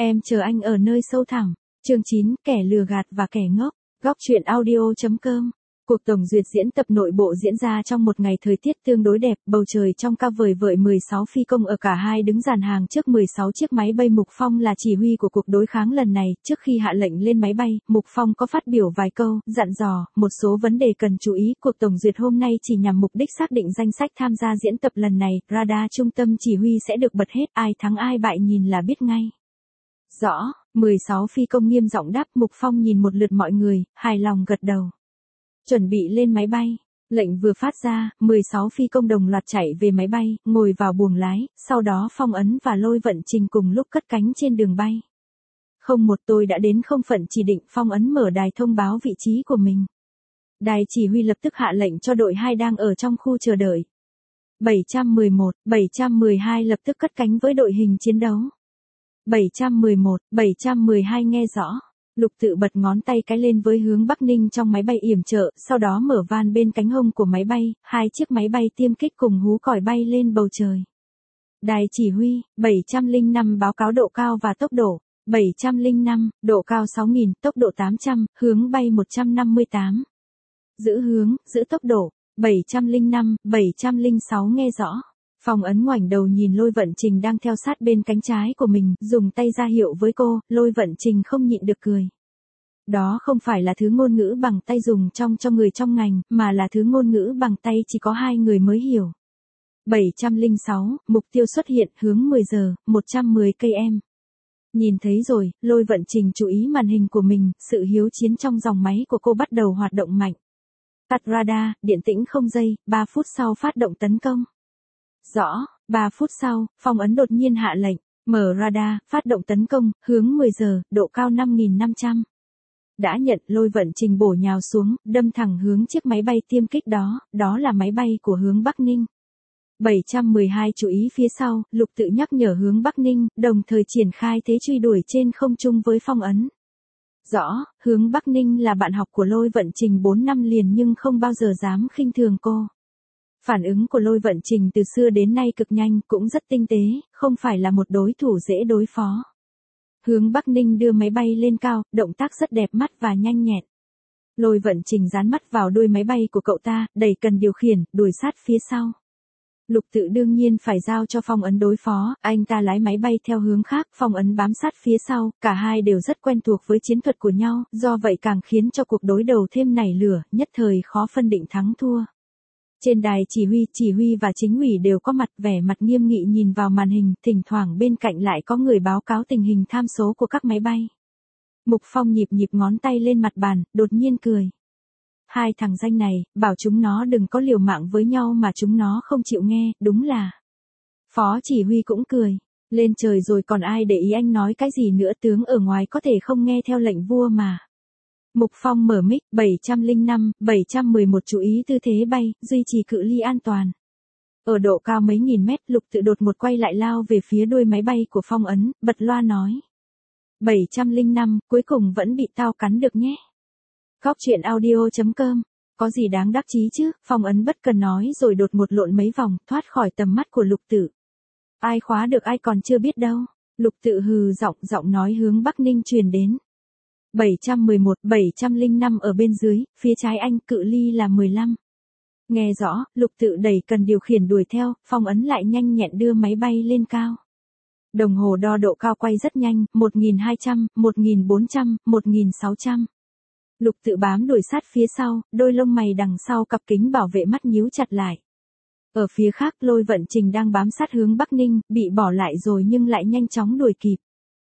Em chờ anh ở nơi sâu thẳm. Chương 9, kẻ lừa gạt và kẻ ngốc. Góc truyện audio.com. Cuộc tổng duyệt diễn tập nội bộ diễn ra trong một ngày thời tiết tương đối đẹp, bầu trời trong cao vời vợi 16 phi công ở cả hai đứng dàn hàng trước 16 chiếc máy bay. Mục Phong là chỉ huy của cuộc đối kháng lần này, trước khi hạ lệnh lên máy bay, Mục Phong có phát biểu vài câu, dặn dò, một số vấn đề cần chú ý. Cuộc tổng duyệt hôm nay chỉ nhằm mục đích xác định danh sách tham gia diễn tập lần này, radar trung tâm chỉ huy sẽ được bật hết, ai thắng ai bại nhìn là biết ngay. Rõ, 16 phi công nghiêm giọng đáp. Mục Phong nhìn một lượt mọi người, hài lòng gật đầu. Chuẩn bị lên máy bay, lệnh vừa phát ra, 16 phi công đồng loạt chạy về máy bay, ngồi vào buồng lái, sau đó Phong Ấn và Lôi Vận Trình cùng lúc cất cánh trên đường bay. Tôi đã đến không phận chỉ định. Phong Ấn mở đài thông báo vị trí của mình. Đài chỉ huy lập tức hạ lệnh cho đội 2 đang ở trong khu chờ đợi. 711, 712 lập tức cất cánh với đội hình chiến đấu. 711, 712 nghe rõ. Lục Tự bật ngón tay cái lên với hướng Bắc Ninh trong máy bay yểm trợ, sau đó mở van bên cánh hông của máy bay, hai chiếc máy bay tiêm kích cùng hú còi bay lên bầu trời. Đài chỉ huy, 705 báo cáo độ cao và tốc độ. 705, độ cao 6.000, tốc độ 800, hướng bay 158. Giữ hướng, giữ tốc độ. 705, 706 nghe rõ. Phong Ấn ngoảnh đầu nhìn Lôi Vận Trình đang theo sát bên cánh trái của mình, dùng tay ra hiệu với cô. Lôi Vận Trình không nhịn được cười. Đó không phải là thứ ngôn ngữ bằng tay dùng cho người trong ngành, mà là thứ ngôn ngữ bằng tay chỉ có hai người mới hiểu. 706, mục tiêu xuất hiện, hướng 10 giờ, 110 km. Nhìn thấy rồi, Lôi Vận Trình chú ý màn hình của mình, sự hiếu chiến trong dòng máy của cô bắt đầu hoạt động mạnh. Tắt radar, điện tĩnh không dây, 3 phút sau phát động tấn công. Rõ, 3 phút sau, Phong Ấn đột nhiên hạ lệnh, mở radar, phát động tấn công, hướng 10 giờ, độ cao 5.500. Đã nhận. Lôi Vận Trình bổ nhào xuống, đâm thẳng hướng chiếc máy bay tiêm kích đó là máy bay của hướng Bắc Ninh. 712 chú ý phía sau, Lục Tự nhắc nhở hướng Bắc Ninh, đồng thời triển khai thế truy đuổi trên không trung với Phong Ấn. Rõ, hướng Bắc Ninh là bạn học của Lôi Vận Trình 4 năm liền nhưng không bao giờ dám khinh thường cô. Phản ứng của Lôi Vận Trình từ xưa đến nay cực nhanh, cũng rất tinh tế, không phải là một đối thủ dễ đối phó. Hướng Bắc Ninh đưa máy bay lên cao, động tác rất đẹp mắt và nhanh nhẹn. Lôi Vận Trình dán mắt vào đuôi máy bay của cậu ta, đẩy cần điều khiển, đuổi sát phía sau. Lục Tự đương nhiên phải giao cho Phong Ấn đối phó, anh ta lái máy bay theo hướng khác, Phong Ấn bám sát phía sau, cả hai đều rất quen thuộc với chiến thuật của nhau, do vậy càng khiến cho cuộc đối đầu thêm nảy lửa, nhất thời khó phân định thắng thua. Trên đài chỉ huy và chính ủy đều có mặt, vẻ mặt nghiêm nghị nhìn vào màn hình, thỉnh thoảng bên cạnh lại có người báo cáo tình hình tham số của các máy bay. Mục Phong nhịp ngón tay lên mặt bàn, đột nhiên cười. Hai thằng danh này, bảo chúng nó đừng có liều mạng với nhau mà chúng nó không chịu nghe, đúng là. Phó chỉ huy cũng cười. Lên trời rồi còn ai để ý anh nói cái gì nữa, tướng ở ngoài có thể không nghe theo lệnh vua mà. Mục Phong mở mic. 705, 711 chú ý tư thế bay, duy trì cự ly an toàn. Ở độ cao mấy nghìn mét, Lục Tự đột một quay lại lao về phía đuôi máy bay của Phong Ấn, bật loa nói. 705, cuối cùng vẫn bị tao cắn được nhé. Góc truyện audio.com. Có gì đáng đắc chí chứ? Phong Ấn bất cần nói rồi đột một lộn mấy vòng, thoát khỏi tầm mắt của Lục Tự. Ai khóa được ai còn chưa biết đâu. Lục Tự hừ giọng nói hướng Bắc Ninh truyền đến. 711, 705 ở bên dưới, phía trái anh, cự ly là 15. Nghe rõ, Lục Tự đẩy cần điều khiển đuổi theo, Phong Ấn lại nhanh nhẹn đưa máy bay lên cao. Đồng hồ đo độ cao quay rất nhanh, 1200, 1400, 1600. Lục Tự bám đuổi sát phía sau, đôi lông mày đằng sau cặp kính bảo vệ mắt nhíu chặt lại. Ở phía khác, Lôi Vận Trình đang bám sát hướng Bắc Ninh, bị bỏ lại rồi nhưng lại nhanh chóng đuổi kịp.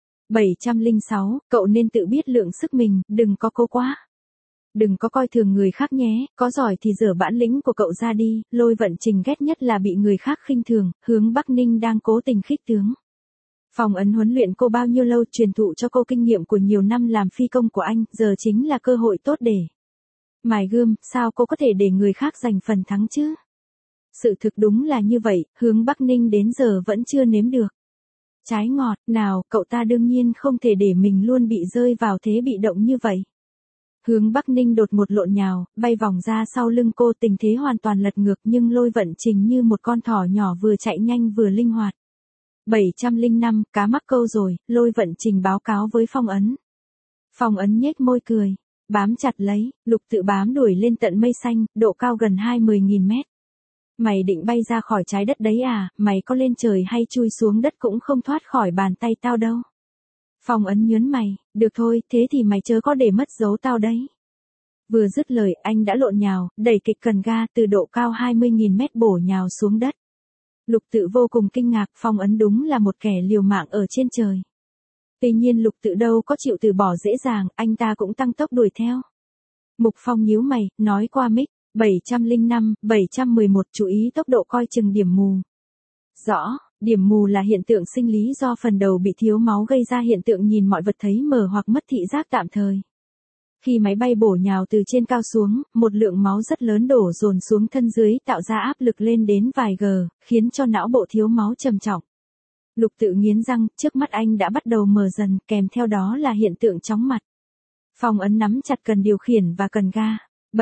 706, cậu nên tự biết lượng sức mình, đừng có cố quá. Đừng có coi thường người khác nhé, có giỏi thì dở bản lĩnh của cậu ra đi. Lôi Vận Trình ghét nhất là bị người khác khinh thường, hướng Bắc Ninh đang cố tình khích tướng. Phong Ấn huấn luyện cô bao nhiêu lâu, truyền thụ cho cô kinh nghiệm của nhiều năm làm phi công của anh, giờ chính là cơ hội tốt để mài gươm, sao cô có thể để người khác giành phần thắng chứ? Sự thực đúng là như vậy, hướng Bắc Ninh đến giờ vẫn chưa nếm được trái ngọt, nào, cậu ta đương nhiên không thể để mình luôn bị rơi vào thế bị động như vậy. Hướng Bắc Ninh đột một lộn nhào, bay vòng ra sau lưng cô, tình thế hoàn toàn lật ngược nhưng Lôi Vận Trình như một con thỏ nhỏ vừa chạy nhanh vừa linh hoạt. 705, cá mắc câu rồi, Lôi Vận Trình báo cáo với Phong Ấn. Phong Ấn nhếch môi cười, bám chặt lấy, Lục Tự bám đuổi lên tận mây xanh, độ cao gần 20.000 mét. Mày định bay ra khỏi trái đất đấy à, mày có lên trời hay chui xuống đất cũng không thoát khỏi bàn tay tao đâu. Phong Ấn nhớn mày, được thôi, thế thì mày chớ có để mất dấu tao đấy. Vừa dứt lời, anh đã lộn nhào, đẩy kịch cần ga từ độ cao 20.000 mét bổ nhào xuống đất. Lục Tự vô cùng kinh ngạc, Phong Ấn đúng là một kẻ liều mạng ở trên trời. Tuy nhiên Lục Tự đâu có chịu từ bỏ dễ dàng, anh ta cũng tăng tốc đuổi theo. Mục Phong nhíu mày, nói qua mic, 705, 711 chú ý tốc độ coi chừng điểm mù. Rõ, điểm mù là hiện tượng sinh lý do phần đầu bị thiếu máu gây ra hiện tượng nhìn mọi vật thấy mờ hoặc mất thị giác tạm thời. Khi máy bay bổ nhào từ trên cao xuống, một lượng máu rất lớn đổ dồn xuống thân dưới tạo ra áp lực lên đến vài g, khiến cho não bộ thiếu máu trầm trọng. Lục Tự nghiến răng, trước mắt anh đã bắt đầu mờ dần, kèm theo đó là hiện tượng chóng mặt. Phong Ấn nắm chặt cần điều khiển và cần ga.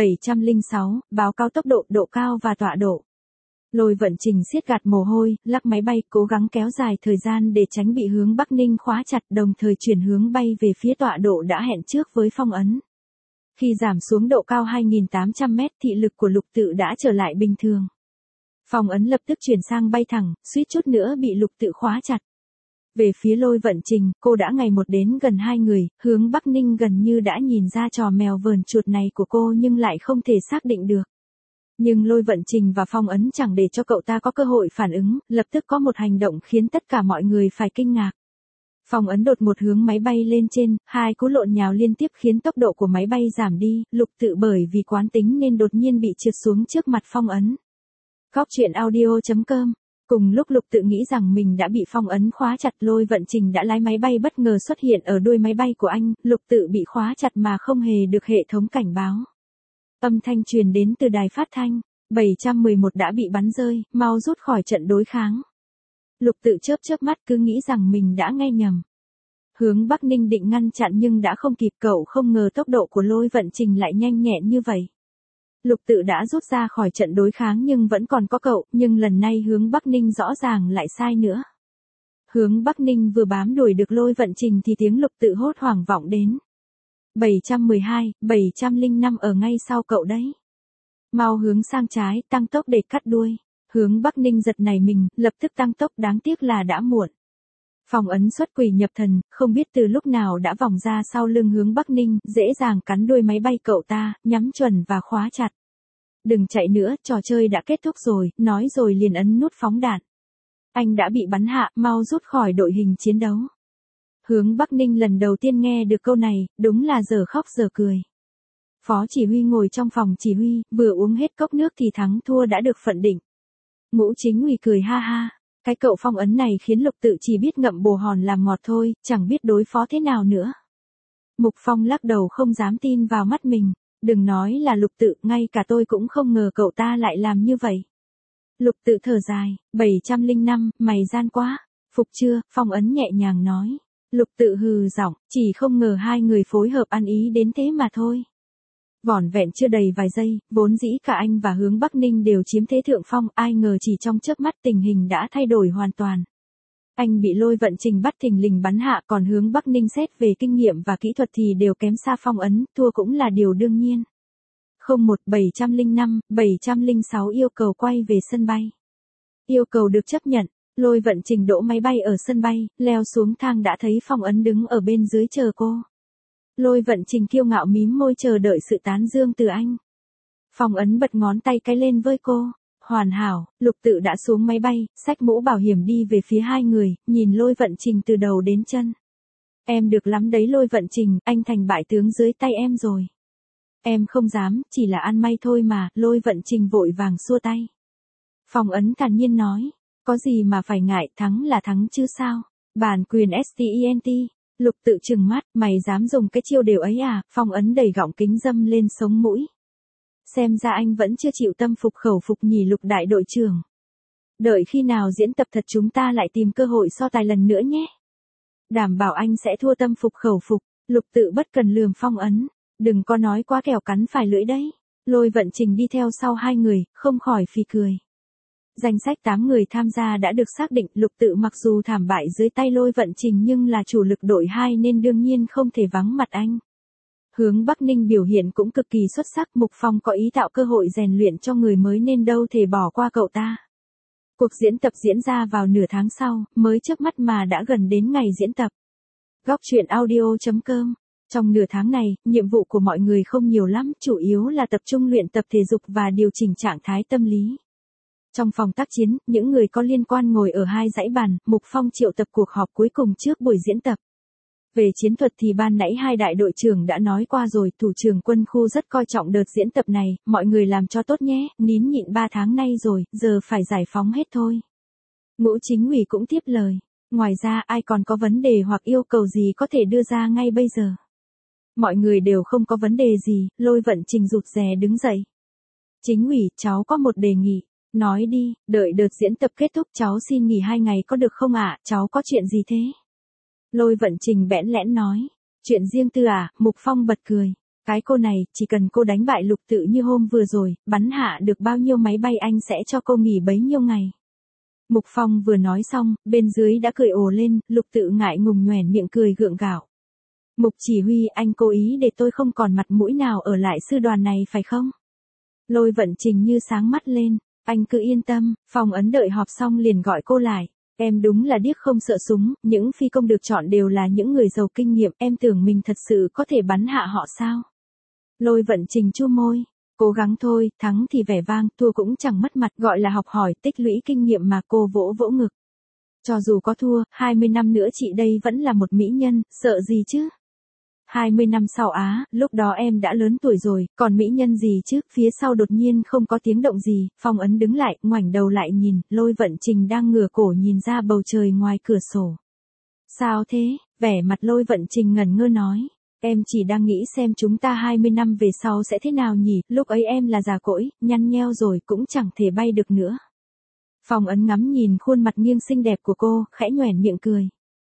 706, báo cáo tốc độ, độ cao và tọa độ. Lôi Vận Trình siết gạt mồ hôi, lắc máy bay, cố gắng kéo dài thời gian để tránh bị hướng Bắc Ninh khóa chặt, đồng thời chuyển hướng bay về phía tọa độ đã hẹn trước với Phong Ấn. Khi giảm xuống độ cao 2.800 mét, thị lực của Lục Tự đã trở lại bình thường. Phong Ấn lập tức chuyển sang bay thẳng, suýt chút nữa bị Lục Tự khóa chặt. Về phía Lôi Vận Trình, cô đã ngày một đến gần hai người, hướng Bắc Ninh gần như đã nhìn ra trò mèo vờn chuột này của cô nhưng lại không thể xác định được. Nhưng Lôi Vận Trình và Phong Ấn chẳng để cho cậu ta có cơ hội phản ứng, lập tức có một hành động khiến tất cả mọi người phải kinh ngạc. Phong Ấn đột một hướng máy bay lên trên, hai cú lộn nhào liên tiếp khiến tốc độ của máy bay giảm đi, Lục Tự bởi vì quán tính nên đột nhiên bị trượt xuống trước mặt Phong Ấn. Góc truyện audio.com. Cùng lúc Lục Tự nghĩ rằng mình đã bị Phong Ấn khóa chặt, Lôi Vận Trình đã lái máy bay bất ngờ xuất hiện ở đuôi máy bay của anh, Lục Tự bị khóa chặt mà không hề được hệ thống cảnh báo. Âm thanh truyền đến từ đài phát thanh, 711 đã bị bắn rơi, mau rút khỏi trận đối kháng. Lục Tự chớp mắt cứ nghĩ rằng mình đã nghe nhầm. Hướng Bắc Ninh định ngăn chặn nhưng đã không kịp, cậu không ngờ tốc độ của Lôi Vận Trình lại nhanh nhẹn như vậy. Lục Tự đã rút ra khỏi trận đối kháng nhưng vẫn còn có cậu, nhưng lần này hướng Bắc Ninh rõ ràng lại sai nữa. Hướng Bắc Ninh vừa bám đuổi được Lôi Vận Trình thì tiếng Lục Tự hốt hoảng vọng đến. 712, 705 ở ngay sau cậu đấy. Mau hướng sang trái, tăng tốc để cắt đuôi. Hướng Bắc Ninh giật nảy mình, lập tức tăng tốc, đáng tiếc là đã muộn. Phong Ấn xuất quỷ nhập thần, không biết từ lúc nào đã vòng ra sau lưng hướng Bắc Ninh, dễ dàng cắn đuôi máy bay cậu ta, nhắm chuẩn và khóa chặt. Đừng chạy nữa, trò chơi đã kết thúc rồi, nói rồi liền ấn nút phóng đạn. Anh đã bị bắn hạ, mau rút khỏi đội hình chiến đấu. Hướng Bắc Ninh lần đầu tiên nghe được câu này, đúng là giờ khóc giờ cười. Phó chỉ huy ngồi trong phòng chỉ huy, vừa uống hết cốc nước thì thắng thua đã được phận định. Ngũ Chính Uy cười ha ha, cái cậu Phong Ấn này khiến Lục Tự chỉ biết ngậm bồ hòn làm ngọt thôi, chẳng biết đối phó thế nào nữa. Mục Phong lắc đầu không dám tin vào mắt mình, đừng nói là Lục Tự, ngay cả tôi cũng không ngờ cậu ta lại làm như vậy. Lục Tự thở dài, 705, mày gian quá, phục chưa, Phong Ấn nhẹ nhàng nói. Lục Tự hừ giọng, chỉ không ngờ hai người phối hợp ăn ý đến thế mà thôi. Vỏn vẹn chưa đầy vài giây, vốn dĩ cả anh và hướng Bắc Ninh đều chiếm thế thượng phong, ai ngờ chỉ trong chớp mắt tình hình đã thay đổi hoàn toàn. Anh bị Lôi Vận Trình bắt thình lình bắn hạ, còn hướng Bắc Ninh xét về kinh nghiệm và kỹ thuật thì đều kém xa Phong Ấn, thua cũng là điều đương nhiên. 0705, 706 yêu cầu quay về sân bay. Yêu cầu được chấp nhận, Lôi Vận Trình đỗ máy bay ở sân bay, leo xuống thang đã thấy Phong Ấn đứng ở bên dưới chờ cô. Lôi Vận Trình kiêu ngạo mím môi chờ đợi sự tán dương từ anh. Phong Ấn bật ngón tay cái lên với cô. Hoàn hảo, Lục Tự đã xuống máy bay, xách mũ bảo hiểm đi về phía hai người, nhìn Lôi Vận Trình từ đầu đến chân. Em được lắm đấy Lôi Vận Trình, anh thành bại tướng dưới tay em rồi. Em không dám, chỉ là ăn may thôi mà, Lôi Vận Trình vội vàng xua tay. Phong Ấn thản nhiên nói, có gì mà phải ngại, thắng là thắng chứ sao. Bản quyền STENT. Lục Tự trừng mắt, mày dám dùng cái chiêu đều ấy à, Phong Ấn đẩy gọng kính dâm lên sống mũi. Xem ra anh vẫn chưa chịu tâm phục khẩu phục nhỉ Lục đại đội trưởng. Đợi khi nào diễn tập thật chúng ta lại tìm cơ hội so tài lần nữa nhé. Đảm bảo anh sẽ thua tâm phục khẩu phục, Lục Tự bất cần lườm Phong Ấn. Đừng có nói quá kẻo cắn phải lưỡi đấy. Lôi Vận Trình đi theo sau hai người, không khỏi phì cười. Danh sách 8 người tham gia đã được xác định, Lục Tự mặc dù thảm bại dưới tay Lôi Vận Trình nhưng là chủ lực đội 2 nên đương nhiên không thể vắng mặt anh. Hướng Bắc Ninh biểu hiện cũng cực kỳ xuất sắc, Mục Phong có ý tạo cơ hội rèn luyện cho người mới nên đâu thể bỏ qua cậu ta. Cuộc diễn tập diễn ra vào nửa tháng sau, mới chớp mắt mà đã gần đến ngày diễn tập. Góc truyện audio.com. Trong nửa tháng này, nhiệm vụ của mọi người không nhiều lắm, chủ yếu là tập trung luyện tập thể dục và điều chỉnh trạng thái tâm lý. Trong phòng tác chiến, những người có liên quan ngồi ở hai dãy bàn, Mục Phong triệu tập cuộc họp cuối cùng trước buổi diễn tập. Về chiến thuật thì ban nãy hai đại đội trưởng đã nói qua rồi, thủ trưởng quân khu rất coi trọng đợt diễn tập này, mọi người làm cho tốt nhé, nín nhịn 3 tháng nay rồi, giờ phải giải phóng hết thôi. Ngũ Chính ủy cũng tiếp lời, ngoài ra ai còn có vấn đề hoặc yêu cầu gì có thể đưa ra ngay bây giờ. Mọi người đều không có vấn đề gì, Lôi Vận Trình rụt rè đứng dậy. Chính ủy, cháu có một đề nghị. Nói đi, đợi đợt diễn tập kết thúc cháu xin nghỉ 2 ngày có được không ạ, cháu có chuyện gì thế? Lôi Vận Trình bẽn lẽn nói, chuyện riêng tư à, Mục Phong bật cười. Cái cô này, chỉ cần cô đánh bại Lục Tự như hôm vừa rồi, bắn hạ được bao nhiêu máy bay anh sẽ cho cô nghỉ bấy nhiêu ngày. Mục Phong vừa nói xong, bên dưới đã cười ồ lên, Lục Tự ngại ngùng nhoẻn miệng cười gượng gạo. Mục chỉ huy, anh cố ý để tôi không còn mặt mũi nào ở lại sư đoàn này phải không? Lôi Vận Trình như sáng mắt lên. Anh cứ yên tâm, Phong Ấn đợi họp xong liền gọi cô lại. Em đúng là điếc không sợ súng, những phi công được chọn đều là những người giàu kinh nghiệm, em tưởng mình thật sự có thể bắn hạ họ sao? Lôi Vận Trình chu môi, cố gắng thôi, thắng thì vẻ vang, thua cũng chẳng mất mặt, gọi là học hỏi, tích lũy kinh nghiệm mà. Cô vỗ vỗ ngực. Cho dù có thua, 20 năm nữa chị đây vẫn là một mỹ nhân, sợ gì chứ? 20 năm sau á, lúc đó em đã lớn tuổi rồi, còn mỹ nhân gì chứ? Phía sau đột nhiên không có tiếng động gì, Phong Ấn đứng lại, ngoảnh đầu lại nhìn, Lôi Vận Trình đang ngửa cổ nhìn ra bầu trời ngoài cửa sổ. Sao thế? Vẻ mặt Lôi Vận Trình ngẩn ngơ nói. Em chỉ đang nghĩ xem chúng ta 20 năm về sau sẽ thế nào nhỉ, lúc ấy em là già cỗi, nhăn nheo rồi cũng chẳng thể bay được nữa. Phong Ấn ngắm nhìn khuôn mặt nghiêng xinh đẹp của cô, khẽ nhoẻn miệng cười.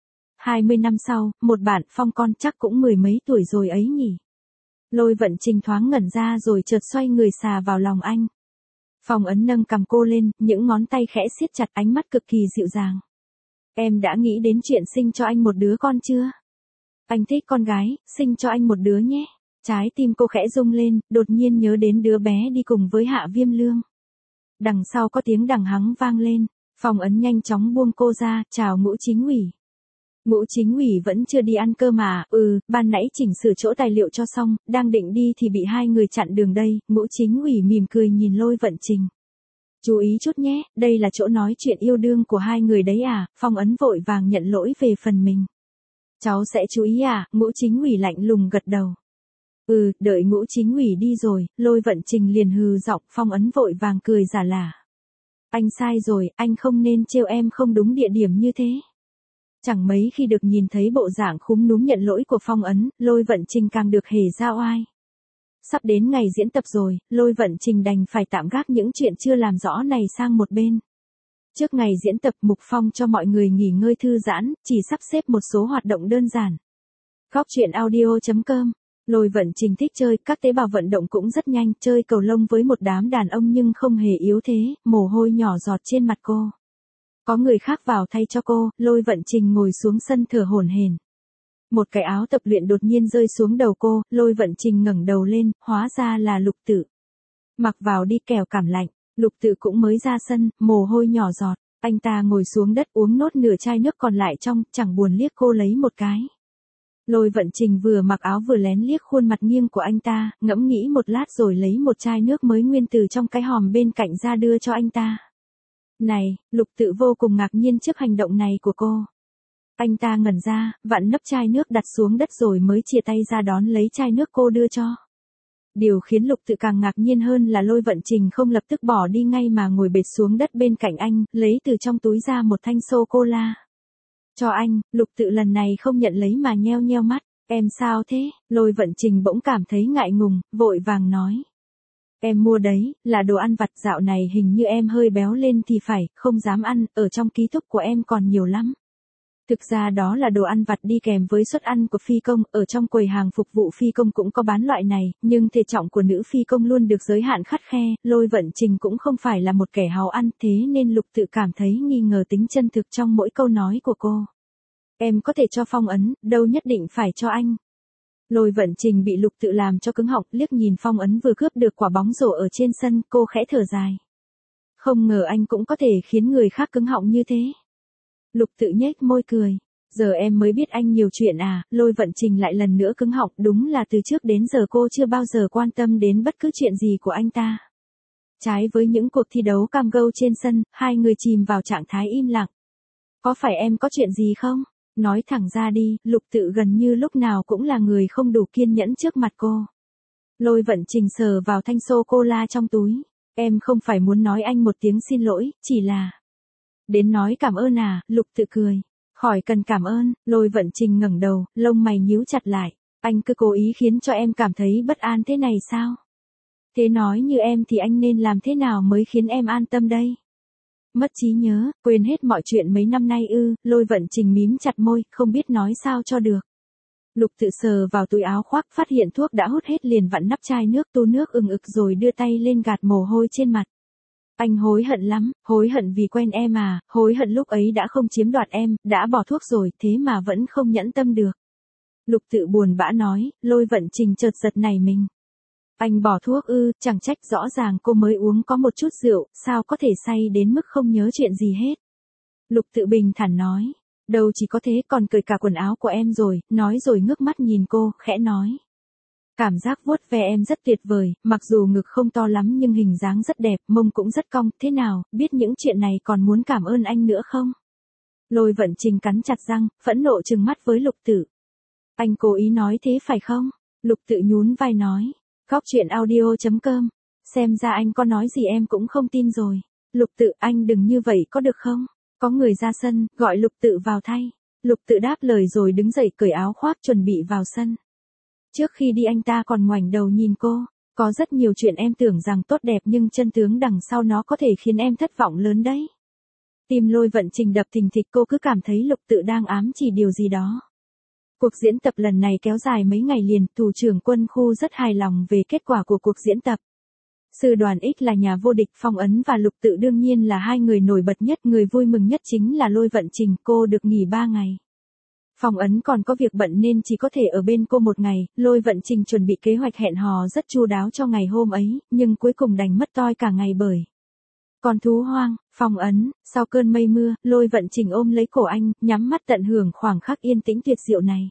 20 năm sau, một bạn Phong con chắc cũng 10 mấy tuổi rồi ấy nhỉ. Lôi Vận Trình thoáng ngẩn ra rồi chợt xoay người xà vào lòng anh. Phong Ấn nâng cằm cô lên, những ngón tay khẽ siết chặt, ánh mắt cực kỳ dịu dàng. Em đã nghĩ đến chuyện sinh cho anh một đứa con chưa? Anh thích con gái, sinh cho anh một đứa nhé. Trái tim cô khẽ rung lên, đột nhiên nhớ đến đứa bé đi cùng với Hạ Viêm Lương. Đằng sau có tiếng đằng hắng vang lên, Phong Ấn nhanh chóng buông cô ra, chào Ngũ Chính ủy. Ngũ Chính ủy vẫn chưa đi ăn cơm mà, ban nãy chỉnh sửa chỗ tài liệu cho xong, đang định đi thì bị hai người chặn đường đây, Ngũ Chính ủy mỉm cười nhìn Lôi Vận Trình. Chú ý chút nhé, đây là chỗ nói chuyện yêu đương của hai người đấy à, Phong Ấn vội vàng nhận lỗi về phần mình. Cháu sẽ chú ý à, Ngũ Chính ủy lạnh lùng gật đầu. Đợi Ngũ Chính ủy đi rồi, Lôi Vận Trình liền hừ giọng, Phong Ấn vội vàng cười giả lả. Anh sai rồi, anh không nên trêu em không đúng địa điểm như thế. Chẳng mấy khi được nhìn thấy bộ dạng khúm núm nhận lỗi của Phong Ấn, Lôi Vận Trình càng được hề ra oai. Sắp đến ngày diễn tập rồi, Lôi Vận Trình đành phải tạm gác những chuyện chưa làm rõ này sang một bên. Trước ngày diễn tập, Mục Phong cho mọi người nghỉ ngơi thư giãn, chỉ sắp xếp một số hoạt động đơn giản. Góc truyện audio.com. Lôi Vận Trình thích chơi, các tế bào vận động cũng rất nhanh, chơi cầu lông với một đám đàn ông nhưng không hề yếu thế, mồ hôi nhỏ giọt trên mặt cô. Có người khác vào thay cho cô, Lôi Vận Trình ngồi xuống sân thở hổn hển. Một cái áo tập luyện đột nhiên rơi xuống đầu cô, Lôi Vận Trình ngẩng đầu lên, hóa ra là Lục Tự. Mặc vào đi kẻo cảm lạnh, Lục Tự cũng mới ra sân, mồ hôi nhỏ giọt, anh ta ngồi xuống đất uống nốt nửa chai nước còn lại trong, chẳng buồn liếc cô lấy một cái. Lôi Vận Trình vừa mặc áo vừa lén liếc khuôn mặt nghiêng của anh ta, ngẫm nghĩ một lát rồi lấy một chai nước mới nguyên từ trong cái hòm bên cạnh ra đưa cho anh ta. Này, Lục Tự vô cùng ngạc nhiên trước hành động này của cô. Anh ta ngẩn ra, vặn nắp chai nước đặt xuống đất rồi mới chìa tay ra đón lấy chai nước cô đưa cho. Điều khiến Lục Tự càng ngạc nhiên hơn là Lôi Vận Trình không lập tức bỏ đi ngay mà ngồi bệt xuống đất bên cạnh anh, lấy từ trong túi ra một thanh sô-cô-la. Cho anh, Lục Tự lần này không nhận lấy mà nheo nheo mắt. Em sao thế? Lôi Vận Trình bỗng cảm thấy ngại ngùng, vội vàng nói. Em mua đấy, là đồ ăn vặt, dạo này hình như em hơi béo lên thì phải, không dám ăn, ở trong ký túc của em còn nhiều lắm. Thực ra đó là đồ ăn vặt đi kèm với suất ăn của phi công, ở trong quầy hàng phục vụ phi công cũng có bán loại này, nhưng thể trọng của nữ phi công luôn được giới hạn khắt khe, Lôi Vận Trình cũng không phải là một kẻ háo ăn, thế nên Lục Tự cảm thấy nghi ngờ tính chân thực trong mỗi câu nói của cô. Em có thể cho Phong Ấn, đâu nhất định phải cho anh. Lôi Vận Trình bị Lục Tự làm cho cứng họng, liếc nhìn Phong Ấn vừa cướp được quả bóng rổ ở trên sân, cô khẽ thở dài. Không ngờ anh cũng có thể khiến người khác cứng họng như thế. Lục Tự nhếch môi cười. Giờ em mới biết anh nhiều chuyện à, Lôi Vận Trình lại lần nữa cứng họng, đúng là từ trước đến giờ cô chưa bao giờ quan tâm đến bất cứ chuyện gì của anh ta. Trái với những cuộc thi đấu cam go trên sân, hai người chìm vào trạng thái im lặng. Có phải em có chuyện gì không? Nói thẳng ra đi, Lục Tự gần như lúc nào cũng là người không đủ kiên nhẫn trước mặt cô. Lôi Vận Trình sờ vào thanh sô-cô-la trong túi. Em không phải muốn nói anh một tiếng xin lỗi, chỉ là... Đến nói cảm ơn à, Lục Tự cười. Khỏi cần cảm ơn, Lôi Vận Trình ngẩng đầu, lông mày nhíu chặt lại. Anh cứ cố ý khiến cho em cảm thấy bất an thế này sao? Thế nói như em thì anh nên làm thế nào mới khiến em an tâm đây? Mất trí nhớ, quên hết mọi chuyện mấy năm nay ư, Lôi Vận Trình mím chặt môi, không biết nói sao cho được. Lục Tự sờ vào túi áo khoác, phát hiện thuốc đã hút hết liền vặn nắp chai nước, tu nước ừng ực rồi đưa tay lên gạt mồ hôi trên mặt. Anh hối hận lắm, hối hận vì quen em à, hối hận lúc ấy đã không chiếm đoạt em, đã bỏ thuốc rồi, thế mà vẫn không nhẫn tâm được. Lục Tự buồn bã nói, Lôi Vận Trình chợt giật nảy mình. Anh bỏ thuốc ư, chẳng trách, rõ ràng cô mới uống có một chút rượu, sao có thể say đến mức không nhớ chuyện gì hết. Lục Tự bình thản nói, đâu chỉ có thế, còn cởi cả quần áo của em rồi, nói rồi ngước mắt nhìn cô, khẽ nói. Cảm giác vuốt ve em rất tuyệt vời, mặc dù ngực không to lắm nhưng hình dáng rất đẹp, mông cũng rất cong, thế nào, biết những chuyện này còn muốn cảm ơn anh nữa không? Lôi Vận Trình cắn chặt răng, phẫn nộ trừng mắt với Lục Tự. Anh cố ý nói thế phải không? Lục Tự nhún vai nói. Góc truyện audio.com. Xem ra anh có nói gì em cũng không tin rồi. Lục Tự, anh đừng như vậy có được không? Có người ra sân, gọi Lục Tự vào thay. Lục Tự đáp lời rồi đứng dậy cởi áo khoác chuẩn bị vào sân. Trước khi đi anh ta còn ngoảnh đầu nhìn cô. Có rất nhiều chuyện em tưởng rằng tốt đẹp nhưng chân tướng đằng sau nó có thể khiến em thất vọng lớn đấy. Tim Lôi Vận Trình đập thình thịch, cô cứ cảm thấy Lục Tự đang ám chỉ điều gì đó. Cuộc diễn tập lần này kéo dài mấy ngày liền, thủ trưởng quân khu rất hài lòng về kết quả của cuộc diễn tập. Sư đoàn X là nhà vô địch, Phong Ấn và Lục Tự đương nhiên là hai người nổi bật nhất, người vui mừng nhất chính là Lôi Vận Trình, cô được nghỉ 3 ngày. Phong Ấn còn có việc bận nên chỉ có thể ở bên cô 1 ngày, Lôi Vận Trình chuẩn bị kế hoạch hẹn hò rất chu đáo cho ngày hôm ấy, nhưng cuối cùng đành mất toi cả ngày bởi con thú hoang. Phong Ấn, sau cơn mây mưa, Lôi Vận Trình ôm lấy cổ anh, nhắm mắt tận hưởng khoảng khắc yên tĩnh tuyệt diệu này.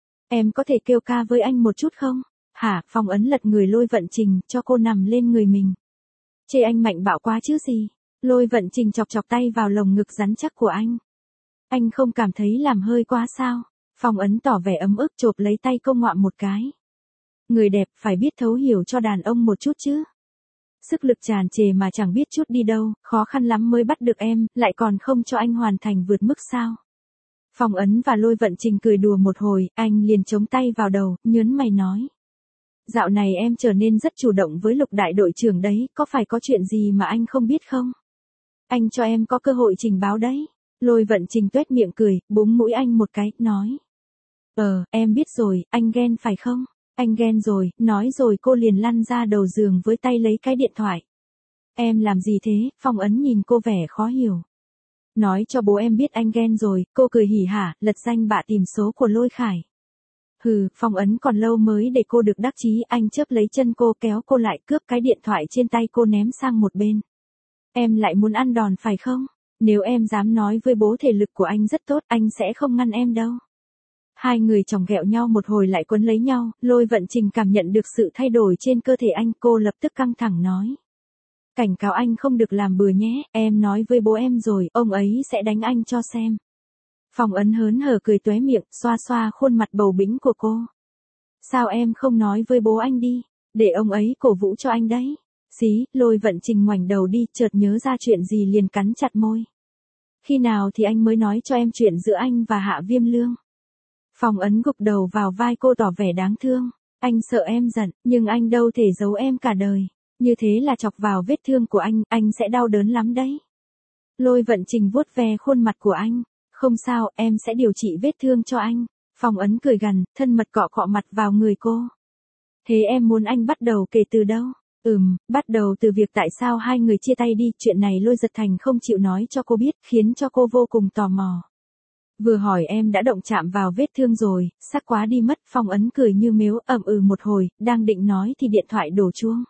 Em có thể kêu ca với anh một chút không? Hả? Phong Ấn lật người Lôi Vận Trình, cho cô nằm lên người mình. Chê anh mạnh bạo quá chứ gì? Lôi Vận Trình chọc chọc tay vào lồng ngực rắn chắc của anh. Anh không cảm thấy làm hơi quá sao? Phong Ấn tỏ vẻ ấm ức, chộp lấy tay cô ngoạm một cái. Người đẹp phải biết thấu hiểu cho đàn ông một chút chứ. Sức lực tràn trề mà chẳng biết chút đi đâu, khó khăn lắm mới bắt được em, lại còn không cho anh hoàn thành vượt mức sao? Phong Ấn và Lôi Vận Trình cười đùa một hồi, anh liền chống tay vào đầu, nhớn mày nói. Dạo này em trở nên rất chủ động với Lục đại đội trưởng đấy, có phải có chuyện gì mà anh không biết không? Anh cho em có cơ hội trình báo đấy. Lôi Vận Trình tuét miệng cười, búng mũi anh một cái, nói. Em biết rồi, anh ghen phải không? Anh ghen rồi, nói rồi cô liền lăn ra đầu giường với tay lấy cái điện thoại. Em làm gì thế? Phong Ấn nhìn cô vẻ khó hiểu. Nói cho bố em biết anh ghen rồi, cô cười hỉ hả, lật danh bạ tìm số của Lôi Khải. Hừ, Phong Ấn còn lâu mới để cô được đắc chí, anh chớp lấy chân cô kéo cô lại, cướp cái điện thoại trên tay cô ném sang một bên. Em lại muốn ăn đòn phải không? Nếu em dám nói với bố thể lực của anh rất tốt, anh sẽ không ngăn em đâu. Hai người chòng ghẹo nhau một hồi lại quấn lấy nhau, Lôi Vận Trình cảm nhận được sự thay đổi trên cơ thể anh, cô lập tức căng thẳng nói. Cảnh cáo anh không được làm bừa nhé, em nói với bố em rồi, ông ấy sẽ đánh anh cho xem. Phong Ấn hớn hở cười tóe miệng, xoa xoa khuôn mặt bầu bĩnh của cô. Sao em không nói với bố anh đi, để ông ấy cổ vũ cho anh đấy. Xí, Lôi Vận Trình ngoảnh đầu đi, chợt nhớ ra chuyện gì liền cắn chặt môi. Khi nào thì anh mới nói cho em chuyện giữa anh và Hạ Viêm Lương? Phong Ấn gục đầu vào vai cô tỏ vẻ đáng thương. Anh sợ em giận, nhưng anh đâu thể giấu em cả đời. Như thế là chọc vào vết thương của anh sẽ đau đớn lắm đấy. Lôi Vận Trình vuốt ve khuôn mặt của anh. Không sao, em sẽ điều trị vết thương cho anh. Phong Ấn cười gằn, thân mật cọ cọ mặt vào người cô. Thế em muốn anh bắt đầu kể từ đâu? Bắt đầu từ việc tại sao hai người chia tay đi, chuyện này Lôi Giật Thành không chịu nói cho cô biết, khiến cho cô vô cùng tò mò. Vừa hỏi em đã động chạm vào vết thương rồi, sắc quá đi mất, Phong Ấn cười như mếu, một hồi, đang định nói thì điện thoại đổ chuông.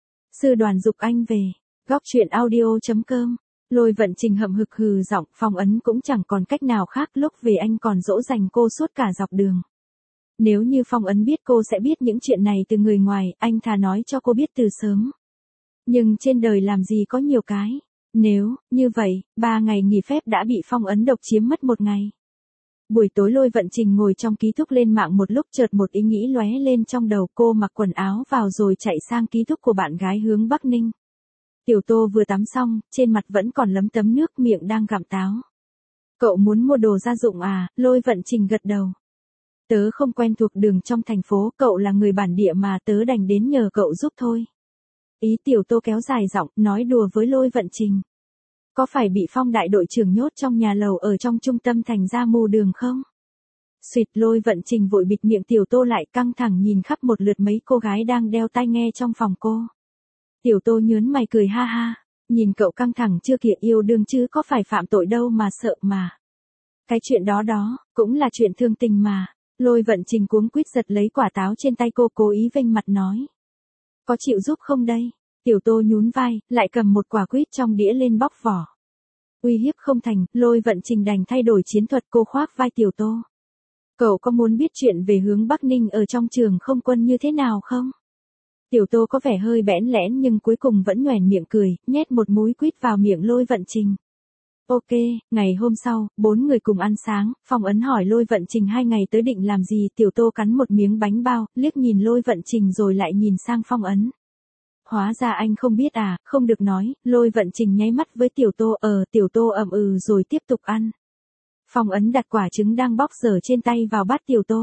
Sư Đoàn giục anh về. Góc truyện audio.com. Lôi Vận Trình hậm hực hừ giọng, Phong Ấn cũng chẳng còn cách nào khác, lúc về anh còn dỗ dành cô suốt cả dọc đường. Nếu như Phong Ấn biết cô sẽ biết những chuyện này từ người ngoài, anh thà nói cho cô biết từ sớm. Nhưng trên đời làm gì có nhiều cái. Nếu, như vậy, 3 ngày nghỉ phép đã bị Phong Ấn độc chiếm mất 1 ngày. Buổi tối Lôi Vận Trình ngồi trong ký túc lên mạng một lúc, chợt một ý nghĩ lóe lên trong đầu, cô mặc quần áo vào rồi chạy sang ký túc của bạn gái hướng Bắc Ninh. Tiểu Tô vừa tắm xong, trên mặt vẫn còn lấm tấm nước, miệng đang gặm táo. Cậu muốn mua đồ gia dụng à? Lôi Vận Trình gật đầu. Tớ không quen thuộc đường trong thành phố, cậu là người bản địa mà, tớ đành đến nhờ cậu giúp thôi. Ý Tiểu Tô kéo dài giọng, nói đùa với Lôi Vận Trình. Có phải bị Phong đại đội trưởng nhốt trong nhà lầu ở trong trung tâm thành ra mù đường không? Xuyệt, Lôi Vận Trình vội bịt miệng Tiểu Tô lại, căng thẳng nhìn khắp một lượt mấy cô gái đang đeo tai nghe trong phòng cô. Tiểu Tô nhớn mày cười ha ha, nhìn cậu căng thẳng chưa kìa, yêu đương chứ có phải phạm tội đâu mà sợ mà. Cái chuyện đó cũng là chuyện thương tình mà. Lôi Vận Trình cuống quýt giật lấy quả táo trên tay cô, cố ý vênh mặt nói. Có chịu giúp không đây? Tiểu Tô nhún vai, lại cầm một quả quýt trong đĩa lên bóc vỏ. Uy hiếp không thành, Lôi Vận Trình đành thay đổi chiến thuật, cô khoác vai Tiểu Tô. Cậu có muốn biết chuyện về hướng Bắc Ninh ở trong trường không quân như thế nào không? Tiểu Tô có vẻ hơi bẽn lẽn nhưng cuối cùng vẫn nhoẻn miệng cười, nhét một múi quýt vào miệng Lôi Vận Trình. Ok, ngày hôm sau, 4 người cùng ăn sáng, Phong Ấn hỏi Lôi Vận Trình 2 ngày tới định làm gì, Tiểu Tô cắn một miếng bánh bao, liếc nhìn Lôi Vận Trình rồi lại nhìn sang Phong Ấn. Hóa ra anh không biết à, không được nói, Lôi Vận Trình nháy mắt với Tiểu Tô, Tiểu Tô rồi tiếp tục ăn. Phong Ấn đặt quả trứng đang bóc dở trên tay vào bát Tiểu Tô.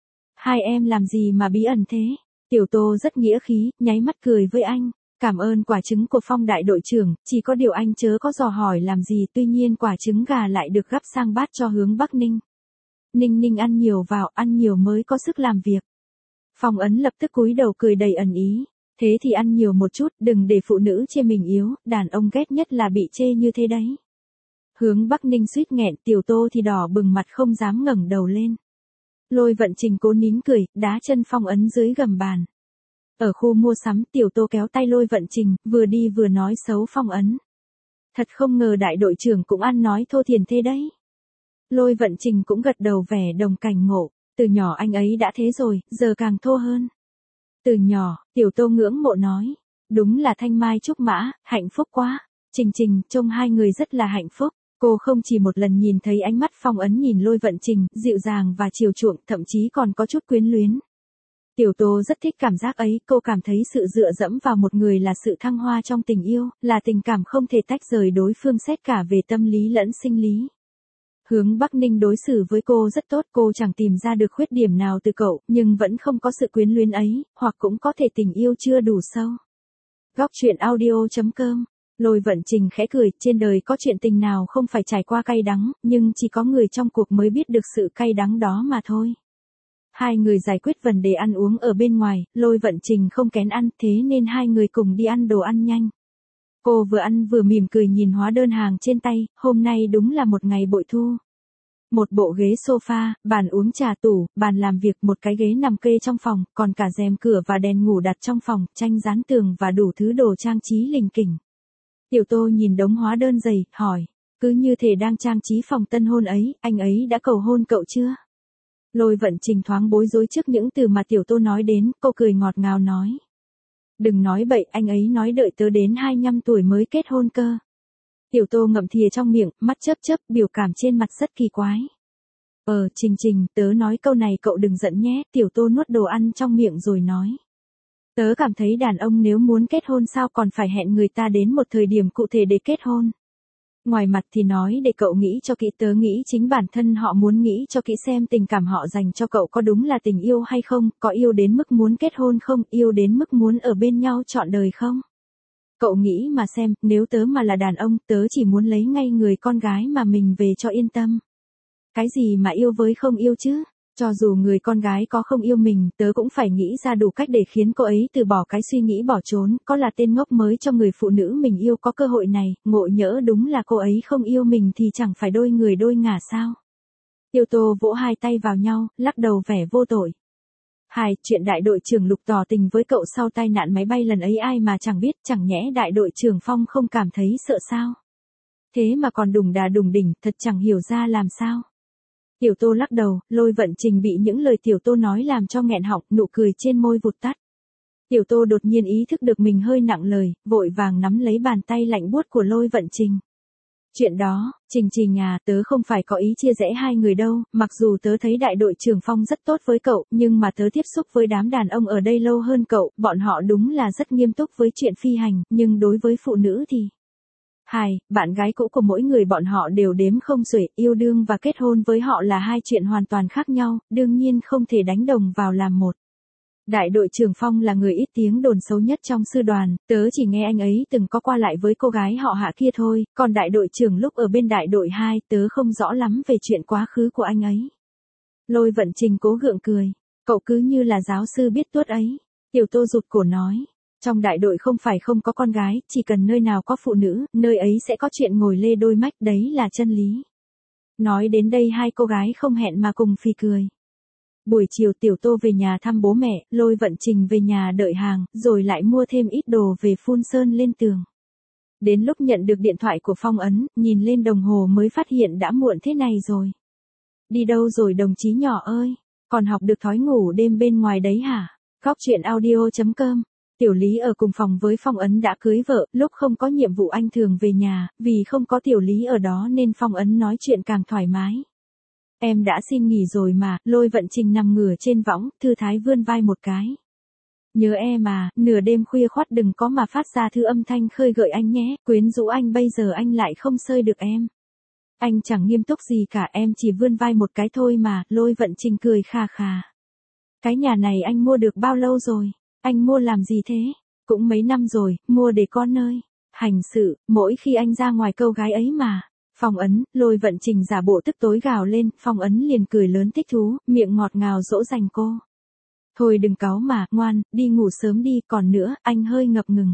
Hai em làm gì mà bí ẩn thế? Tiểu Tô rất nghĩa khí, nháy mắt cười với anh. Cảm ơn quả trứng của Phong đại đội trưởng, chỉ có điều anh chớ có dò hỏi làm gì, tuy nhiên quả trứng gà lại được gắp sang bát cho hướng Bắc Ninh. Ninh ăn nhiều vào, ăn nhiều mới có sức làm việc. Phong Ấn lập tức cúi đầu cười đầy ẩn ý. Thế thì ăn nhiều một chút, đừng để phụ nữ chê mình yếu, đàn ông ghét nhất là bị chê như thế đấy. Hướng Bắc Ninh suýt nghẹn, Tiểu Tô thì đỏ bừng mặt không dám ngẩng đầu lên. Lôi Vận Trình cố nín cười, đá chân Phong Ấn dưới gầm bàn. Ở khu mua sắm, Tiểu Tô kéo tay Lôi Vận Trình, vừa đi vừa nói xấu Phong Ấn. Thật không ngờ đại đội trưởng cũng ăn nói thô thiển thế đấy. Lôi Vận Trình cũng gật đầu vẻ đồng cảnh ngộ, từ nhỏ anh ấy đã thế rồi, giờ càng thô hơn. Từ nhỏ, Tiểu Tô ngưỡng mộ nói, đúng là thanh mai trúc mã, hạnh phúc quá. Trình, trông hai người rất là hạnh phúc. Cô không chỉ một lần nhìn thấy ánh mắt Phong Ấn nhìn Lôi Vận Trình, dịu dàng và chiều chuộng, thậm chí còn có chút quyến luyến. Tiểu Tô rất thích cảm giác ấy, cô cảm thấy sự dựa dẫm vào một người là sự thăng hoa trong tình yêu, là tình cảm không thể tách rời đối phương xét cả về tâm lý lẫn sinh lý. Hướng Bắc Ninh đối xử với cô rất tốt, cô chẳng tìm ra được khuyết điểm nào từ cậu, nhưng vẫn không có sự quyến luyến ấy, hoặc cũng có thể tình yêu chưa đủ sâu. Góc truyện audio.com. Lôi Vận Trình khẽ cười, trên đời có chuyện tình nào không phải trải qua cay đắng, nhưng chỉ có người trong cuộc mới biết được sự cay đắng đó mà thôi. Hai người giải quyết vấn đề ăn uống ở bên ngoài, Lôi Vận Trình không kén ăn, thế nên hai người cùng đi ăn đồ ăn nhanh. Cô vừa ăn vừa mỉm cười nhìn hóa đơn hàng trên tay, hôm nay đúng là một ngày bội thu. Một bộ ghế sofa, bàn uống trà, tủ, bàn làm việc, một cái ghế nằm kê trong phòng, còn cả rèm cửa và đèn ngủ đặt trong phòng, tranh dán tường và đủ thứ đồ trang trí lỉnh kỉnh. Tiểu Tô nhìn đống hóa đơn dày, hỏi, cứ như thể đang trang trí phòng tân hôn ấy, anh ấy đã cầu hôn cậu chưa? Lôi Vận Trình thoáng bối rối trước những từ mà Tiểu Tô nói đến, cô cười ngọt ngào nói. Đừng nói bậy, anh ấy nói đợi tớ đến 25 tuổi mới kết hôn cơ. Tiểu Tô ngậm thìa trong miệng, mắt chớp chớp, biểu cảm trên mặt rất kỳ quái. Trình, tớ nói câu này cậu đừng giận nhé, Tiểu Tô nuốt đồ ăn trong miệng rồi nói. Tớ cảm thấy đàn ông nếu muốn kết hôn sao còn phải hẹn người ta đến một thời điểm cụ thể để kết hôn. Ngoài mặt thì nói để cậu nghĩ cho kỹ, tớ nghĩ chính bản thân họ muốn nghĩ cho kỹ xem tình cảm họ dành cho cậu có đúng là tình yêu hay không, có yêu đến mức muốn kết hôn không, yêu đến mức muốn ở bên nhau trọn đời không. Cậu nghĩ mà xem, nếu tớ mà là đàn ông, tớ chỉ muốn lấy ngay người con gái mà mình về cho yên tâm. cái gì mà yêu với không yêu chứ? Cho dù người con gái có không yêu mình, tớ cũng phải nghĩ ra đủ cách để khiến cô ấy từ bỏ cái suy nghĩ bỏ trốn, có là tên ngốc mới cho người phụ nữ mình yêu có cơ hội này, ngộ nhỡ đúng là cô ấy không yêu mình thì chẳng phải đôi người đôi ngả sao? Tiêu Tô vỗ hai tay vào nhau, lắc đầu vẻ vô tội. Chuyện đại đội trưởng Lục tỏ tình với cậu sau tai nạn máy bay lần ấy ai mà chẳng biết, chẳng nhẽ đại đội trưởng Phong không cảm thấy sợ sao? Thế mà còn đùng đà đùng đỉnh, thật chẳng hiểu ra làm sao. Tiểu Tô lắc đầu, Lôi Vận Trình bị những lời Tiểu Tô nói làm cho nghẹn họng, nụ cười trên môi vụt tắt. Tiểu Tô đột nhiên ý thức được mình hơi nặng lời, vội vàng nắm lấy bàn tay lạnh buốt của Lôi Vận Trình. Chuyện đó, Trình à, tớ không phải có ý chia rẽ hai người đâu, mặc dù tớ thấy đại đội trưởng Phong rất tốt với cậu, nhưng mà tớ tiếp xúc với đám đàn ông ở đây lâu hơn cậu, bọn họ đúng là rất nghiêm túc với chuyện phi hành, nhưng đối với phụ nữ thì... Bạn gái cũ của mỗi người bọn họ đều đếm không xuể, yêu đương và kết hôn với họ là hai chuyện hoàn toàn khác nhau, đương nhiên không thể đánh đồng vào làm một. Đại đội trưởng Phong là người ít tiếng đồn xấu nhất trong sư đoàn, tớ chỉ nghe anh ấy từng có qua lại với cô gái họ Hạ kia thôi, còn đại đội trưởng lúc ở bên đại đội 2 tớ không rõ lắm về chuyện quá khứ của anh ấy. Lôi Vận Trình cố gượng cười, cậu cứ như là giáo sư biết tuốt ấy. Tiểu Tô rụt cổ nói. Trong đại đội không phải không có con gái, chỉ cần nơi nào có phụ nữ, nơi ấy sẽ có chuyện ngồi lê đôi mách, đấy là chân lý. Nói đến đây hai cô gái không hẹn mà cùng phì cười. Buổi chiều Tiểu Tô về nhà thăm bố mẹ, Lôi Vận Trình về nhà đợi hàng, rồi lại mua thêm ít đồ về phun sơn lên tường. Đến lúc nhận được điện thoại của Phong Ấn, nhìn lên đồng hồ mới phát hiện đã muộn thế này rồi. Đi đâu rồi đồng chí nhỏ ơi? Còn học được thói ngủ đêm bên ngoài đấy hả? Góc chuyện audio.com. Tiểu Lý ở cùng phòng với Phong Ấn đã cưới vợ, lúc không có nhiệm vụ anh thường về nhà, vì không có Tiểu Lý ở đó nên Phong Ấn nói chuyện càng thoải mái. Em đã xin nghỉ rồi mà, Lôi Vận Trình nằm ngửa trên võng, thư thái vươn vai một cái. Nhớ em à, nửa đêm khuya khoắt đừng có mà phát ra thứ âm thanh khơi gợi anh nhé, quyến rũ anh bây giờ anh lại không xơi được em. Anh chẳng nghiêm túc gì cả, em chỉ vươn vai một cái thôi mà, Lôi Vận Trình cười khà khà. Cái nhà này anh mua được bao lâu rồi? Anh mua làm gì thế? Cũng mấy năm rồi, mua để con ơi. Hành sự, mỗi khi anh ra ngoài câu gái ấy mà. Phong Ấn, Lôi Vận Trình giả bộ tức tối gào lên, Phong Ấn liền cười lớn thích thú, miệng ngọt ngào dỗ dành cô. Thôi đừng cáu mà, ngoan, đi ngủ sớm đi, còn nữa, anh hơi ngập ngừng.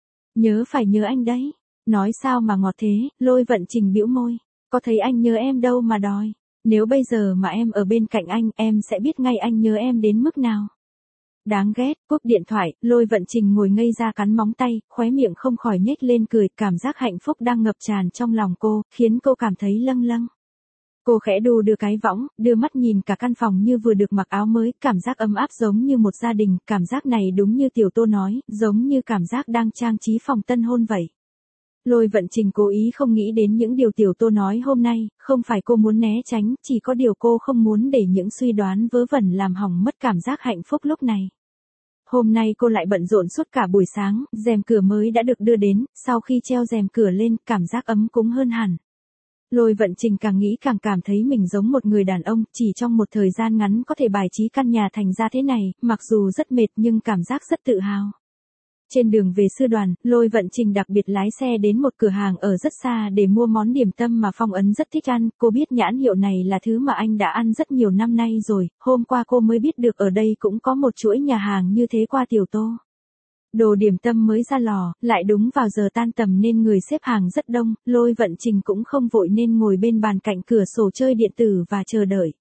Phải nhớ anh đấy. Nói sao mà ngọt thế, Lôi Vận Trình bĩu môi. Có thấy anh nhớ em đâu mà đòi. Nếu bây giờ mà em ở bên cạnh anh, em sẽ biết ngay anh nhớ em đến mức nào. Đáng ghét, cúp điện thoại, Lôi Vận Trình ngồi ngây ra cắn móng tay, khóe miệng không khỏi nhếch lên cười, cảm giác hạnh phúc đang ngập tràn trong lòng cô, khiến cô cảm thấy lâng lâng. Cô khẽ đu đưa cái võng, đưa mắt nhìn cả căn phòng như vừa được mặc áo mới, cảm giác ấm áp giống như một gia đình, cảm giác này đúng như Tiểu Tô nói, giống như cảm giác đang trang trí phòng tân hôn vậy. Lôi Vận Trình cố ý không nghĩ đến những điều Tiểu Tô nói hôm nay, không phải cô muốn né tránh, chỉ có điều cô không muốn để những suy đoán vớ vẩn làm hỏng mất cảm giác hạnh phúc lúc này. Hôm nay cô lại bận rộn suốt cả buổi sáng, rèm cửa mới đã được đưa đến, sau khi treo rèm cửa lên, cảm giác ấm cúng hơn hẳn. Lôi Vận Trình càng nghĩ càng cảm thấy mình giống một người đàn ông, chỉ trong một thời gian ngắn có thể bài trí căn nhà thành ra thế này, mặc dù rất mệt nhưng cảm giác rất tự hào. Trên đường về sư đoàn, Lôi Vận Trình đặc biệt lái xe đến một cửa hàng ở rất xa để mua món điểm tâm mà Phong Ấn rất thích ăn, cô biết nhãn hiệu này là thứ mà anh đã ăn rất nhiều năm nay rồi, hôm qua cô mới biết được ở đây cũng có một chuỗi nhà hàng như thế qua Tiểu Tô. Đồ điểm tâm mới ra lò, lại đúng vào giờ tan tầm nên người xếp hàng rất đông, Lôi Vận Trình cũng không vội nên ngồi bên bàn cạnh cửa sổ chơi điện tử và chờ đợi.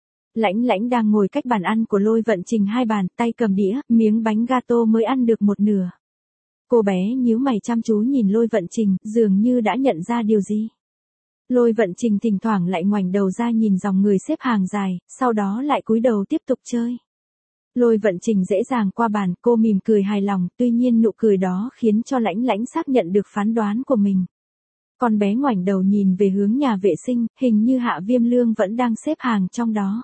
Lãnh đang ngồi cách bàn ăn của Lôi Vận Trình hai bàn, tay cầm đĩa, miếng bánh gato mới ăn được một nửa. Cô bé nhíu mày chăm chú nhìn Lôi Vận Trình, dường như đã nhận ra điều gì. Lôi Vận Trình thỉnh thoảng lại ngoảnh đầu ra nhìn dòng người xếp hàng dài, sau đó lại cúi đầu tiếp tục chơi. Lôi Vận Trình dễ dàng qua bàn, cô mỉm cười hài lòng, tuy nhiên nụ cười đó khiến cho Lãnh xác nhận được phán đoán của mình. Con bé ngoảnh đầu nhìn về hướng nhà vệ sinh, hình như Hạ Viêm Lương vẫn đang xếp hàng trong đó.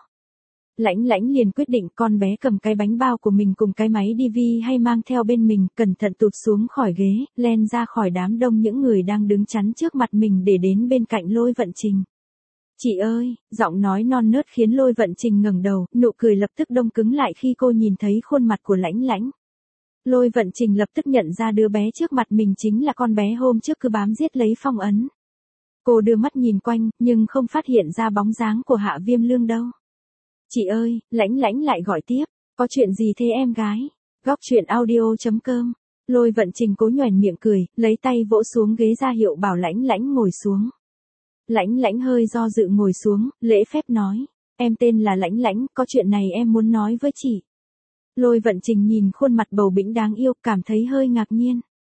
Lãnh liền quyết định con bé cầm cái bánh bao của mình cùng cái máy DV hay mang theo bên mình, cẩn thận tụt xuống khỏi ghế, len ra khỏi đám đông những người đang đứng chắn trước mặt mình để đến bên cạnh Lôi Vận Trình. Chị ơi, giọng nói non nớt khiến Lôi Vận Trình ngẩng đầu, nụ cười lập tức đông cứng lại khi cô nhìn thấy khuôn mặt của Lãnh. Lôi Vận Trình lập tức nhận ra đứa bé trước mặt mình chính là con bé hôm trước cứ bám giết lấy Phong Ấn. Cô đưa mắt nhìn quanh, nhưng không phát hiện ra bóng dáng của Hạ Viêm Lương đâu. Chị ơi, Lãnh Lãnh lại gọi tiếp, có chuyện gì thế em gái? Góc truyện audio.com. Lôi Vận Trình cố nhoẻn miệng cười, lấy tay vỗ xuống ghế ra hiệu bảo Lãnh Lãnh ngồi xuống. Lãnh Lãnh hơi do dự ngồi xuống, lễ phép nói, em tên là Lãnh Lãnh, có chuyện này em muốn nói với chị. Lôi Vận Trình nhìn khuôn mặt bầu bĩnh đáng yêu, cảm thấy hơi ngạc nhiên.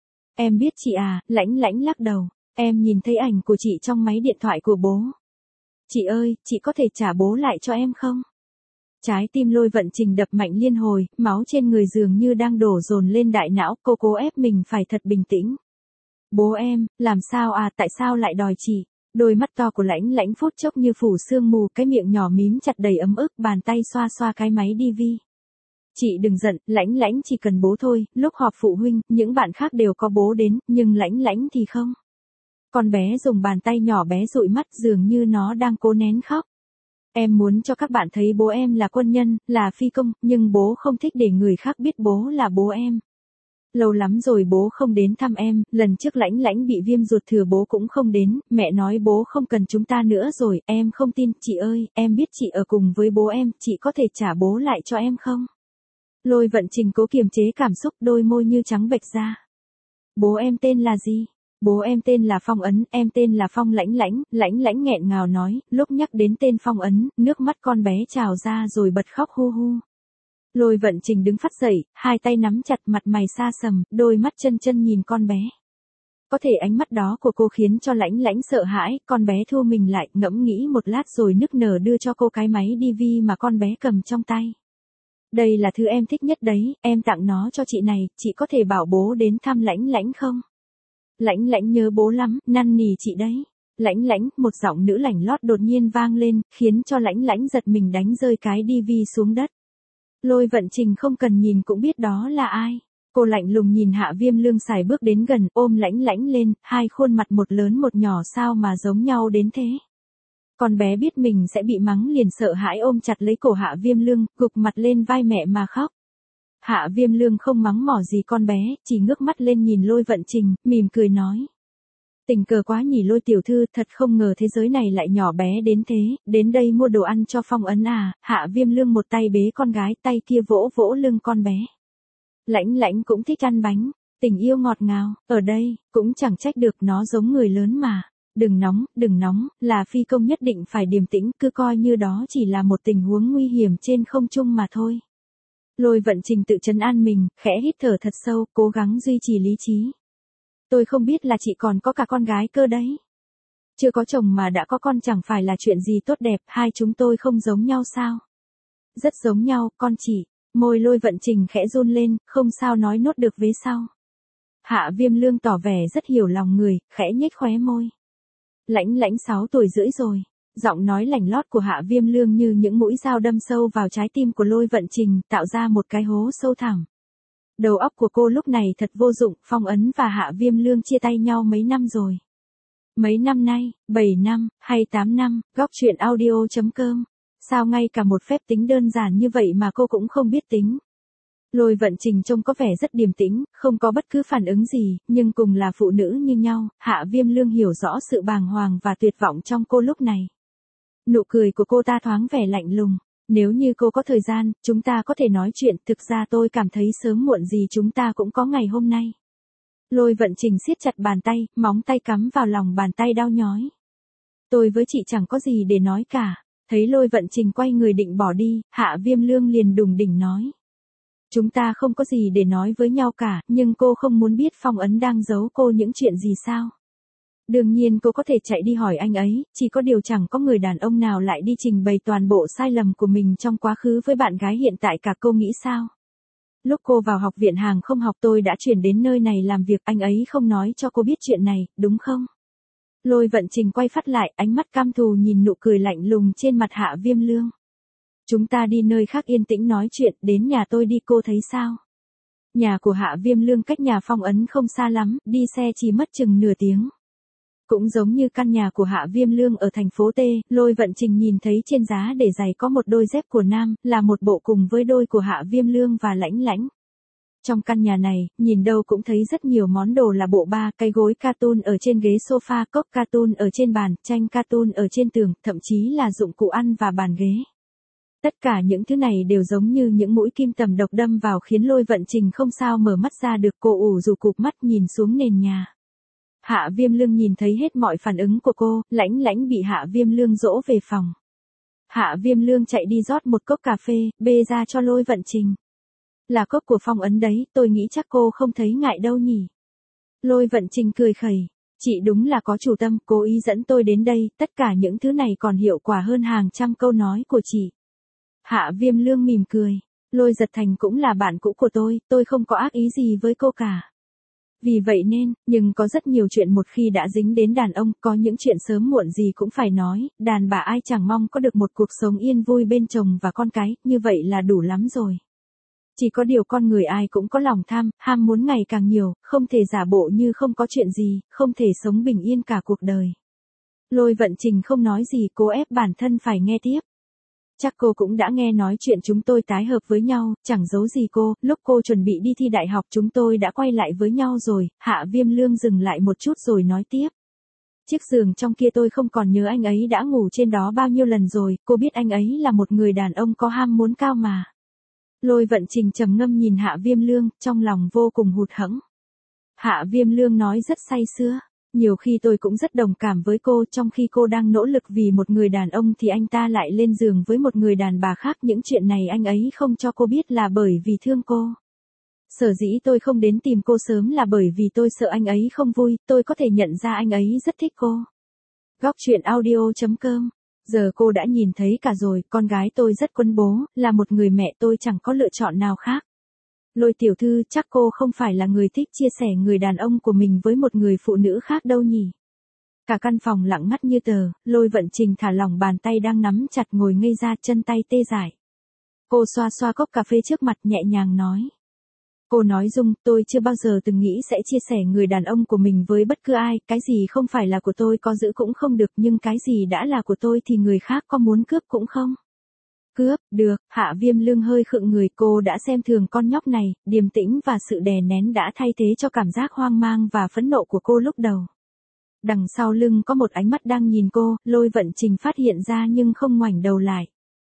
Em biết chị à, Lãnh Lãnh lắc đầu, em nhìn thấy ảnh của chị trong máy điện thoại của bố. Chị ơi, chị có thể trả bố lại cho em không? Trái tim Lôi Vận Trình đập mạnh liên hồi, máu trên người dường như đang đổ dồn lên đại não, cô cố ép mình phải thật bình tĩnh. Bố em, làm sao à, tại sao lại đòi chị? Đôi mắt to của Lãnh Lãnh phút chốc như phủ sương mù, cái miệng nhỏ mím chặt đầy ấm ức, bàn tay xoa xoa cái máy DV. Chị đừng giận, Lãnh Lãnh chỉ cần bố thôi, lúc họp phụ huynh, những bạn khác đều có bố đến, nhưng Lãnh Lãnh thì không. Con bé dùng bàn tay nhỏ bé dụi mắt dường như nó đang cố nén khóc. Em muốn cho các bạn thấy bố em là quân nhân, là phi công, nhưng bố không thích để người khác biết bố là bố em. Lâu lắm rồi bố không đến thăm em, lần trước Lãnh Lãnh bị viêm ruột thừa bố cũng không đến, mẹ nói bố không cần chúng ta nữa rồi, em không tin, chị ơi, em biết chị ở cùng với bố em, chị có thể trả bố lại cho em không? Lôi Vận Trình cố kiềm chế cảm xúc, đôi môi như trắng bệch ra. Bố em tên là gì? Bố em tên là Phong Ấn, em tên là Phong Lãnh Lãnh, Lãnh Lãnh nghẹn ngào nói, lúc nhắc đến tên Phong Ấn, nước mắt con bé trào ra rồi bật khóc hu hu. Lôi Vận Trình đứng phát dậy, hai tay nắm chặt, mặt mày xa sầm, đôi mắt chân chân nhìn con bé. Có thể ánh mắt đó của cô khiến cho Lãnh Lãnh sợ hãi, con bé thu mình lại, ngẫm nghĩ một lát rồi nức nở đưa cho cô cái máy DV mà con bé cầm trong tay. Đây là thứ em thích nhất đấy, em tặng nó cho chị này, chị có thể bảo bố đến thăm Lãnh Lãnh không? Lãnh Lãnh nhớ bố lắm, năn nỉ chị đấy. Lãnh Lãnh, một giọng nữ lảnh lót đột nhiên vang lên, khiến cho Lãnh Lãnh giật mình đánh rơi cái DV xuống đất. Lôi Vận Trình không cần nhìn cũng biết đó là ai. Cô lạnh lùng nhìn Hạ Viêm Lương xài bước đến gần, ôm Lãnh Lãnh lên, hai khuôn mặt một lớn một nhỏ sao mà giống nhau đến thế. Con bé biết mình sẽ bị mắng liền sợ hãi ôm chặt lấy cổ Hạ Viêm Lương, gục mặt lên vai mẹ mà khóc. Hạ Viêm Lương không mắng mỏ gì con bé, chỉ ngước mắt lên nhìn Lôi Vận Trình, mỉm cười nói. Tình cờ quá nhỉ Lôi tiểu thư, thật không ngờ thế giới này lại nhỏ bé đến thế, đến đây mua đồ ăn cho Phong Ấn à? Hạ Viêm Lương một tay bế con gái, tay kia vỗ vỗ lưng con bé. Lãnh Lãnh cũng thích ăn bánh, tình yêu ngọt ngào, ở đây, cũng chẳng trách được, nó giống người lớn mà. Đừng nóng, là phi công nhất định phải điềm tĩnh, cứ coi như đó chỉ là một tình huống nguy hiểm trên không trung mà thôi. Lôi Vận Trình tự trấn an mình, khẽ hít thở thật sâu, cố gắng duy trì lý trí. Tôi không biết là chị còn có cả con gái cơ đấy. Chưa có chồng mà đã có con chẳng phải là chuyện gì tốt đẹp, hai chúng tôi không giống nhau sao? Rất giống nhau, con chị. Môi Lôi Vận Trình khẽ run lên, không sao nói nốt được vế sau. Hạ Viêm Lương tỏ vẻ rất hiểu lòng người, khẽ nhếch khóe môi. Lãnh Lãnh 6 tuổi rưỡi rồi. Giọng nói lảnh lót của Hạ Viêm Lương như những mũi dao đâm sâu vào trái tim của Lôi Vận Trình, tạo ra một cái hố sâu thẳm. Đầu óc của cô lúc này thật vô dụng, Phong Ấn và Hạ Viêm Lương chia tay nhau mấy năm rồi. Mấy năm nay, 7 năm, hay 8 năm, góc truyện audio.com. Sao ngay cả một phép tính đơn giản như vậy mà cô cũng không biết tính. Lôi Vận Trình trông có vẻ rất điềm tĩnh, không có bất cứ phản ứng gì, nhưng cùng là phụ nữ như nhau, Hạ Viêm Lương hiểu rõ sự bàng hoàng và tuyệt vọng trong cô lúc này. Nụ cười của cô ta thoáng vẻ lạnh lùng. Nếu như cô có thời gian, chúng ta có thể nói chuyện, thực ra tôi cảm thấy sớm muộn gì chúng ta cũng có ngày hôm nay. Lôi Vận Trình siết chặt bàn tay, móng tay cắm vào lòng bàn tay đau nhói. Tôi với chị chẳng có gì để nói cả. Thấy Lôi Vận Trình quay người định bỏ đi, Hạ Viêm Lương liền đùng đỉnh nói. Chúng ta không có gì để nói với nhau cả, nhưng cô không muốn biết Phong Ấn đang giấu cô những chuyện gì sao? Đương nhiên cô có thể chạy đi hỏi anh ấy, chỉ có điều chẳng có người đàn ông nào lại đi trình bày toàn bộ sai lầm của mình trong quá khứ với bạn gái hiện tại cả, cô nghĩ sao? Lúc cô vào học viện hàng không học tôi đã chuyển đến nơi này làm việc, anh ấy không nói cho cô biết chuyện này, đúng không? Lôi Vận Trình quay phát lại, ánh mắt cam thù nhìn nụ cười lạnh lùng trên mặt Hạ Viêm Lương. Chúng ta đi nơi khác yên tĩnh nói chuyện, đến nhà tôi đi, cô thấy sao? Nhà của Hạ Viêm Lương cách nhà Phong Ấn không xa lắm, đi xe chỉ mất chừng nửa tiếng. Cũng giống như căn nhà của Hạ Viêm Lương ở thành phố T, Lôi Vận Trình nhìn thấy trên giá để giày có một đôi dép của nam, là một bộ cùng với đôi của Hạ Viêm Lương và Lãnh Lãnh. Trong căn nhà này, nhìn đâu cũng thấy rất nhiều món đồ là bộ ba, cái gối cartoon ở trên ghế sofa, cốc cartoon ở trên bàn, tranh cartoon ở trên tường, thậm chí là dụng cụ ăn và bàn ghế. Tất cả những thứ này đều giống như những mũi kim tầm độc đâm vào khiến Lôi Vận Trình không sao mở mắt ra được, cô ủ rũ cụp mắt nhìn xuống nền nhà. Hạ Viêm Lương nhìn thấy hết mọi phản ứng của cô, Lãnh Lãnh bị Hạ Viêm Lương dỗ về phòng. Hạ Viêm Lương chạy đi rót một cốc cà phê, bê ra cho Lôi Vận Trình. Là cốc của Phong Ấn đấy, tôi nghĩ chắc cô không thấy ngại đâu nhỉ. Lôi Vận Trình cười khẩy. Chị đúng là có chủ tâm, cố ý dẫn tôi đến đây, tất cả những thứ này còn hiệu quả hơn hàng trăm câu nói của chị. Hạ Viêm Lương mỉm cười. Lôi Giật Thành cũng là bạn cũ của tôi không có ác ý gì với cô cả. Vì vậy nên, nhưng có rất nhiều chuyện một khi đã dính đến đàn ông, có những chuyện sớm muộn gì cũng phải nói, đàn bà ai chẳng mong có được một cuộc sống yên vui bên chồng và con cái, như vậy là đủ lắm rồi. Chỉ có điều con người ai cũng có lòng tham, ham muốn ngày càng nhiều, không thể giả bộ như không có chuyện gì, không thể sống bình yên cả cuộc đời. Lôi Vận Trình không nói gì, cố ép bản thân phải nghe tiếp. Chắc cô cũng đã nghe nói chuyện chúng tôi tái hợp với nhau, chẳng giấu gì cô, lúc cô chuẩn bị đi thi đại học chúng tôi đã quay lại với nhau rồi. Hạ Viêm Lương dừng lại một chút rồi nói tiếp. Chiếc giường trong kia tôi không còn nhớ anh ấy đã ngủ trên đó bao nhiêu lần rồi, cô biết anh ấy là một người đàn ông có ham muốn cao mà. Lôi Vận Trình trầm ngâm nhìn Hạ Viêm Lương, trong lòng vô cùng hụt hẫng. Hạ Viêm Lương nói rất say sưa. Nhiều khi tôi cũng rất đồng cảm với cô, trong khi cô đang nỗ lực vì một người đàn ông thì anh ta lại lên giường với một người đàn bà khác. Những chuyện này anh ấy không cho cô biết là bởi vì thương cô. Sở dĩ tôi không đến tìm cô sớm là bởi vì tôi sợ anh ấy không vui, tôi có thể nhận ra anh ấy rất thích cô. Góc truyện audio.com. Giờ cô đã nhìn thấy cả rồi, con gái tôi rất quân bố, là một người mẹ, tôi chẳng có lựa chọn nào khác. Lôi tiểu thư, chắc cô không phải là người thích chia sẻ người đàn ông của mình với một người phụ nữ khác đâu nhỉ. Cả căn phòng lặng ngắt như tờ, Lôi Vận Trình thả lỏng bàn tay đang nắm chặt ngồi ngây ra, chân tay tê dại. Cô xoa xoa cốc cà phê trước mặt nhẹ nhàng nói. Cô nói Dung, tôi chưa bao giờ từng nghĩ sẽ chia sẻ người đàn ông của mình với bất cứ ai, cái gì không phải là của tôi có giữ cũng không được, nhưng cái gì đã là của tôi thì người khác có muốn cướp cũng không. Cướp, được, Hạ Viêm Lương hơi khựng người, cô đã xem thường con nhóc này, điềm tĩnh và sự đè nén đã thay thế cho cảm giác hoang mang và phẫn nộ của cô lúc đầu. Đằng sau lưng có một ánh mắt đang nhìn cô, Lôi Vận Trình phát hiện ra nhưng không ngoảnh đầu lại.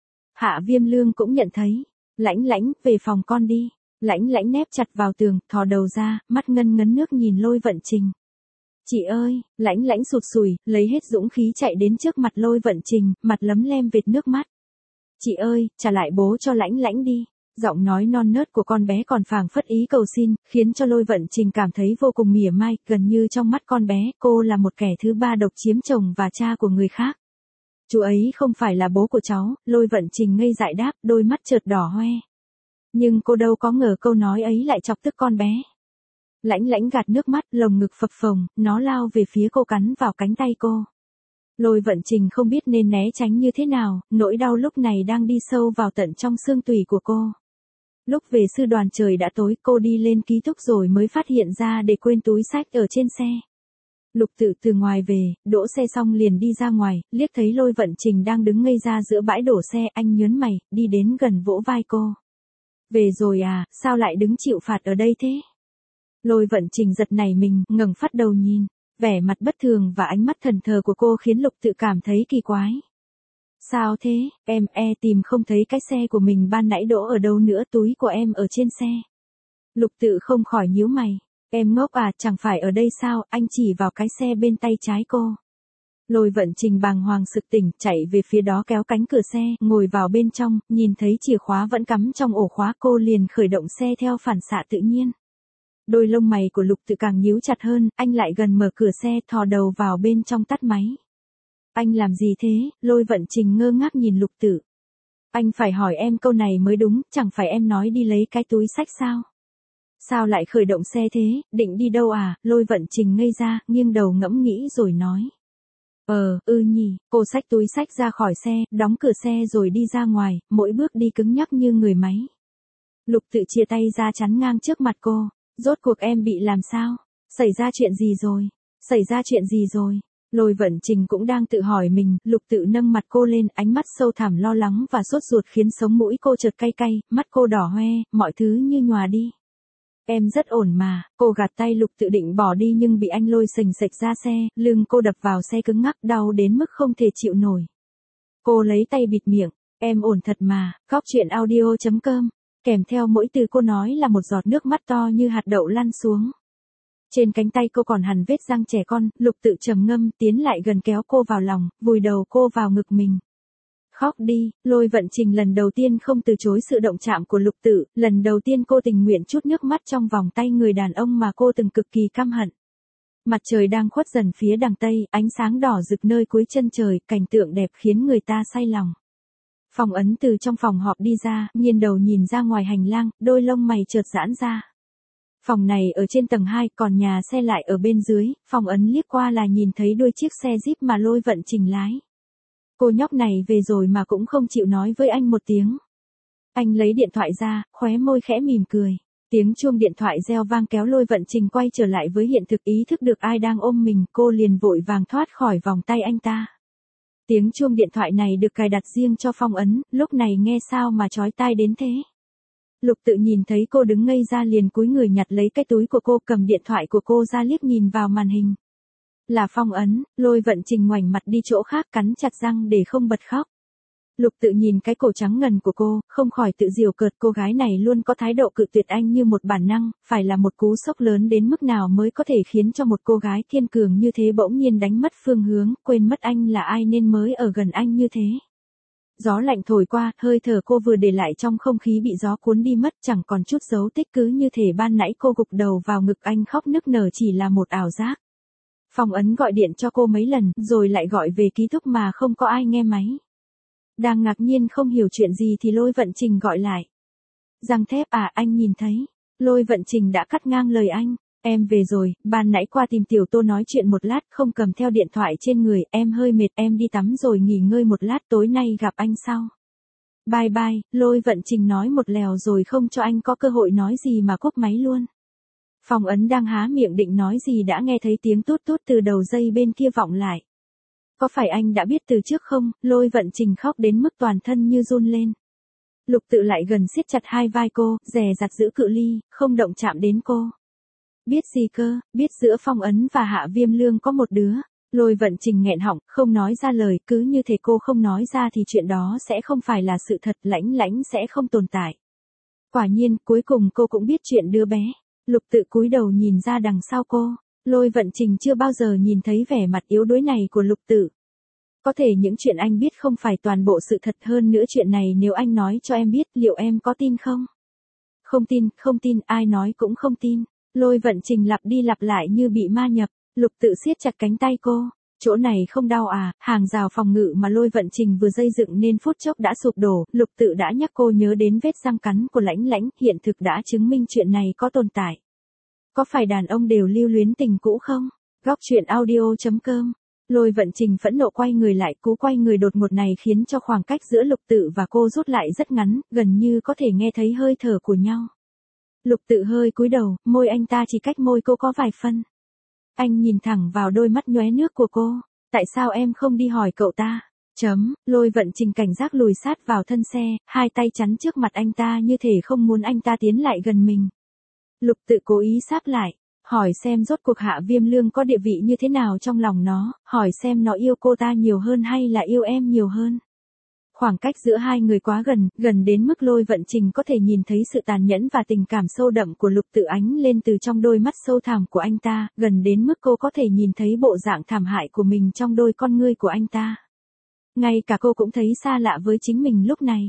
Hạ Viêm Lương cũng nhận thấy. Lãnh Lãnh, về phòng con đi. Lãnh Lãnh nép chặt vào tường, thò đầu ra, mắt ngân ngấn nước nhìn Lôi Vận Trình. Chị ơi, Lãnh Lãnh sụt sùi, lấy hết dũng khí chạy đến trước mặt Lôi Vận Trình, mặt lấm lem vệt nước mắt. Chị ơi, trả lại bố cho Lãnh Lãnh đi. Giọng nói non nớt của con bé còn phảng phất ý cầu xin, khiến cho Lôi Vận Trình cảm thấy vô cùng mỉa mai, gần như trong mắt con bé, cô là một kẻ thứ ba độc chiếm chồng và cha của người khác. Chú ấy không phải là bố của cháu, Lôi Vận Trình ngây dại đáp, đôi mắt chợt đỏ hoe. Nhưng cô đâu có ngờ câu nói ấy lại chọc tức con bé. Lãnh Lãnh gạt nước mắt, lồng ngực phập phồng, nó lao về phía cô, cắn vào cánh tay cô. Lôi Vận Trình không biết nên né tránh như thế nào, nỗi đau lúc này đang đi sâu vào tận trong xương tủy của cô. Lúc về sư đoàn trời đã tối, cô đi lên ký túc rồi mới phát hiện ra để quên túi xách ở trên xe. Lục Tự từ ngoài về, đỗ xe xong liền đi ra ngoài, liếc thấy Lôi Vận Trình đang đứng ngây ra giữa bãi đổ xe, anh nhớn mày, đi đến gần vỗ vai cô. Về rồi à, sao lại đứng chịu phạt ở đây thế? Lôi Vận Trình giật nảy mình, ngẩng phát đầu nhìn. Vẻ mặt bất thường và ánh mắt thần thờ của cô khiến Lục Tự cảm thấy kỳ quái. Sao thế, em tìm không thấy cái xe của mình ban nãy đỗ ở đâu nữa, túi của em ở trên xe. Lục Tự không khỏi nhíu mày. Em ngốc à, chẳng phải ở đây sao, anh chỉ vào cái xe bên tay trái cô. Lôi Vận Trình bàng hoàng sực tỉnh, chạy về phía đó kéo cánh cửa xe, ngồi vào bên trong, nhìn thấy chìa khóa vẫn cắm trong ổ khóa, cô liền khởi động xe theo phản xạ tự nhiên. Đôi lông mày của Lục Tự càng nhíu chặt hơn, anh lại gần mở cửa xe, thò đầu vào bên trong tắt máy. Anh làm gì thế? Lôi Vận Trình ngơ ngác nhìn Lục Tự. Anh phải hỏi em câu này mới đúng, chẳng phải em nói đi lấy cái túi xách sao? Sao lại khởi động xe thế, định đi đâu à? Lôi Vận Trình ngây ra, nghiêng đầu ngẫm nghĩ rồi nói. Nhỉ, cô xách túi xách ra khỏi xe, đóng cửa xe rồi đi ra ngoài, mỗi bước đi cứng nhắc như người máy. Lục Tự chia tay ra chắn ngang trước mặt cô. Rốt cuộc em bị làm sao? Xảy ra chuyện gì rồi? Xảy ra chuyện gì rồi? Lôi Vận Trình cũng đang tự hỏi mình, Lục Tự nâng mặt cô lên, ánh mắt sâu thẳm lo lắng và sốt ruột khiến sống mũi cô chợt cay cay, mắt cô đỏ hoe, mọi thứ như nhòa đi. Em rất ổn mà, cô gạt tay Lục Tự định bỏ đi nhưng bị anh lôi xềnh xệch ra xe, lưng cô đập vào xe cứng ngắc đau đến mức không thể chịu nổi. Cô lấy tay bịt miệng, em ổn thật mà, góc chuyện audio.com, kèm theo mỗi từ cô nói là một giọt nước mắt to như hạt đậu lăn xuống. Trên cánh tay cô còn hằn vết răng trẻ con, Lục Tự trầm ngâm tiến lại gần kéo cô vào lòng, vùi đầu cô vào ngực mình. Khóc đi, Lôi Vận Trình lần đầu tiên không từ chối sự động chạm của Lục Tự, lần đầu tiên cô tình nguyện chút nước mắt trong vòng tay người đàn ông mà cô từng cực kỳ căm hận. Mặt trời đang khuất dần phía đằng tây, ánh sáng đỏ rực nơi cuối chân trời, cảnh tượng đẹp khiến người ta say lòng. Phong Ấn từ trong phòng họp đi ra, nghiêng đầu nhìn ra ngoài hành lang, đôi lông mày chợt giãn ra. Phòng này ở trên tầng 2, còn nhà xe lại ở bên dưới, Phong Ấn liếc qua là nhìn thấy đôi chiếc xe Jeep mà Lôi Vận Trình lái. Cô nhóc này về rồi mà cũng không chịu nói với anh một tiếng. Anh lấy điện thoại ra, khóe môi khẽ mỉm cười. Tiếng chuông điện thoại reo vang kéo Lôi Vận Trình quay trở lại với hiện thực, ý thức được ai đang ôm mình, cô liền vội vàng thoát khỏi vòng tay anh ta. Tiếng chuông điện thoại này được cài đặt riêng cho Phong Ấn, lúc này nghe sao mà chói tai đến thế. Lục Tự nhìn thấy cô đứng ngây ra liền cúi người nhặt lấy cái túi của cô, cầm điện thoại của cô ra liếc nhìn vào màn hình. Là Phong Ấn. Lôi Vận Trình ngoảnh mặt đi chỗ khác, cắn chặt răng để không bật khóc. Lục Tự nhìn cái cổ trắng ngần của cô, không khỏi tự giễu cợt, cô gái này luôn có thái độ cự tuyệt anh như một bản năng, phải là một cú sốc lớn đến mức nào mới có thể khiến cho một cô gái thiên cường như thế bỗng nhiên đánh mất phương hướng, quên mất anh là ai nên mới ở gần anh như thế. Gió lạnh thổi qua, hơi thở cô vừa để lại trong không khí bị gió cuốn đi mất, chẳng còn chút dấu tích, cứ như thể ban nãy cô gục đầu vào ngực anh khóc nức nở chỉ là một ảo giác. Phong Ấn gọi điện cho cô mấy lần, rồi lại gọi về ký túc mà không có ai nghe máy. Đang ngạc nhiên không hiểu chuyện gì thì Lôi Vận Trình gọi lại. Răng thép à, anh nhìn thấy. Lôi Vận Trình đã cắt ngang lời anh. Em về rồi, ban nãy qua tìm Tiểu Tô nói chuyện một lát, không cầm theo điện thoại trên người, em hơi mệt, em đi tắm rồi nghỉ ngơi một lát, tối nay gặp anh sau. Bye bye, Lôi Vận Trình nói một lèo rồi không cho anh có cơ hội nói gì mà cúp máy luôn. Phong Ấn đang há miệng định nói gì đã nghe thấy tiếng tút tút từ đầu dây bên kia vọng lại. Có phải anh đã biết từ trước không? Lôi Vận Trình khóc đến mức toàn thân như run lên. Lục Tự lại gần siết chặt hai vai cô, dè dặt giữ cự ly, không động chạm đến cô. Biết gì cơ, biết giữa Phong Ấn và Hạ Viêm Lương có một đứa. Lôi Vận Trình nghẹn họng, không nói ra lời, cứ như thể cô không nói ra thì chuyện đó sẽ không phải là sự thật, Lãnh sẽ không tồn tại. Quả nhiên, cuối cùng cô cũng biết chuyện đứa bé. Lục Tự cúi đầu nhìn ra đằng sau cô. Lôi Vận Trình chưa bao giờ nhìn thấy vẻ mặt yếu đuối này của Lục Tự. Có thể những chuyện anh biết không phải toàn bộ sự thật, hơn nữa chuyện này nếu anh nói cho em biết, liệu em có tin không? Không tin, ai nói cũng không tin. Lôi Vận Trình lặp đi lặp lại như bị ma nhập. Lục Tự siết chặt cánh tay cô. Chỗ này không đau à? Hàng rào phòng ngự mà Lôi Vận Trình vừa xây dựng nên phút chốc đã sụp đổ. Lục Tự đã nhắc cô nhớ đến vết răng cắn của Lãnh, hiện thực đã chứng minh chuyện này có tồn tại. Có phải đàn ông đều lưu luyến tình cũ không? Góc chuyện audio.com. Lôi Vận Trình phẫn nộ quay người lại, cú quay người đột ngột này khiến cho khoảng cách giữa Lục Tự và cô rút lại rất ngắn, gần như có thể nghe thấy hơi thở của nhau. Lục Tự hơi cúi đầu, môi anh ta chỉ cách môi cô có vài phân. Anh nhìn thẳng vào đôi mắt nhoé nước của cô. Tại sao em không đi hỏi cậu ta? Lôi Vận Trình cảnh giác lùi sát vào thân xe, hai tay chắn trước mặt anh ta như thể không muốn anh ta tiến lại gần mình. Lục Tự cố ý sáp lại, hỏi xem rốt cuộc Hạ Viêm Lương có địa vị như thế nào trong lòng nó, hỏi xem nó yêu cô ta nhiều hơn hay là yêu em nhiều hơn. Khoảng cách giữa hai người quá gần đến mức Lôi Vận Trình có thể nhìn thấy sự tàn nhẫn và tình cảm sâu đậm của Lục Tự ánh lên từ trong đôi mắt sâu thẳm của anh ta, gần đến mức cô có thể nhìn thấy bộ dạng thảm hại của mình trong đôi con ngươi của anh ta. Ngay cả cô cũng thấy xa lạ với chính mình lúc này.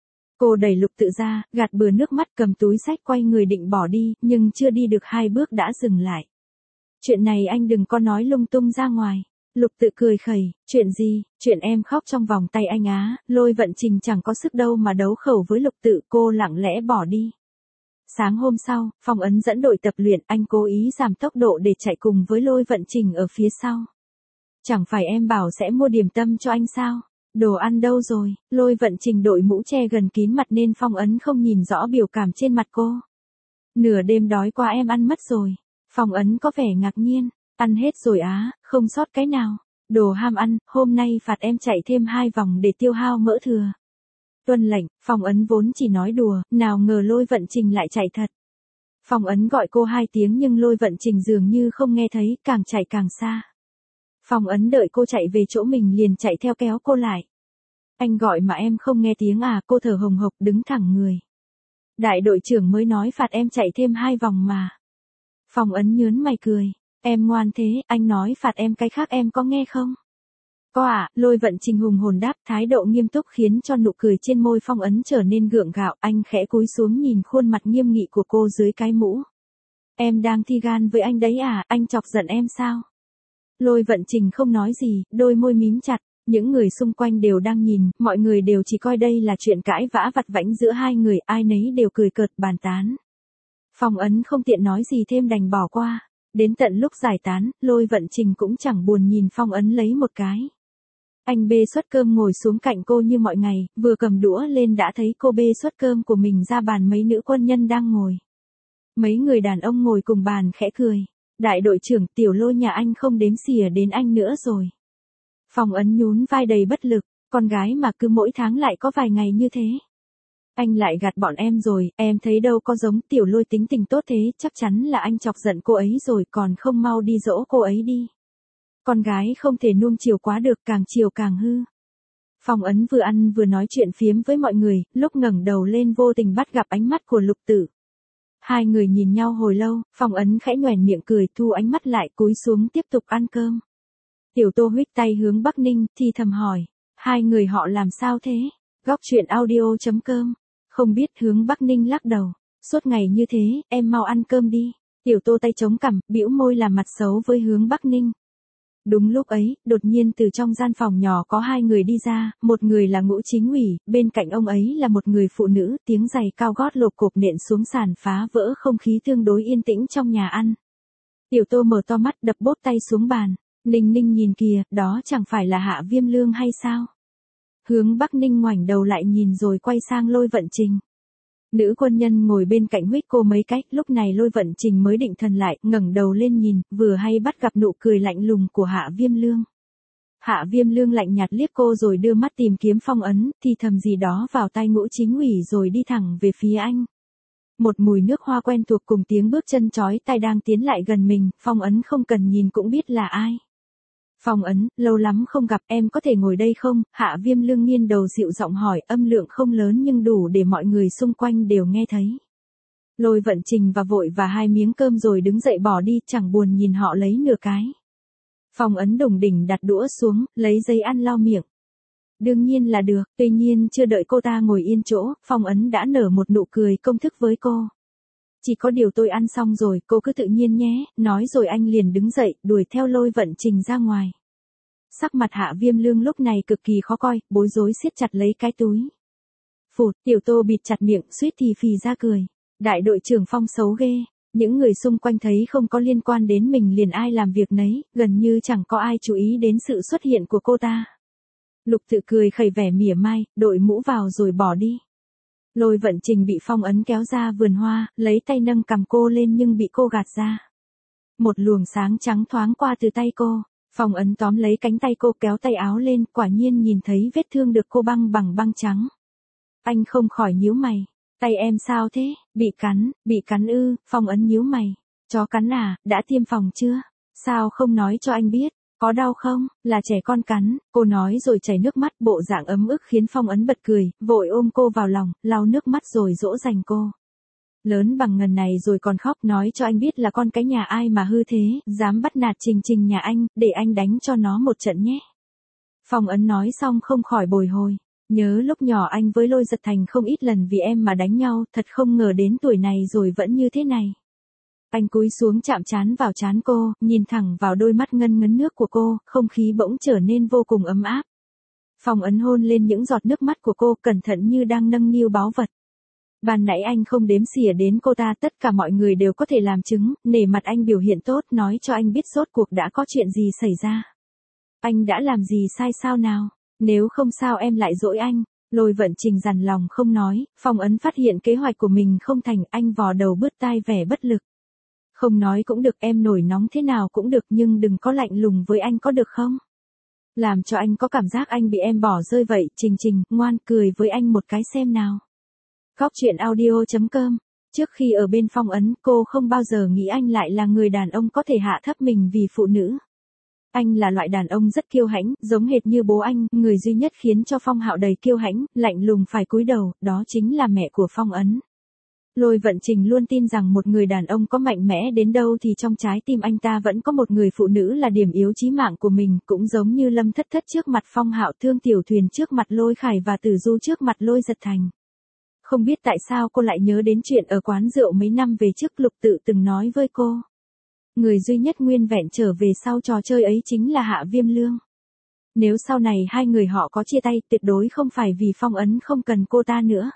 Cô đẩy Lục Tự ra, gạt bừa nước mắt, cầm túi xách quay người định bỏ đi, nhưng chưa đi được 2 bước đã dừng lại. Chuyện này anh đừng có nói lung tung ra ngoài. Lục Tự cười khẩy, chuyện gì, chuyện em khóc trong vòng tay anh á. Lôi Vận Trình chẳng có sức đâu mà đấu khẩu với Lục Tự, cô lặng lẽ bỏ đi. Sáng hôm sau, Phong Ấn dẫn đội tập luyện, anh cố ý giảm tốc độ để chạy cùng với Lôi Vận Trình ở phía sau. Chẳng phải em bảo sẽ mua điểm tâm cho anh sao? Đồ ăn đâu rồi? Lôi Vận Trình đội mũ che gần kín mặt nên Phong Ấn không nhìn rõ biểu cảm trên mặt cô. Nửa đêm đói quá em ăn mất rồi. Phong Ấn có vẻ ngạc nhiên. Ăn hết rồi á, không sót cái nào. Đồ ham ăn, hôm nay phạt em chạy thêm 2 vòng để tiêu hao mỡ thừa. Tuân lệnh, Phong Ấn vốn chỉ nói đùa, nào ngờ Lôi Vận Trình lại chạy thật. Phong ấn gọi cô 2 tiếng nhưng Lôi Vận Trình dường như không nghe thấy, càng chạy càng xa. Phong ấn đợi cô chạy về chỗ mình liền chạy theo kéo cô lại. Anh gọi mà em không nghe tiếng à, cô thở hồng hộc đứng thẳng người. Đại đội trưởng mới nói phạt em chạy thêm 2 vòng mà. Phong ấn nhớn mày cười. Em ngoan thế, anh nói phạt em cái khác em có nghe không? Có à, Lôi Vận Trình hùng hồn đáp, thái độ nghiêm túc khiến cho nụ cười trên môi Phong ấn trở nên gượng gạo. Anh khẽ cúi xuống nhìn khuôn mặt nghiêm nghị của cô dưới cái mũ. Em đang thi gan với anh đấy à, anh chọc giận em sao? Lôi Vận Trình không nói gì, đôi môi mím chặt. Những người xung quanh đều đang nhìn, mọi người đều chỉ coi đây là chuyện cãi vã vặt vãnh giữa hai người, ai nấy đều cười cợt bàn tán. Phong ấn không tiện nói gì thêm đành bỏ qua. Đến tận lúc giải tán, Lôi Vận Trình cũng chẳng buồn nhìn Phong ấn lấy một cái. Anh bê suất cơm ngồi xuống cạnh cô như mọi ngày, vừa cầm đũa lên đã thấy cô bê suất cơm của mình ra bàn mấy nữ quân nhân đang ngồi. Mấy người đàn ông ngồi cùng bàn khẽ cười. Đại đội trưởng, tiểu Lôi nhà anh không đếm xỉa đến anh nữa rồi. Phong ấn nhún vai đầy bất lực, con gái mà cứ mỗi tháng lại có vài ngày như thế. Anh lại gạt bọn em rồi, em thấy đâu có giống, tiểu Lôi tính tình tốt thế, chắc chắn là anh chọc giận cô ấy rồi, còn không mau đi dỗ cô ấy đi. Con gái không thể nuông chiều quá được, càng chiều càng hư. Phong ấn vừa ăn vừa nói chuyện phiếm với mọi người, lúc ngẩng đầu lên vô tình bắt gặp ánh mắt của Lục Tử. Hai người nhìn nhau hồi lâu, Phong ấn khẽ nhoẻn miệng cười, thu ánh mắt lại, cúi xuống tiếp tục ăn cơm. Tiểu Tô huých tay hướng Bắc Ninh, thì thầm hỏi, hai người họ làm sao thế? Góc truyện audio.com. Không biết, hướng Bắc Ninh lắc đầu. Suốt ngày như thế, em mau ăn cơm đi. Tiểu Tô tay chống cằm, bĩu môi làm mặt xấu với hướng Bắc Ninh. Đúng lúc ấy, đột nhiên từ trong gian phòng nhỏ có 2 người đi ra, một người là Ngũ Chính ủy, bên cạnh ông ấy là một người phụ nữ, tiếng giày cao gót lộp cộp nện xuống sàn phá vỡ không khí tương đối yên tĩnh trong nhà ăn. Tiểu Tô mở to mắt đập bốp tay xuống bàn. Ninh Ninh nhìn kìa, đó chẳng phải là Hạ Viêm Lương hay sao? Hướng Bắc Ninh ngoảnh đầu lại nhìn rồi quay sang Lôi Vận Trình. Nữ quân nhân ngồi bên cạnh huých cô mấy cách, lúc này Lôi Vận Trình mới định thần lại, ngẩng đầu lên nhìn, vừa hay bắt gặp nụ cười lạnh lùng của Hạ Viêm Lương. Hạ Viêm Lương lạnh nhạt liếc cô rồi đưa mắt tìm kiếm Phong ấn, thì thầm gì đó vào tai Ngũ Chính ủy rồi đi thẳng về phía anh. Một mùi nước hoa quen thuộc cùng tiếng bước chân chói tai đang tiến lại gần mình, Phong ấn không cần nhìn cũng biết là ai. Phong ấn, lâu lắm không gặp, em có thể ngồi đây không? Hạ Viêm Lương nghiêng đầu dịu giọng hỏi, âm lượng không lớn nhưng đủ để mọi người xung quanh đều nghe thấy. Lôi Vận Trình và vội và 2 miếng cơm rồi đứng dậy bỏ đi, chẳng buồn nhìn họ lấy nửa cái. Phong ấn đùng đỉnh đặt đũa xuống, lấy giấy ăn lau miệng. Đương nhiên là được, tuy nhiên chưa đợi cô ta ngồi yên chỗ, Phong ấn đã nở một nụ cười công thức với cô. Chỉ có điều tôi ăn xong rồi, cô cứ tự nhiên nhé, nói rồi anh liền đứng dậy, đuổi theo Lôi Vận Trình ra ngoài. Sắc mặt Hạ Viêm Lương lúc này cực kỳ khó coi, bối rối siết chặt lấy cái túi. Phụt, Tiểu Tô bịt chặt miệng, suýt thì phì ra cười. Đại đội trưởng Phong xấu ghê. Những người xung quanh thấy không có liên quan đến mình liền ai làm việc nấy, gần như chẳng có ai chú ý đến sự xuất hiện của cô ta. Lục Tự cười khẩy vẻ mỉa mai, đội mũ vào rồi bỏ đi. Lôi Vận Trình bị Phong ấn kéo ra vườn hoa, lấy tay nâng cầm cô lên nhưng bị cô gạt ra. Một luồng sáng trắng thoáng qua từ tay cô, Phong ấn tóm lấy cánh tay cô kéo tay áo lên, quả nhiên nhìn thấy vết thương được cô băng bằng băng trắng. Anh không khỏi nhíu mày, tay em sao thế, bị cắn ư? Phong ấn nhíu mày, chó cắn à, đã tiêm phòng chưa? Sao không nói cho anh biết? Có đau không? Là trẻ con cắn, cô nói rồi chảy nước mắt, bộ dạng ấm ức khiến Phong ấn bật cười, vội ôm cô vào lòng, lau nước mắt rồi dỗ dành cô. Lớn bằng ngần này rồi còn khóc, nói cho anh biết là con cái nhà ai mà hư thế, dám bắt nạt Trình Trình nhà anh, để anh đánh cho nó một trận nhé. Phong ấn nói xong không khỏi bồi hồi, nhớ lúc nhỏ anh với Lôi Giật Thành không ít lần vì em mà đánh nhau, thật không ngờ đến tuổi này rồi vẫn như thế này. Anh cúi xuống chạm trán vào trán cô, nhìn thẳng vào đôi mắt ngân ngấn nước của cô, không khí bỗng trở nên vô cùng ấm áp. Phong ấn hôn lên những giọt nước mắt của cô, cẩn thận như đang nâng niu báu vật. Ban nãy anh không đếm xỉa đến cô ta, tất cả mọi người đều có thể làm chứng, nể mặt anh biểu hiện tốt, nói cho anh biết rốt cuộc đã có chuyện gì xảy ra. Anh đã làm gì sai sao nào? Nếu không sao em lại dỗi anh. Lôi Vận Trình dằn lòng không nói, Phong ấn phát hiện kế hoạch của mình không thành, anh vò đầu bứt tai vẻ bất lực. Không nói cũng được, em nổi nóng thế nào cũng được, nhưng đừng có lạnh lùng với anh có được không? Làm cho anh có cảm giác anh bị em bỏ rơi vậy. Trình Trình, ngoan cười với anh một cái xem nào. Góc truyện audio.com Trước khi ở bên Phong Ấn, cô không bao giờ nghĩ anh lại là người đàn ông có thể hạ thấp mình vì phụ nữ. Anh là loại đàn ông rất kiêu hãnh, giống hệt như bố anh, người duy nhất khiến cho Phong Hạo đầy kiêu hãnh, lạnh lùng phải cúi đầu, đó chính là mẹ của Phong Ấn. Lôi Vận Trình luôn tin rằng một người đàn ông có mạnh mẽ đến đâu thì trong trái tim anh ta vẫn có một người phụ nữ là điểm yếu chí mạng của mình, cũng giống như Lâm Thất Thất trước mặt Phong Hạo, Thương Tiểu Thuyền trước mặt Lôi Khải và Tử Du trước mặt Lôi Giật Thành. Không biết tại sao cô lại nhớ đến chuyện ở quán rượu mấy năm về trước Lục Tự từng nói với cô. Người duy nhất nguyên vẹn trở về sau trò chơi ấy chính là Hạ Viêm Lương. Nếu sau này hai người họ có chia tay, tuyệt đối không phải vì Phong Ấn không cần cô ta nữa.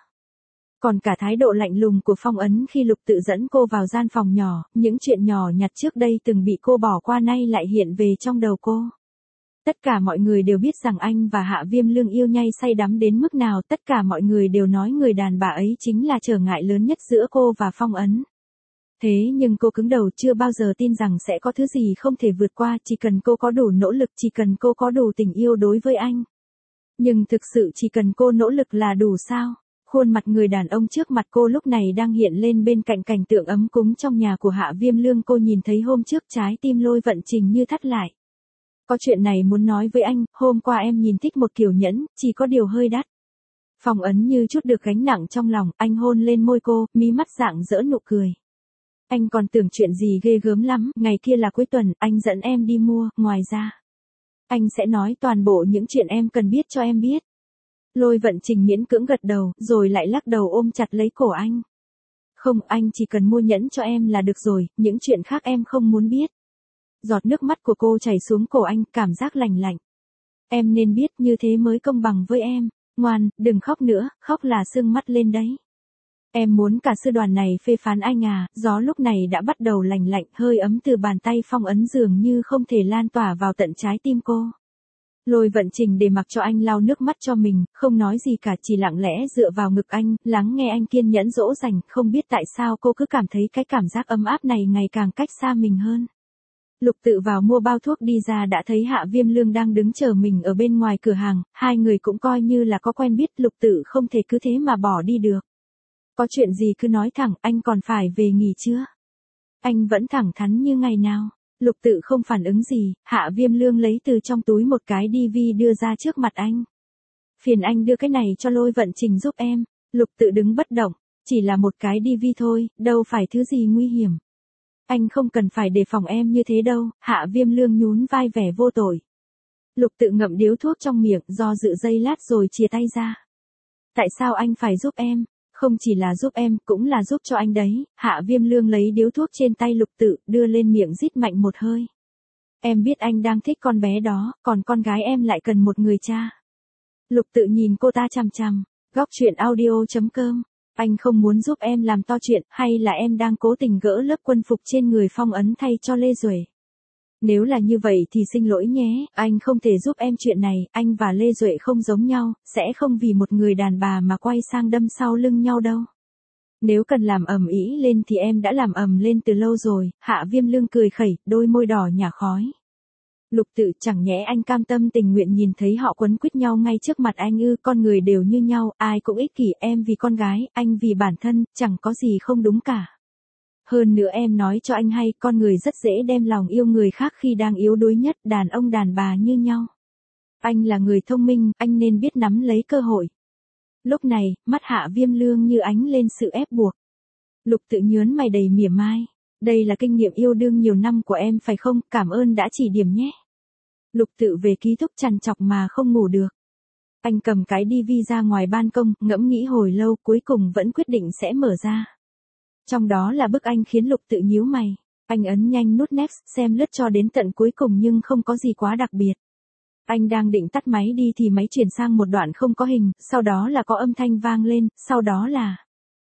Còn cả thái độ lạnh lùng của Phong Ấn khi Lục Tự dẫn cô vào gian phòng nhỏ, những chuyện nhỏ nhặt trước đây từng bị cô bỏ qua nay lại hiện về trong đầu cô. Tất cả mọi người đều biết rằng anh và Hạ Viêm Lương yêu nhau say đắm đến mức nào, tất cả mọi người đều nói người đàn bà ấy chính là trở ngại lớn nhất giữa cô và Phong Ấn. Thế nhưng cô cứng đầu, chưa bao giờ tin rằng sẽ có thứ gì không thể vượt qua, chỉ cần cô có đủ nỗ lực, chỉ cần cô có đủ tình yêu đối với anh. Nhưng thực sự chỉ cần cô nỗ lực là đủ sao? Khuôn mặt người đàn ông trước mặt cô lúc này đang hiện lên bên cạnh cảnh tượng ấm cúng trong nhà của Hạ Viêm Lương cô nhìn thấy hôm trước, trái tim Lôi Vận Trình như thắt lại. Có chuyện này muốn nói với anh, hôm qua em nhìn thích một kiểu nhẫn, chỉ có điều hơi đắt. Phong Ấn như chút được gánh nặng trong lòng, anh hôn lên môi cô, mí mắt rạng rỡ nụ cười. Anh còn tưởng chuyện gì ghê gớm lắm, ngày kia là cuối tuần, anh dẫn em đi mua, ngoài ra. Anh sẽ nói toàn bộ những chuyện em cần biết cho em biết. Lôi Vận Trình miễn cưỡng gật đầu, rồi lại lắc đầu ôm chặt lấy cổ anh. Không, anh chỉ cần mua nhẫn cho em là được rồi, những chuyện khác em không muốn biết. Giọt nước mắt của cô chảy xuống cổ anh, cảm giác lành lạnh. Em nên biết như thế mới công bằng với em. Ngoan, đừng khóc nữa, khóc là sưng mắt lên đấy. Em muốn cả sư đoàn này phê phán anh à, gió lúc này đã bắt đầu lành lạnh, hơi ấm từ bàn tay Phong Ấn dường như không thể lan tỏa vào tận trái tim cô. Lôi Vận Trình để mặc cho anh lau nước mắt cho mình, không nói gì cả, chỉ lặng lẽ dựa vào ngực anh, lắng nghe anh kiên nhẫn dỗ dành, không biết tại sao cô cứ cảm thấy cái cảm giác ấm áp này ngày càng cách xa mình hơn. Lục Tự vào mua bao thuốc đi ra đã thấy Hạ Viêm Lương đang đứng chờ mình ở bên ngoài cửa hàng, hai người cũng coi như là có quen biết, Lục Tự không thể cứ thế mà bỏ đi được. Có chuyện gì cứ nói thẳng, anh còn phải về nghỉ chưa? Anh vẫn thẳng thắn như ngày nào. Lục Tự không phản ứng gì, Hạ Viêm Lương lấy từ trong túi một cái DV đưa ra trước mặt anh. Phiền anh đưa cái này cho Lôi Vận Trình giúp em. Lục Tự đứng bất động, chỉ là một cái DV thôi, đâu phải thứ gì nguy hiểm. Anh không cần phải đề phòng em như thế đâu, Hạ Viêm Lương nhún vai vẻ vô tội. Lục Tự ngậm điếu thuốc trong miệng, do dự giây lát rồi chia tay ra. Tại sao anh phải giúp em? Không chỉ là giúp em, cũng là giúp cho anh đấy. Hạ Viêm Lương lấy điếu thuốc trên tay Lục Tự, đưa lên miệng rít mạnh một hơi. Em biết anh đang thích con bé đó, còn con gái em lại cần một người cha. Lục Tự nhìn cô ta chằm chằm. Góc truyện audio.com. Anh không muốn giúp em làm to chuyện, hay là em đang cố tình gỡ lớp quân phục trên người Phong Ấn thay cho Lê Duệ? Nếu là như vậy thì xin lỗi nhé, anh không thể giúp em chuyện này, anh và Lê Duệ không giống nhau, sẽ không vì một người đàn bà mà quay sang đâm sau lưng nhau đâu. Nếu cần làm ầm ĩ lên thì em đã làm ầm lên từ lâu rồi. Hạ Viêm Lương cười khẩy, đôi môi đỏ nhả khói. Lục Tự, chẳng nhẽ anh cam tâm tình nguyện nhìn thấy họ quấn quýt nhau ngay trước mặt anh ư? Con người đều như nhau, ai cũng ích kỷ, em vì con gái, anh vì bản thân, chẳng có gì không đúng cả. Hơn nữa em nói cho anh hay, con người rất dễ đem lòng yêu người khác khi đang yếu đuối nhất, đàn ông đàn bà như nhau. Anh là người thông minh, anh nên biết nắm lấy cơ hội. Lúc này, mắt Hạ Viêm Lương như ánh lên sự ép buộc. Lục Tự nhớn mày đầy mỉa mai. Đây là kinh nghiệm yêu đương nhiều năm của em phải không, cảm ơn đã chỉ điểm nhé. Lục Tự về ký túc trằn trọc mà không ngủ được. Anh cầm cái DV ra ngoài ban công, ngẫm nghĩ hồi lâu, cuối cùng vẫn quyết định sẽ mở ra. Trong đó là bức ảnh khiến Lục Tự nhíu mày. Anh ấn nhanh nút Next, xem lướt cho đến tận cuối cùng nhưng không có gì quá đặc biệt. Anh đang định tắt máy đi thì máy chuyển sang một đoạn không có hình, sau đó là có âm thanh vang lên, sau đó là...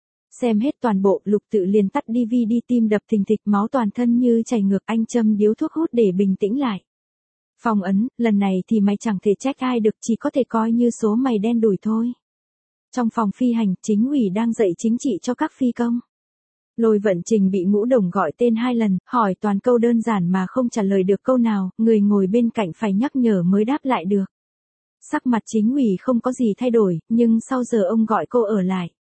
Xem hết toàn bộ, Lục Tự liền tắt DVD, tim đập thình thịch, máu toàn thân như chảy ngược, anh châm điếu thuốc hút để bình tĩnh lại. Phong Ấn, lần này thì mày chẳng thể trách ai được, chỉ có thể coi như số mày đen đủi thôi. Trong phòng phi hành, chính ủy đang dạy chính trị cho các phi công. Lôi Vận Trình bị Ngũ Đồng gọi tên 2 lần, hỏi toàn câu đơn giản mà không trả lời được câu nào, người ngồi bên cạnh phải nhắc nhở mới đáp lại được. Sắc mặt chính ủy không có gì thay đổi, nhưng sau giờ ông gọi cô ở lại.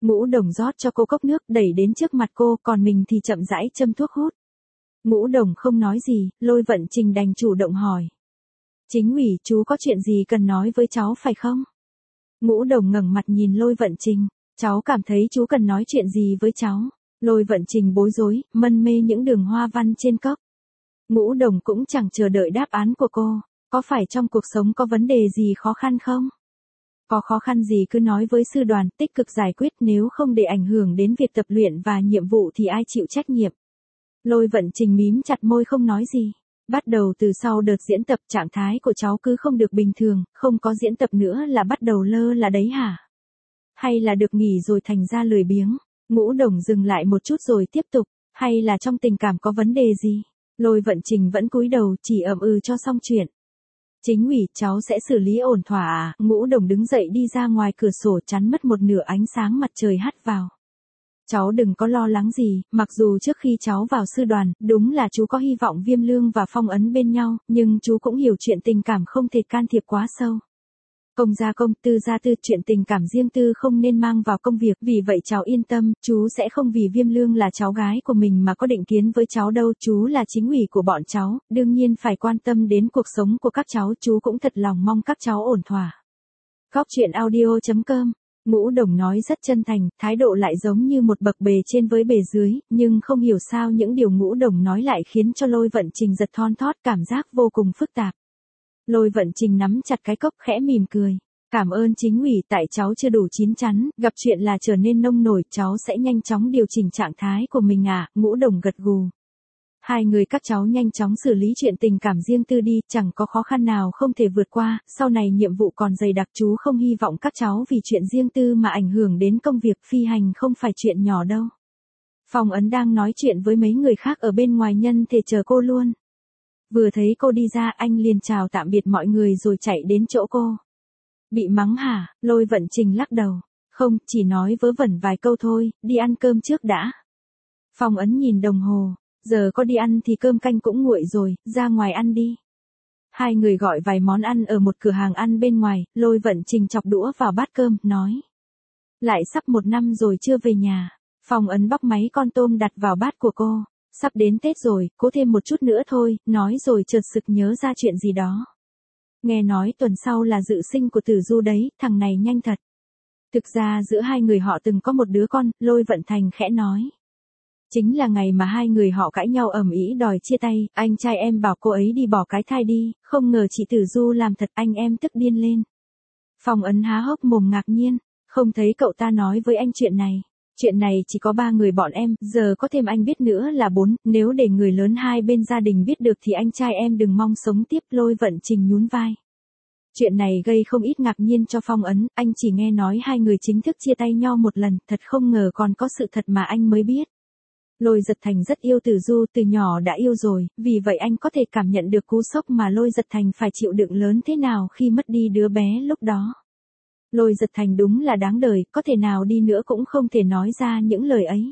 Ngũ Đồng rót cho cô cốc nước đẩy đến trước mặt cô, còn mình thì chậm rãi châm thuốc hút. Ngũ Đồng không nói gì, Lôi Vận Trình đành chủ động hỏi. Chính ủy, chú có chuyện gì cần nói với cháu phải không? Ngũ Đồng ngẩng mặt nhìn Lôi Vận Trình, cháu cảm thấy chú cần nói chuyện gì với cháu. Lôi Vận Trình bối rối, mân mê những đường hoa văn trên cốc. Ngũ Đồng cũng chẳng chờ đợi đáp án của cô, có phải trong cuộc sống có vấn đề gì khó khăn không? Có khó khăn gì cứ nói với sư đoàn, tích cực giải quyết, nếu không để ảnh hưởng đến việc tập luyện và nhiệm vụ thì ai chịu trách nhiệm. Lôi Vận Trình mím chặt môi không nói gì. Bắt đầu từ sau đợt diễn tập, trạng thái của cháu cứ không được bình thường, không có diễn tập nữa là bắt đầu lơ là đấy hả? Hay là được nghỉ rồi thành ra lười biếng? Ngũ Đồng dừng lại một chút rồi tiếp tục, hay là trong tình cảm có vấn đề gì? Lôi Vận Trình vẫn cúi đầu, chỉ ậm ừ cho xong chuyện. Chính ủy, cháu sẽ xử lý ổn thỏa à? Ngũ Đồng đứng dậy đi ra ngoài cửa sổ, chắn mất một nửa ánh sáng mặt trời hắt vào. Cháu đừng có lo lắng gì, mặc dù trước khi cháu vào sư đoàn, đúng là chú có hy vọng Viêm Lương và Phong Ấn bên nhau, nhưng chú cũng hiểu chuyện tình cảm không thể can thiệp quá sâu. Công gia công, tư gia tư, chuyện tình cảm riêng tư không nên mang vào công việc, vì vậy cháu yên tâm, chú sẽ không vì Viêm Lương là cháu gái của mình mà có định kiến với cháu đâu, chú là chính ủy của bọn cháu, đương nhiên phải quan tâm đến cuộc sống của các cháu, chú cũng thật lòng mong các cháu ổn thỏa. Góc truyện audio.com. Ngũ Đồng nói rất chân thành, thái độ lại giống như một bậc bề trên với bề dưới, nhưng không hiểu sao những điều Ngũ Đồng nói lại khiến cho Lôi Vận Trình giật thon thót, cảm giác vô cùng phức tạp. Lôi Vận Trình nắm chặt cái cốc khẽ mỉm cười. Cảm ơn chính ủy, tại cháu chưa đủ chín chắn, gặp chuyện là trở nên nông nổi, cháu sẽ nhanh chóng điều chỉnh trạng thái của mình à? Ngũ Đồng gật gù. Hai người các cháu nhanh chóng xử lý chuyện tình cảm riêng tư đi, chẳng có khó khăn nào không thể vượt qua, sau này nhiệm vụ còn dày đặc, chú không hy vọng các cháu vì chuyện riêng tư mà ảnh hưởng đến công việc, phi hành không phải chuyện nhỏ đâu. Phong Ấn đang nói chuyện với mấy người khác ở bên ngoài, nhân thể chờ cô luôn. Vừa thấy cô đi ra, anh liền chào tạm biệt mọi người rồi chạy đến chỗ cô. Bị mắng hả? Lôi Vận Trình lắc đầu. Không, chỉ nói vớ vẩn vài câu thôi, đi ăn cơm trước đã. Phong Ấn nhìn đồng hồ. Giờ có đi ăn thì cơm canh cũng nguội rồi, ra ngoài ăn đi. Hai người gọi vài món ăn ở một cửa hàng ăn bên ngoài, Lôi Vận Trình chọc đũa vào bát cơm, nói. Lại sắp 1 năm rồi chưa về nhà. Phong Ấn bóc mấy con tôm đặt vào bát của cô. Sắp đến Tết rồi, cố thêm một chút nữa thôi, nói rồi chợt sực nhớ ra chuyện gì đó. Nghe nói tuần sau là dự sinh của Tử Du đấy, thằng này nhanh thật. Thực ra giữa hai người họ từng có một đứa con, Lôi Vận Thành khẽ nói. Chính là ngày mà hai người họ cãi nhau ầm ĩ đòi chia tay, anh trai em bảo cô ấy đi bỏ cái thai đi, không ngờ chị Tử Du làm thật, anh em tức điên lên. Phong Ấn há hốc mồm ngạc nhiên, không thấy cậu ta nói với anh chuyện này. Chuyện này chỉ có 3 người bọn em, giờ có thêm anh biết nữa là 4, nếu để người lớn hai bên gia đình biết được thì anh trai em đừng mong sống tiếp. Lôi Vận Trình nhún vai. Chuyện này gây không ít ngạc nhiên cho Phong Ấn, anh chỉ nghe nói hai người chính thức chia tay nhau một lần, thật không ngờ còn có sự thật mà anh mới biết. Lôi Giật Thành rất yêu Tử Du, từ nhỏ đã yêu rồi, vì vậy anh có thể cảm nhận được cú sốc mà Lôi Giật Thành phải chịu đựng lớn thế nào khi mất đi đứa bé lúc đó. Lôi Giật Thành đúng là đáng đời, có thể nào đi nữa cũng không thể nói ra những lời ấy.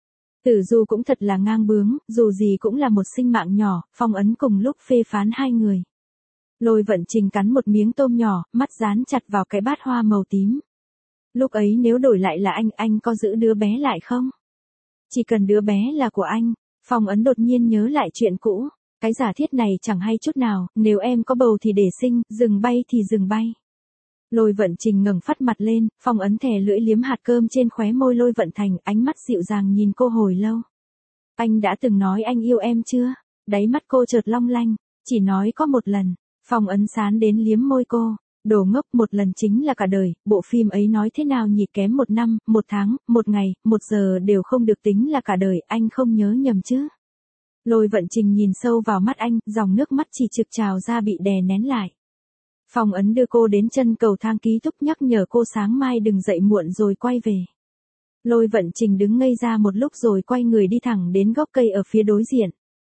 Tử Du cũng thật là ngang bướng, dù gì cũng là một sinh mạng nhỏ, Phong Ấn cùng lúc phê phán hai người. Lôi Vận Trình cắn một miếng tôm nhỏ, mắt dán chặt vào cái bát hoa màu tím. Lúc ấy nếu đổi lại là anh có giữ đứa bé lại không? Chỉ cần đứa bé là của anh. Phong Ấn đột nhiên nhớ lại chuyện cũ. Cái giả thiết này chẳng hay chút nào, nếu em có bầu thì để sinh, dừng bay thì dừng bay. Lôi Vận Trình ngẩng phát mặt lên, Phong Ấn thè lưỡi liếm hạt cơm trên khóe môi Lôi Vận Thành, ánh mắt dịu dàng nhìn cô hồi lâu. Anh đã từng nói anh yêu em chưa? Đáy mắt cô chợt long lanh, chỉ nói có một lần. Phong Ấn sán đến liếm môi cô. Đồ ngốc, một lần chính là cả đời, bộ phim ấy nói thế nào nhỉ, kém 1 năm, 1 tháng, 1 ngày, 1 giờ đều không được tính là cả đời, anh không nhớ nhầm chứ? Lôi Vận Trình nhìn sâu vào mắt anh, dòng nước mắt chỉ trực trào ra bị đè nén lại. Phong Ấn đưa cô đến chân cầu thang ký túc, nhắc nhở cô sáng mai đừng dậy muộn rồi quay về. Lôi Vận Trình đứng ngây ra một lúc rồi quay người đi thẳng đến gốc cây ở phía đối diện.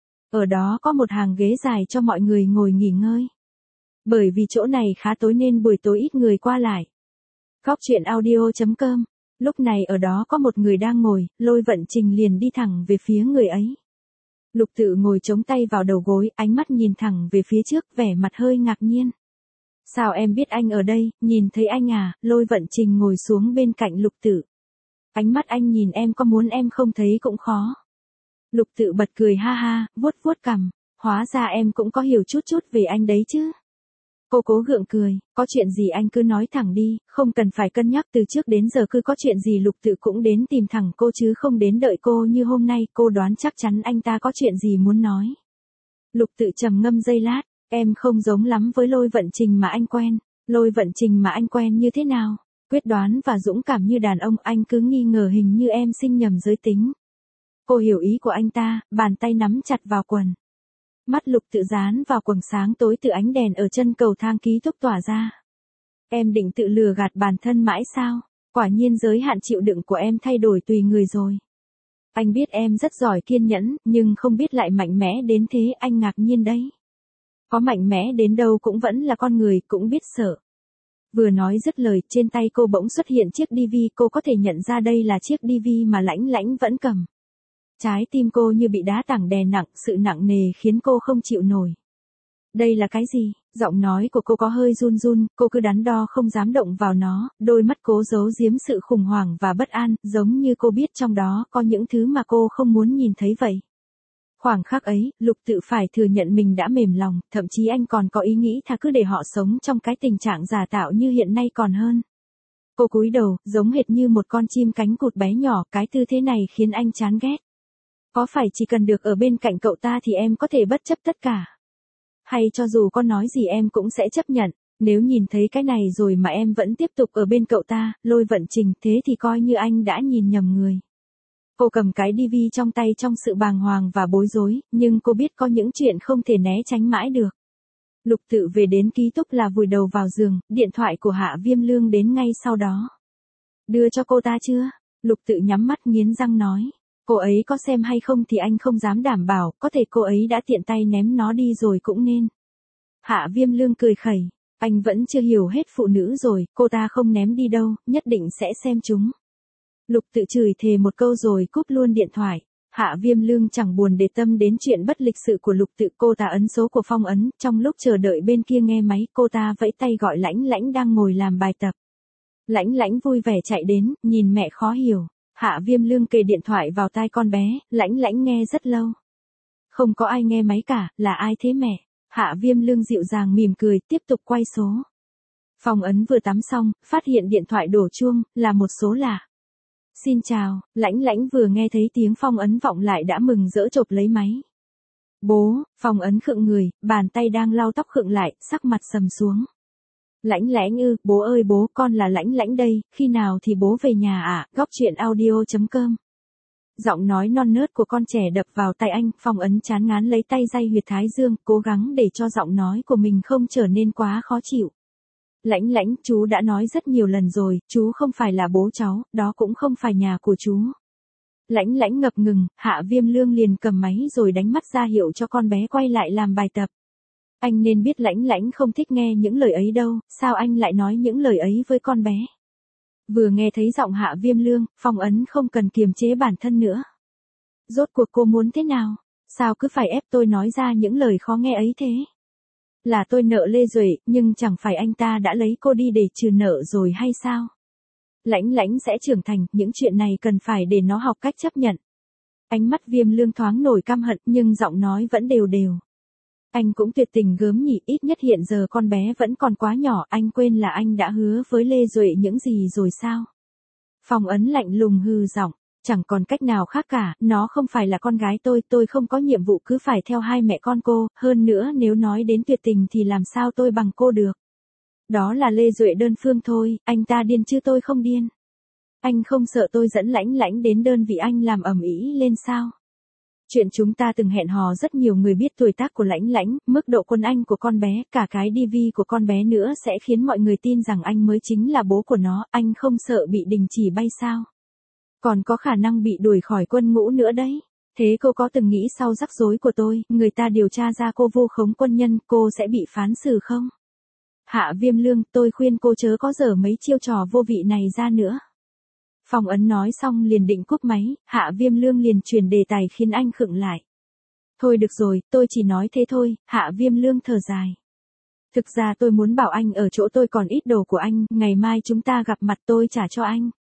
Ở đó có một hàng ghế dài cho mọi người ngồi nghỉ ngơi. Bởi vì chỗ này khá tối nên buổi tối ít người qua lại. Góc truyện audio.com. Lúc này ở đó có một người đang ngồi, Lôi Vận Trình liền đi thẳng về phía người ấy. Lục Tự ngồi chống tay vào đầu gối, ánh mắt nhìn thẳng về phía trước, vẻ mặt hơi ngạc nhiên. Sao em biết anh ở đây, nhìn thấy anh à? Lôi Vận Trình ngồi xuống bên cạnh Lục Tự. Ánh mắt anh nhìn em có muốn em không thấy cũng khó. Lục Tự bật cười ha ha, vuốt vuốt cằm, hóa ra em cũng có hiểu chút chút về anh đấy chứ. Cô cố gượng cười, có chuyện gì anh cứ nói thẳng đi, không cần phải cân nhắc từ trước đến giờ cứ có chuyện gì Lục Tự cũng đến tìm thẳng cô chứ không đến đợi cô như hôm nay, cô đoán chắc chắn anh ta có chuyện gì muốn nói. Lục Tự trầm ngâm giây lát, em không giống lắm với Lôi Vận Trình mà anh quen. Lôi Vận Trình mà anh quen như thế nào? Quyết đoán và dũng cảm như đàn ông, anh cứ nghi ngờ hình như em sinh nhầm giới tính. Cô hiểu ý của anh ta, bàn tay nắm chặt vào quần. Mắt Lục Tự dán vào quầng sáng tối từ ánh đèn ở chân cầu thang ký túc tỏa ra. Em định tự lừa gạt bản thân mãi sao? Quả nhiên giới hạn chịu đựng của em thay đổi tùy người rồi. Anh biết em rất giỏi kiên nhẫn, nhưng không biết lại mạnh mẽ đến thế, anh ngạc nhiên đấy. Có mạnh mẽ đến đâu cũng vẫn là con người, cũng biết sợ. Vừa nói dứt lời, trên tay cô bỗng xuất hiện chiếc DV, cô có thể nhận ra đây là chiếc DV mà Lãnh Lãnh vẫn cầm. Trái tim cô như bị đá tảng đè nặng, sự nặng nề khiến cô không chịu nổi. Đây là cái gì? Giọng nói của cô có hơi run run, cô cứ đắn đo không dám động vào nó, đôi mắt cố giấu giếm sự khủng hoảng và bất an, giống như cô biết trong đó có những thứ mà cô không muốn nhìn thấy vậy. Khoảng khắc ấy, Lục Tự phải thừa nhận mình đã mềm lòng, thậm chí anh còn có ý nghĩ thà cứ để họ sống trong cái tình trạng giả tạo như hiện nay còn hơn. Cô cúi đầu, giống hệt như một con chim cánh cụt bé nhỏ, cái tư thế này khiến anh chán ghét. Có phải chỉ cần được ở bên cạnh cậu ta thì em có thể bất chấp tất cả? Hay cho dù có nói gì em cũng sẽ chấp nhận, nếu nhìn thấy cái này rồi mà em vẫn tiếp tục ở bên cậu ta, Lôi Vận Trình, thế thì coi như anh đã nhìn nhầm người. Cô cầm cái DV trong tay trong sự bàng hoàng và bối rối, nhưng cô biết có những chuyện không thể né tránh mãi được. Lục Tự về đến ký túc là vùi đầu vào giường, điện thoại của Hạ Viêm Lương đến ngay sau đó. Đưa cho cô ta chưa? Lục Tự nhắm mắt nghiến răng nói. Cô ấy có xem hay không thì anh không dám đảm bảo, có thể cô ấy đã tiện tay ném nó đi rồi cũng nên. Hạ Viêm Lương cười khẩy, anh vẫn chưa hiểu hết phụ nữ rồi, cô ta không ném đi đâu, nhất định sẽ xem chúng. Lục Tự chửi thề một câu rồi cúp luôn điện thoại. Hạ Viêm Lương chẳng buồn để tâm đến chuyện bất lịch sự của Lục Tự, cô ta ấn số của Phong Ấn, trong lúc chờ đợi bên kia nghe máy, cô ta vẫy tay gọi Lãnh Lãnh đang ngồi làm bài tập. Lãnh Lãnh vui vẻ chạy đến, nhìn mẹ khó hiểu. Hạ Viêm Lương kề điện thoại vào tai con bé, Lãnh Lãnh nghe rất lâu. Không có ai nghe máy cả, là ai thế mẹ? Hạ Viêm Lương dịu dàng mỉm cười, tiếp tục quay số. Phong Ấn vừa tắm xong, phát hiện điện thoại đổ chuông, là một số lạ. Xin chào, Lãnh Lãnh vừa nghe thấy tiếng Phong Ấn vọng lại đã mừng rỡ chộp lấy máy. Bố, Phong Ấn khựng người, bàn tay đang lau tóc khựng lại, sắc mặt sầm xuống. Lãnh Lãnh ư, bố ơi bố, con là Lãnh Lãnh đây, khi nào thì bố về nhà ạ? Góc truyện audio.com. Giọng nói non nớt của con trẻ đập vào tai anh, Phong Ấn chán ngán lấy tay day huyệt thái dương, cố gắng để cho giọng nói của mình không trở nên quá khó chịu. Lãnh Lãnh, chú đã nói rất nhiều lần rồi, chú không phải là bố cháu, đó cũng không phải nhà của chú. Lãnh Lãnh ngập ngừng, Hạ Viêm Lương liền cầm máy rồi đánh mắt ra hiệu cho con bé quay lại làm bài tập. Anh nên biết Lãnh Lãnh không thích nghe những lời ấy đâu, sao anh lại nói những lời ấy với con bé? Vừa nghe thấy giọng Hạ Viêm Lương, Phong Ấn không cần kiềm chế bản thân nữa. Rốt cuộc cô muốn thế nào? Sao cứ phải ép tôi nói ra những lời khó nghe ấy thế? Là tôi nợ Lê Duệ, nhưng chẳng phải anh ta đã lấy cô đi để trừ nợ rồi hay sao? Lãnh Lãnh sẽ trưởng thành, những chuyện này cần phải để nó học cách chấp nhận. Ánh mắt Viêm Lương thoáng nổi căm hận nhưng giọng nói vẫn đều đều. Anh cũng tuyệt tình gớm nhỉ, ít nhất hiện giờ con bé vẫn còn quá nhỏ, anh quên là anh đã hứa với Lê Duệ những gì rồi sao? Phong Ấn lạnh lùng hừ giọng, chẳng còn cách nào khác cả, nó không phải là con gái tôi không có nhiệm vụ cứ phải theo hai mẹ con cô, hơn nữa nếu nói đến tuyệt tình thì làm sao tôi bằng cô được. Đó là Lê Duệ đơn phương thôi, anh ta điên chứ tôi không điên. Anh không sợ tôi dẫn Lãnh Lãnh đến đơn vị anh làm ầm ĩ lên sao? Chuyện chúng ta từng hẹn hò rất nhiều người biết tuổi tác của Lãnh Lãnh, mức độ quân anh của con bé, cả cái DV của con bé nữa sẽ khiến mọi người tin rằng anh mới chính là bố của nó, anh không sợ bị đình chỉ bay sao? Còn có khả năng bị đuổi khỏi quân ngũ nữa đấy. Thế cô có từng nghĩ sau rắc rối của tôi, người ta điều tra ra cô vu khống quân nhân, cô sẽ bị phán xử không? Hạ Viêm Lương, tôi khuyên cô chớ có dở mấy chiêu trò vô vị này ra nữa. Phong Ấn nói xong liền định cúp máy, Hạ Viêm Lương liền chuyển đề tài khiến anh khựng lại. Thôi được rồi, tôi chỉ nói thế thôi, Hạ Viêm Lương thở dài. Thực ra tôi muốn bảo anh ở chỗ tôi còn ít đồ của anh, ngày mai chúng ta gặp mặt tôi trả cho anh.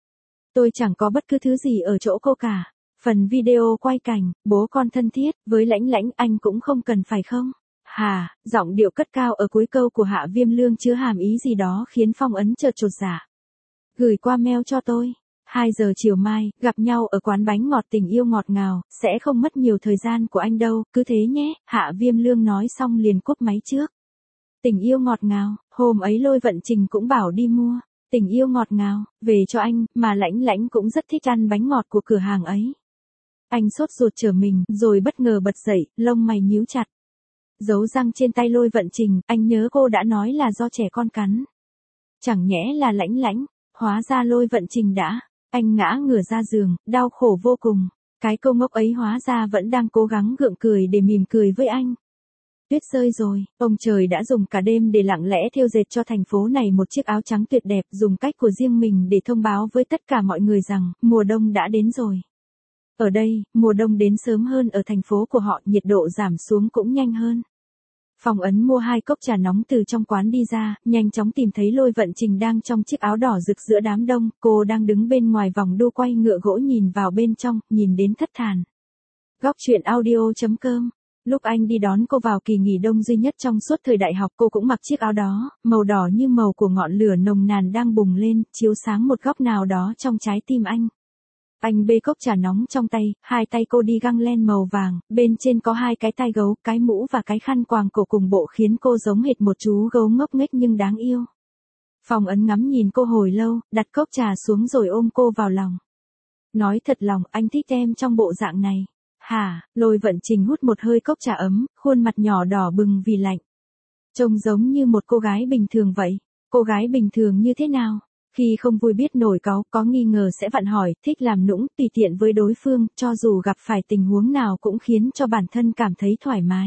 Tôi chẳng có bất cứ thứ gì ở chỗ cô cả. Phần video quay cảnh, bố con thân thiết, với Lãnh Lãnh anh cũng không cần phải không? Hà, giọng điệu cất cao ở cuối câu của Hạ Viêm Lương chứa hàm ý gì đó khiến Phong Ấn chợt chột dạ. Gửi qua mail cho tôi. 2 giờ chiều mai, gặp nhau ở quán bánh ngọt tình yêu ngọt ngào, sẽ không mất nhiều thời gian của anh đâu, cứ thế nhé, Hạ Viêm Lương nói xong liền cúp máy trước. Tình yêu ngọt ngào, hôm ấy Lôi Vận Trình cũng bảo đi mua. Tình yêu ngọt ngào, về cho anh, mà Lãnh Lãnh cũng rất thích ăn bánh ngọt của cửa hàng ấy. Anh sốt ruột trở mình, rồi bất ngờ bật dậy, lông mày nhíu chặt. Dấu răng trên tay Lôi Vận Trình, anh nhớ cô đã nói là do trẻ con cắn. Chẳng nhẽ là Lãnh Lãnh, hóa ra Lôi Vận Trình đã. Anh ngã ngửa ra giường, đau khổ vô cùng. Cái cô ngốc ấy hóa ra vẫn đang cố gắng gượng cười để mỉm cười với anh. Tuyết rơi rồi, ông trời đã dùng cả đêm để lặng lẽ thêu dệt cho thành phố này một chiếc áo trắng tuyệt đẹp, dùng cách của riêng mình để thông báo với tất cả mọi người rằng, mùa đông đã đến rồi. Ở đây, mùa đông đến sớm hơn ở thành phố của họ, nhiệt độ giảm xuống cũng nhanh hơn. Phong Ấn mua 2 cốc trà nóng từ trong quán đi ra, nhanh chóng tìm thấy Lôi Vận Trình đang trong chiếc áo đỏ rực giữa đám đông, cô đang đứng bên ngoài vòng đu quay ngựa gỗ nhìn vào bên trong, nhìn đến thất thàn. Góc truyện audio.com. Lúc anh đi đón cô vào kỳ nghỉ đông duy nhất trong suốt thời đại học, cô cũng mặc chiếc áo đó, màu đỏ như màu của ngọn lửa nồng nàn đang bùng lên, chiếu sáng một góc nào đó trong trái tim anh. Anh bê cốc trà nóng trong tay, 2 tay cô đi găng len màu vàng, bên trên có 2 cái tai gấu, cái mũ và cái khăn quàng cổ cùng bộ khiến cô giống hệt một chú gấu ngốc nghếch nhưng đáng yêu. Phong Ấn ngắm nhìn cô hồi lâu, đặt cốc trà xuống rồi ôm cô vào lòng. Nói thật lòng, anh thích em trong bộ dạng này. Hả, Lôi Vận Trình hút một hơi cốc trà ấm, khuôn mặt nhỏ đỏ bừng vì lạnh. Trông giống như một cô gái bình thường vậy. Cô gái bình thường như thế nào? Khi không vui biết nổi cáu, có nghi ngờ sẽ vặn hỏi, thích làm nũng, tùy tiện với đối phương, cho dù gặp phải tình huống nào cũng khiến cho bản thân cảm thấy thoải mái.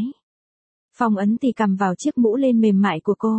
Phong Ấn tì cầm vào chiếc mũ lên mềm mại của cô.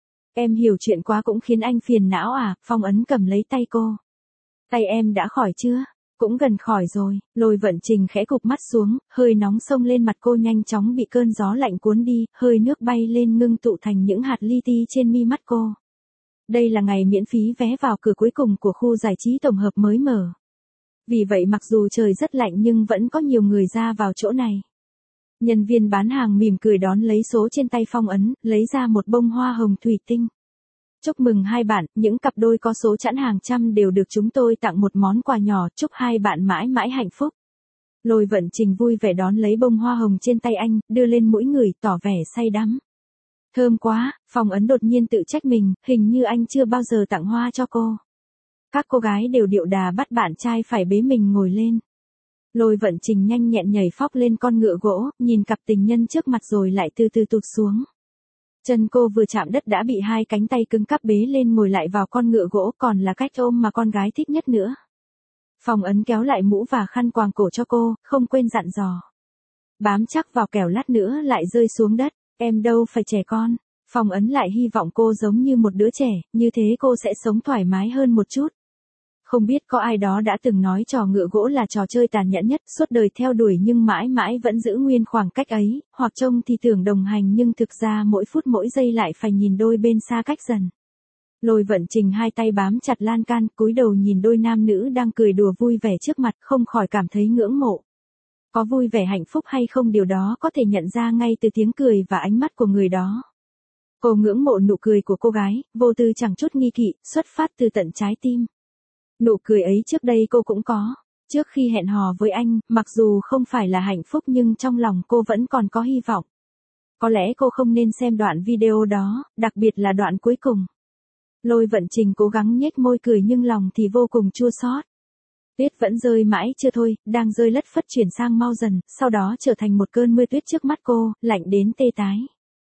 Em hiểu chuyện quá cũng khiến anh phiền não à? Phong Ấn cầm lấy tay cô. Tay em đã khỏi chưa? Cũng gần khỏi rồi. Lôi Vận Trình khẽ gục mắt xuống, hơi nóng xông lên mặt cô nhanh chóng bị cơn gió lạnh cuốn đi, hơi nước bay lên ngưng tụ thành những hạt li ti trên mi mắt cô. Đây là ngày miễn phí vé vào cửa cuối cùng của khu giải trí tổng hợp mới mở. Vì vậy mặc dù trời rất lạnh nhưng vẫn có nhiều người ra vào chỗ này. Nhân viên bán hàng mỉm cười đón lấy số trên tay Phong Ấn, lấy ra một bông hoa hồng thủy tinh. Chúc mừng 2 bạn, những cặp đôi có số chẵn hàng trăm đều được chúng tôi tặng một món quà nhỏ, chúc 2 bạn mãi mãi hạnh phúc. Lôi Vận Trình vui vẻ đón lấy bông hoa hồng trên tay anh, đưa lên mũi người, tỏ vẻ say đắm. Thơm quá, Phong Ấn đột nhiên tự trách mình, hình như anh chưa bao giờ tặng hoa cho cô. Các cô gái đều điệu đà bắt bạn trai phải bế mình ngồi lên. Lôi Vận Trình nhanh nhẹn nhảy phóc lên con ngựa gỗ, nhìn cặp tình nhân trước mặt rồi lại từ từ tụt xuống. Chân cô vừa chạm đất đã bị 2 cánh tay cứng cáp bế lên ngồi lại vào con ngựa gỗ, còn là cách ôm mà con gái thích nhất nữa. Phong Ấn kéo lại mũ và khăn quàng cổ cho cô, không quên dặn dò. Bám chắc vào kẻo lát nữa lại rơi xuống đất, em đâu phải trẻ con. Phong Ấn lại hy vọng cô giống như một đứa trẻ, như thế cô sẽ sống thoải mái hơn một chút. Không biết có ai đó đã từng nói trò ngựa gỗ là trò chơi tàn nhẫn nhất, suốt đời theo đuổi nhưng mãi mãi vẫn giữ nguyên khoảng cách ấy, hoặc trông thì tưởng đồng hành nhưng thực ra mỗi phút mỗi giây lại phải nhìn đôi bên xa cách dần. Lôi Vận Trình 2 tay bám chặt lan can, cúi đầu nhìn đôi nam nữ đang cười đùa vui vẻ trước mặt, không khỏi cảm thấy ngưỡng mộ. Có vui vẻ hạnh phúc hay không điều đó có thể nhận ra ngay từ tiếng cười và ánh mắt của người đó. Cô ngưỡng mộ nụ cười của cô gái, vô tư chẳng chút nghi kỵ, xuất phát từ tận trái tim. Nụ cười ấy trước đây cô cũng có. Trước khi hẹn hò với anh, mặc dù không phải là hạnh phúc nhưng trong lòng cô vẫn còn có hy vọng. Có lẽ cô không nên xem đoạn video đó, đặc biệt là đoạn cuối cùng. Lôi Vận Trình cố gắng nhếch môi cười nhưng lòng thì vô cùng chua xót. Tuyết vẫn rơi mãi chưa thôi, đang rơi lất phất chuyển sang mau dần, sau đó trở thành một cơn mưa tuyết trước mắt cô, lạnh đến tê tái.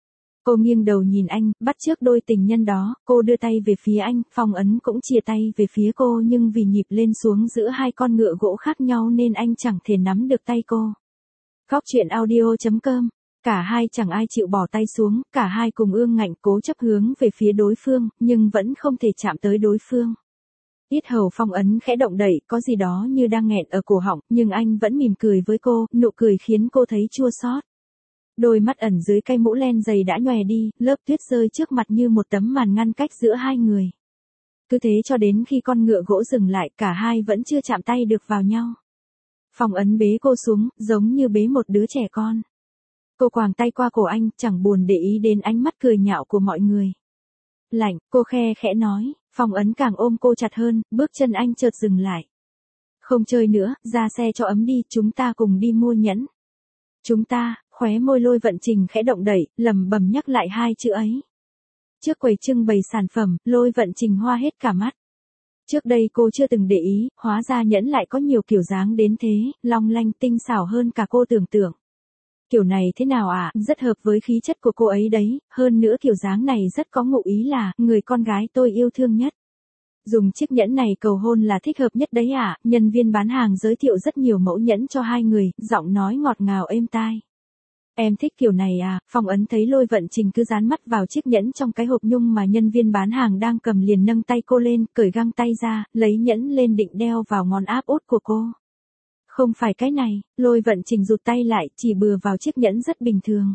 Cô nghiêng đầu nhìn anh, bắt chước đôi tình nhân đó, cô đưa tay về phía anh, Phong Ấn cũng chìa tay về phía cô nhưng vì nhịp lên xuống giữa 2 con ngựa gỗ khác nhau nên anh chẳng thể nắm được tay cô. Góc truyện audio.com. Cả hai chẳng ai chịu bỏ tay xuống, cả hai cùng ương ngạnh cố chấp hướng về phía đối phương, nhưng vẫn không thể chạm tới đối phương. Yết hầu Phong Ấn khẽ động đậy, có gì đó như đang nghẹn ở cổ họng, nhưng anh vẫn mỉm cười với cô, nụ cười khiến cô thấy chua xót. Đôi mắt ẩn dưới cái mũ len dày đã nhòe đi, lớp tuyết rơi trước mặt như một tấm màn ngăn cách giữa hai người. Cứ thế cho đến khi con ngựa gỗ dừng lại, cả hai vẫn chưa chạm tay được vào nhau. Phong Ấn bế cô xuống, giống như bế một đứa trẻ con. Cô quàng tay qua cổ anh, chẳng buồn để ý đến ánh mắt cười nhạo của mọi người. Lạnh, cô khe khẽ nói. Phong Ấn càng ôm cô chặt hơn, bước chân anh chợt dừng lại. Không chơi nữa, ra xe cho ấm đi, chúng ta cùng đi mua nhẫn. Chúng ta, khóe môi Lôi Vận Trình khẽ động đẩy, lẩm bẩm nhắc lại hai chữ ấy. Trước quầy trưng bày sản phẩm, Lôi Vận Trình hoa hết cả mắt. Trước đây cô chưa từng để ý, hóa ra nhẫn lại có nhiều kiểu dáng đến thế, long lanh tinh xảo hơn cả cô tưởng tượng. Kiểu này thế nào ạ? Rất hợp với khí chất của cô ấy đấy, hơn nữa kiểu dáng này rất có ngụ ý là, người con gái tôi yêu thương nhất. Dùng chiếc nhẫn này cầu hôn là thích hợp nhất đấy ạ. Nhân viên bán hàng giới thiệu rất nhiều mẫu nhẫn cho hai người, giọng nói ngọt ngào êm tai. Em thích kiểu này à? Phong Ấn thấy Lôi Vận Trình cứ dán mắt vào chiếc nhẫn trong cái hộp nhung mà nhân viên bán hàng đang cầm, liền nâng tay cô lên, cởi găng tay ra, lấy nhẫn lên định đeo vào ngón áp út của cô. Không phải cái này. Lôi Vận Trình rụt tay lại, chỉ bừa vào chiếc nhẫn rất bình thường.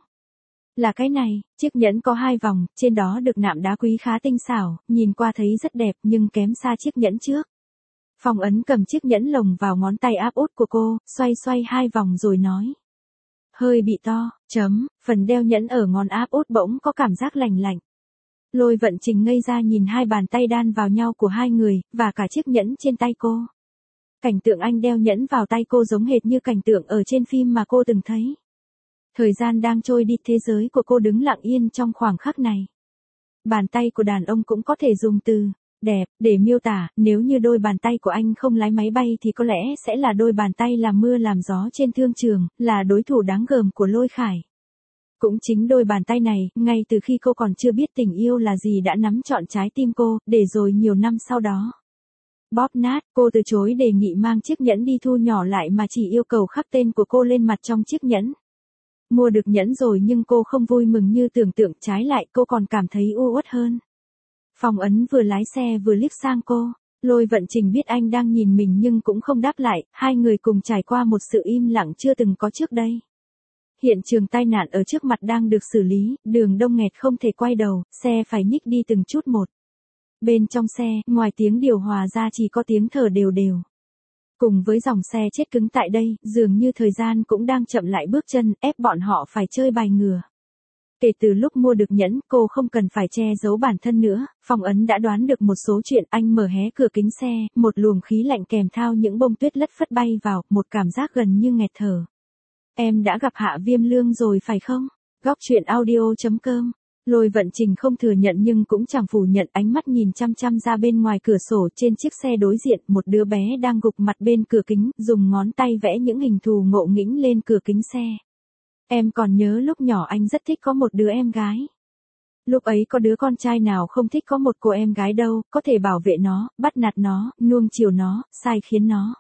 Là cái này. Chiếc nhẫn có 2 vòng, trên đó được nạm đá quý khá tinh xảo, nhìn qua thấy rất đẹp nhưng kém xa chiếc nhẫn trước. Phong Ấn cầm chiếc nhẫn lồng vào ngón tay áp út của cô, xoay xoay 2 vòng rồi nói. Hơi bị to, phần đeo nhẫn ở ngón áp út bỗng có cảm giác lành lạnh. Lôi Vận Trình ngây ra nhìn hai bàn tay đan vào nhau của hai người, và cả chiếc nhẫn trên tay cô. Cảnh tượng anh đeo nhẫn vào tay cô giống hệt như cảnh tượng ở trên phim mà cô từng thấy. Thời gian đang trôi đi, thế giới của cô đứng lặng yên trong khoảng khắc này. Bàn tay của đàn ông cũng có thể dùng từ đẹp để miêu tả, nếu như đôi bàn tay của anh không lái máy bay thì có lẽ sẽ là đôi bàn tay làm mưa làm gió trên thương trường, là đối thủ đáng gờm của Lôi Khải. Cũng chính đôi bàn tay này, ngay từ khi cô còn chưa biết tình yêu là gì đã nắm trọn trái tim cô, để rồi nhiều năm sau đó bóp nát. Cô từ chối đề nghị mang chiếc nhẫn đi thu nhỏ lại mà chỉ yêu cầu khắc tên của cô lên mặt trong chiếc nhẫn. Mua được nhẫn rồi nhưng cô không vui mừng như tưởng tượng, trái lại cô còn cảm thấy u uất hơn. Phong Ấn vừa lái xe vừa liếc sang cô. Lôi Vận Trình biết anh đang nhìn mình nhưng cũng không đáp lại, hai người cùng trải qua một sự im lặng chưa từng có trước đây. Hiện trường tai nạn ở trước mặt đang được xử lý, đường đông nghẹt không thể quay đầu, xe phải nhích đi từng chút một. Bên trong xe, ngoài tiếng điều hòa ra chỉ có tiếng thở đều đều. Cùng với dòng xe chết cứng tại đây, dường như thời gian cũng đang chậm lại bước chân, ép bọn họ phải chơi bài ngửa. Kể từ lúc mua được nhẫn, cô không cần phải che giấu bản thân nữa. Phong Ấn đã đoán được một số chuyện. Anh mở hé cửa kính xe, một luồng khí lạnh kèm theo những bông tuyết lất phất bay vào, một cảm giác gần như nghẹt thở. Em đã gặp Hạ Viêm Lương rồi phải không? Góc truyện audio.com. Lôi Vận Trình không thừa nhận nhưng cũng chẳng phủ nhận, ánh mắt nhìn chăm chăm ra bên ngoài cửa sổ. Trên chiếc xe đối diện, một đứa bé đang gục mặt bên cửa kính, dùng ngón tay vẽ những hình thù ngộ nghĩnh lên cửa kính xe. Em còn nhớ lúc nhỏ anh rất thích có một đứa em gái. Lúc ấy có đứa con trai nào không thích có một cô em gái đâu, có thể bảo vệ nó, bắt nạt nó, nuông chiều nó, sai khiến nó.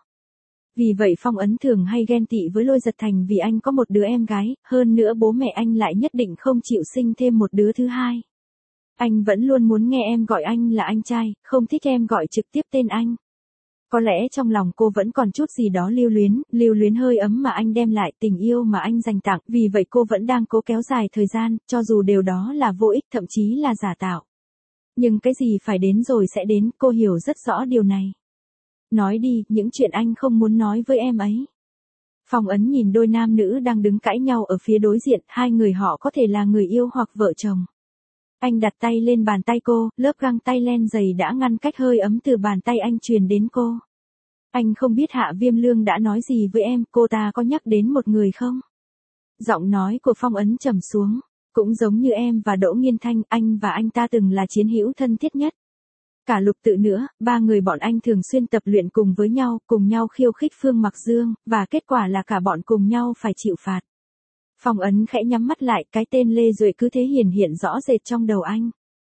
Vì vậy Phong Ấn thường hay ghen tị với Lôi Giật Thành vì anh có một đứa em gái, hơn nữa bố mẹ anh lại nhất định không chịu sinh thêm một đứa thứ hai. Anh vẫn luôn muốn nghe em gọi anh là anh trai, không thích em gọi trực tiếp tên anh. Có lẽ trong lòng cô vẫn còn chút gì đó lưu luyến hơi ấm mà anh đem lại, tình yêu mà anh dành tặng, vì vậy cô vẫn đang cố kéo dài thời gian, cho dù điều đó là vô ích, thậm chí là giả tạo. Nhưng cái gì phải đến rồi sẽ đến, cô hiểu rất rõ điều này. Nói đi, những chuyện anh không muốn nói với em ấy. Phong Ấn nhìn đôi nam nữ đang đứng cãi nhau ở phía đối diện, hai người họ có thể là người yêu hoặc vợ chồng. Anh đặt tay lên bàn tay cô, lớp găng tay len dày đã ngăn cách hơi ấm từ bàn tay anh truyền đến cô. Anh không biết Hạ Viêm Lương đã nói gì với em, cô ta có nhắc đến một người không? Giọng nói của Phong Ấn trầm xuống. Cũng giống như em và Đỗ Nghiên Thanh, anh và anh ta từng là chiến hữu thân thiết nhất. Cả Lục Tự nữa, ba người bọn anh thường xuyên tập luyện cùng với nhau, cùng nhau khiêu khích Phương Mặc Dương, và kết quả là cả bọn cùng nhau phải chịu phạt. Phong Ấn khẽ nhắm mắt lại, cái tên Lê Duệ cứ thế hiện rõ rệt trong đầu anh.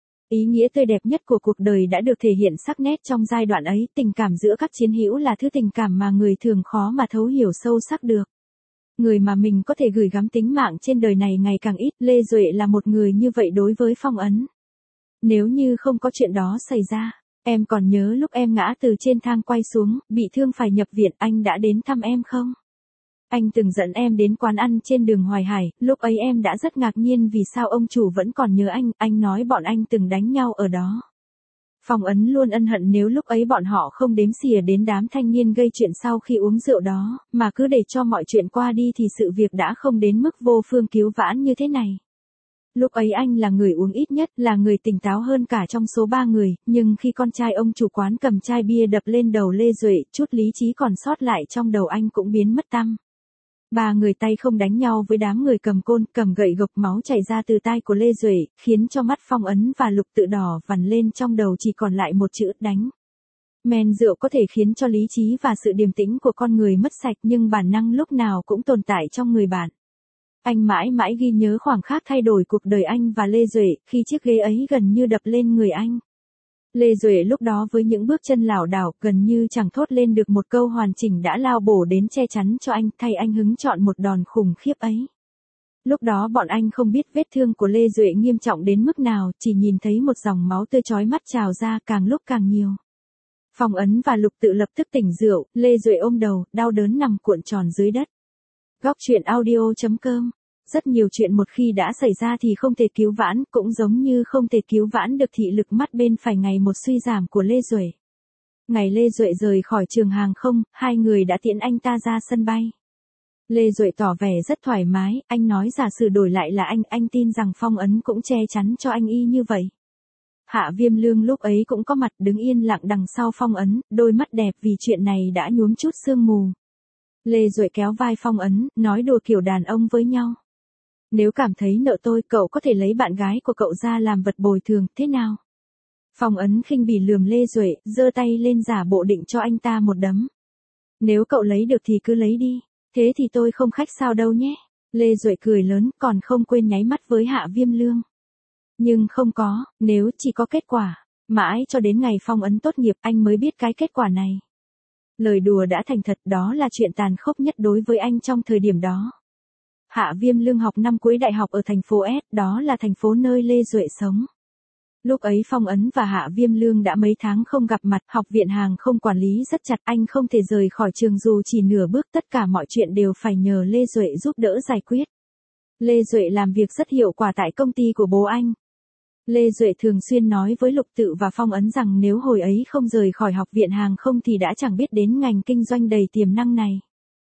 Ý nghĩa tươi đẹp nhất của cuộc đời đã được thể hiện sắc nét trong giai đoạn ấy, tình cảm giữa các chiến hữu là thứ tình cảm mà người thường khó mà thấu hiểu sâu sắc được. Người mà mình có thể gửi gắm tính mạng trên đời này ngày càng ít, Lê Duệ là một người như vậy đối với Phong Ấn. Nếu như không có chuyện đó xảy ra, em còn nhớ lúc em ngã từ trên thang quay xuống, bị thương phải nhập viện, anh đã đến thăm em không? Anh từng dẫn em đến quán ăn trên đường Hoài Hải, lúc ấy em đã rất ngạc nhiên vì sao ông chủ vẫn còn nhớ anh nói bọn anh từng đánh nhau ở đó. Phong Ấn luôn ân hận nếu lúc ấy bọn họ không đếm xỉa đến đám thanh niên gây chuyện sau khi uống rượu đó, mà cứ để cho mọi chuyện qua đi thì sự việc đã không đến mức vô phương cứu vãn như thế này. Lúc ấy anh là người uống ít nhất, là người tỉnh táo hơn cả trong số 3 người, nhưng khi con trai ông chủ quán cầm chai bia đập lên đầu Lê Duệ, chút lý trí còn sót lại trong đầu anh cũng biến mất tăm. 3 người tay không đánh nhau với đám người cầm côn, cầm gậy gộc, máu chảy ra từ tai của Lê Duệ, khiến cho mắt Phong Ấn và Lục Tự đỏ vằn lên, trong đầu chỉ còn lại một chữ đánh. Men rượu có thể khiến cho lý trí và sự điềm tĩnh của con người mất sạch, nhưng bản năng lúc nào cũng tồn tại trong người bạn. Anh mãi mãi ghi nhớ khoảng khắc thay đổi cuộc đời anh và Lê Duệ, khi chiếc ghế ấy gần như đập lên người anh. Lê Duệ lúc đó với những bước chân lảo đảo, gần như chẳng thốt lên được một câu hoàn chỉnh đã lao bổ đến che chắn cho anh, thay anh hứng chọn một đòn khủng khiếp ấy. Lúc đó bọn anh không biết vết thương của Lê Duệ nghiêm trọng đến mức nào, chỉ nhìn thấy một dòng máu tươi chói mắt trào ra càng lúc càng nhiều. Phong Ấn và Lục Tự lập tức tỉnh rượu, Lê Duệ ôm đầu, đau đớn nằm cuộn tròn dưới đất. Góc truyện audio.com. Rất nhiều chuyện một khi đã xảy ra thì không thể cứu vãn, cũng giống như không thể cứu vãn được thị lực mắt bên phải ngày một suy giảm của Lê Duệ. Ngày Lê Duệ rời khỏi trường hàng không, 2 người đã tiễn anh ta ra sân bay. Lê Duệ tỏ vẻ rất thoải mái, anh nói giả sử đổi lại là anh tin rằng Phong Ấn cũng che chắn cho anh y như vậy. Hạ Viêm Lương lúc ấy cũng có mặt, đứng yên lặng đằng sau Phong Ấn, đôi mắt đẹp vì chuyện này đã nhuốm chút sương mù. Lê Duệ kéo vai Phong Ấn, nói đùa kiểu đàn ông với nhau. Nếu cảm thấy nợ tôi, cậu có thể lấy bạn gái của cậu ra làm vật bồi thường, thế nào? Phong Ấn khinh bỉ lườm Lê Duệ, giơ tay lên giả bộ định cho anh ta một đấm. Nếu cậu lấy được thì cứ lấy đi, thế thì tôi không khách sao đâu nhé. Lê Duệ cười lớn, còn không quên nháy mắt với Hạ Viêm Lương. Nhưng không có, nếu chỉ có kết quả. Mãi cho đến ngày Phong Ấn tốt nghiệp anh mới biết cái kết quả này. Lời đùa đã thành thật, đó là chuyện tàn khốc nhất đối với anh trong thời điểm đó. Hạ Viêm Lương học năm cuối đại học ở thành phố S, đó là thành phố nơi Lê Duệ sống. Lúc ấy Phong Ấn và Hạ Viêm Lương đã mấy tháng không gặp mặt, học viện hàng không quản lý rất chặt, anh không thể rời khỏi trường dù chỉ nửa bước, tất cả mọi chuyện đều phải nhờ Lê Duệ giúp đỡ giải quyết. Lê Duệ làm việc rất hiệu quả tại công ty của bố anh. Lê Duệ thường xuyên nói với Lục Tự và Phong Ấn rằng nếu hồi ấy không rời khỏi học viện hàng không thì đã chẳng biết đến ngành kinh doanh đầy tiềm năng này.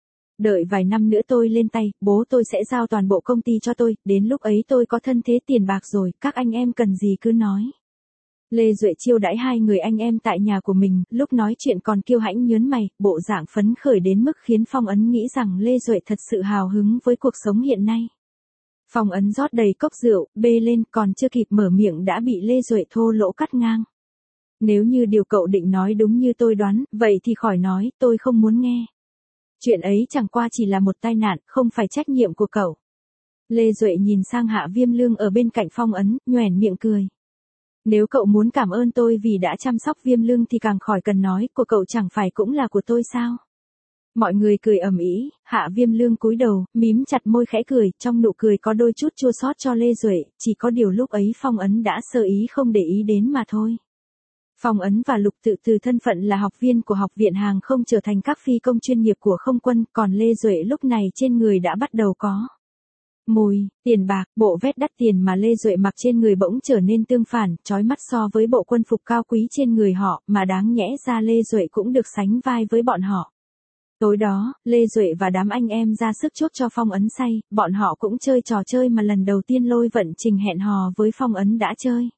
Đợi vài năm nữa tôi lên tay, bố tôi sẽ giao toàn bộ công ty cho tôi, đến lúc ấy tôi có thân thế tiền bạc rồi, các anh em cần gì cứ nói. Lê Duệ chiêu đãi 2 người anh em tại nhà của mình, lúc nói chuyện còn kiêu hãnh nhớn mày, bộ dạng phấn khởi đến mức khiến Phong Ấn nghĩ rằng Lê Duệ thật sự hào hứng với cuộc sống hiện nay. Phong Ấn rót đầy cốc rượu, bê lên, còn chưa kịp mở miệng đã bị Lê Duệ thô lỗ cắt ngang. Nếu như điều cậu định nói đúng như tôi đoán, vậy thì khỏi nói, tôi không muốn nghe. Chuyện ấy chẳng qua chỉ là một tai nạn, không phải trách nhiệm của cậu. Lê Duệ nhìn sang Hạ Viêm Lương ở bên cạnh Phong Ấn, nhoẻn miệng cười. Nếu cậu muốn cảm ơn tôi vì đã chăm sóc Viêm Lương thì càng khỏi cần nói, của cậu chẳng phải cũng là của tôi sao? Mọi người cười ầm ĩ, Hạ Viêm Lương cúi đầu, mím chặt môi khẽ cười, trong nụ cười có đôi chút chua xót cho Lê Duệ, chỉ có điều lúc ấy Phong Ấn đã sơ ý không để ý đến mà thôi. Phong Ấn và Lục Tự từ thân phận là học viên của học viện hàng không trở thành các phi công chuyên nghiệp của không quân, còn Lê Duệ lúc này trên người đã bắt đầu có mùi, tiền bạc, bộ vest đắt tiền mà Lê Duệ mặc trên người bỗng trở nên tương phản, chói mắt so với bộ quân phục cao quý trên người họ, mà đáng nhẽ ra Lê Duệ cũng được sánh vai với bọn họ. Tối đó, Lê Duệ và đám anh em ra sức chốt cho Phong Ấn say, bọn họ cũng chơi trò chơi mà lần đầu tiên Lôi Vận Trình hẹn hò với Phong Ấn đã chơi.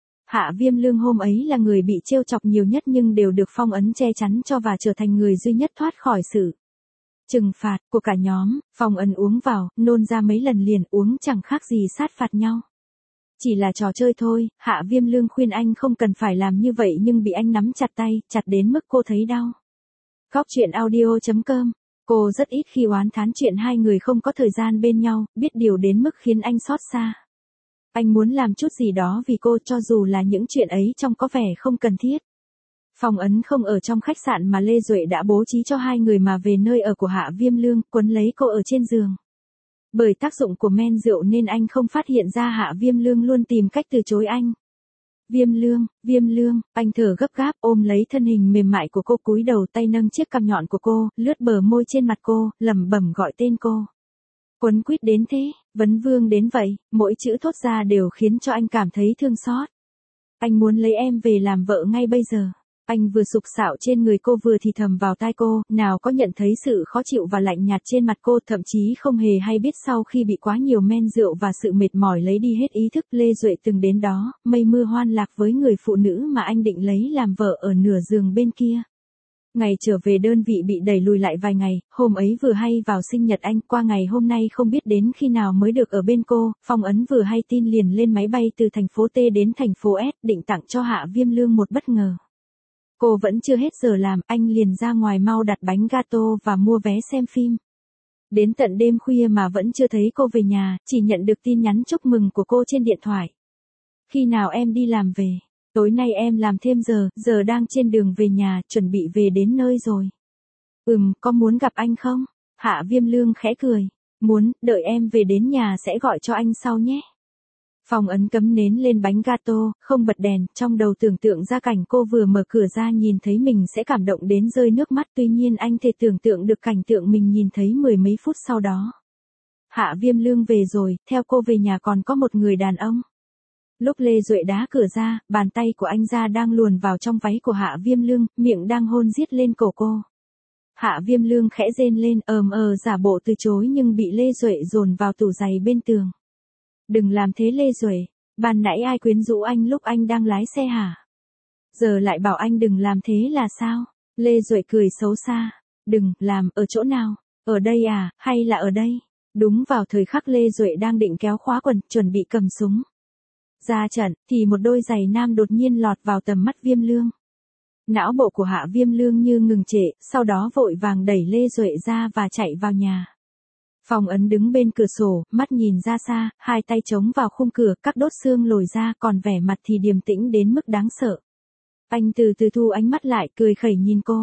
Hạ Viêm Lương hôm ấy là người bị trêu chọc nhiều nhất nhưng đều được Phong Ấn che chắn cho và trở thành người duy nhất thoát khỏi sự trừng phạt của cả nhóm. Phong Ấn uống vào, nôn ra mấy lần liền, uống chẳng khác gì sát phạt nhau. Chỉ là trò chơi thôi, Hạ Viêm Lương khuyên anh không cần phải làm như vậy nhưng bị anh nắm chặt tay, chặt đến mức cô thấy đau. Góc truyện audio.com. Cô rất ít khi oán thán chuyện 2 người không có thời gian bên nhau, biết điều đến mức khiến anh xót xa. Anh muốn làm chút gì đó vì cô cho dù là những chuyện ấy trông có vẻ không cần thiết. Phong Ấn không ở trong khách sạn mà Lê Duệ đã bố trí cho 2 người mà về nơi ở của Hạ Viêm Lương, quấn lấy cô ở trên giường. Bởi tác dụng của men rượu nên anh không phát hiện ra Hạ Viêm Lương luôn tìm cách từ chối anh. Viêm Lương, anh thở gấp gáp ôm lấy thân hình mềm mại của cô, cúi đầu tay nâng chiếc cằm nhọn của cô, lướt bờ môi trên mặt cô, lẩm bẩm gọi tên cô. Quấn quýt đến thế, vấn vương đến vậy, mỗi chữ thốt ra đều khiến cho anh cảm thấy thương xót. Anh muốn lấy em về làm vợ ngay bây giờ. Anh vừa sục sạo trên người cô vừa thì thầm vào tai cô, nào có nhận thấy sự khó chịu và lạnh nhạt trên mặt cô, thậm chí không hề hay biết sau khi bị quá nhiều men rượu và sự mệt mỏi lấy đi hết ý thức, Lê Duệ từng đến đó, mây mưa hoan lạc với người phụ nữ mà anh định lấy làm vợ ở nửa giường bên kia. Ngày trở về đơn vị bị đẩy lùi lại vài ngày, hôm ấy vừa hay vào sinh nhật anh, qua ngày hôm nay không biết đến khi nào mới được ở bên cô, Phong Ấn vừa hay tin liền lên máy bay từ thành phố T đến thành phố S, định tặng cho Hạ Viêm Lương một bất ngờ. Cô vẫn chưa hết giờ làm, anh liền ra ngoài mau đặt bánh gato và mua vé xem phim. Đến tận đêm khuya mà vẫn chưa thấy cô về nhà, chỉ nhận được tin nhắn chúc mừng của cô trên điện thoại. Khi nào em đi làm về? Tối nay em làm thêm giờ, giờ đang trên đường về nhà, chuẩn bị về đến nơi rồi. Có muốn gặp anh không? Hạ Viêm Lương khẽ cười. Muốn, đợi em về đến nhà sẽ gọi cho anh sau nhé. Phong Ấn cắm nến lên bánh gato, không bật đèn, trong đầu tưởng tượng ra cảnh cô vừa mở cửa ra nhìn thấy mình sẽ cảm động đến rơi nước mắt, tuy nhiên anh thể tưởng tượng được cảnh tượng mình nhìn thấy mười mấy phút sau đó. Hạ Viêm Lương về rồi, theo cô về nhà còn có một người đàn ông. Lúc Lê Duệ đá cửa ra, bàn tay của anh ra đang luồn vào trong váy của Hạ Viêm Lương, miệng đang hôn giết lên cổ cô. Hạ Viêm Lương khẽ rên lên, giả bộ từ chối nhưng bị Lê Duệ dồn vào tủ giày bên tường. Đừng làm thế Lê Duệ, ban nãy ai quyến rũ anh lúc anh đang lái xe hả? Giờ lại bảo anh đừng làm thế là sao? Lê Duệ cười xấu xa. Đừng, làm, ở chỗ nào? Ở đây à, hay là ở đây? Đúng vào thời khắc Lê Duệ đang định kéo khóa quần, chuẩn bị cầm súng ra trận, thì một đôi giày nam đột nhiên lọt vào tầm mắt Viêm Lương. Não bộ của Hạ Viêm Lương như ngừng trệ, sau đó vội vàng đẩy Lê Duệ ra và chạy vào nhà. Phong Ấn đứng bên cửa sổ, mắt nhìn ra xa, hai tay chống vào khung cửa, các đốt xương lồi ra, còn vẻ mặt thì điềm tĩnh đến mức đáng sợ. Anh từ từ thu ánh mắt lại, cười khẩy nhìn cô.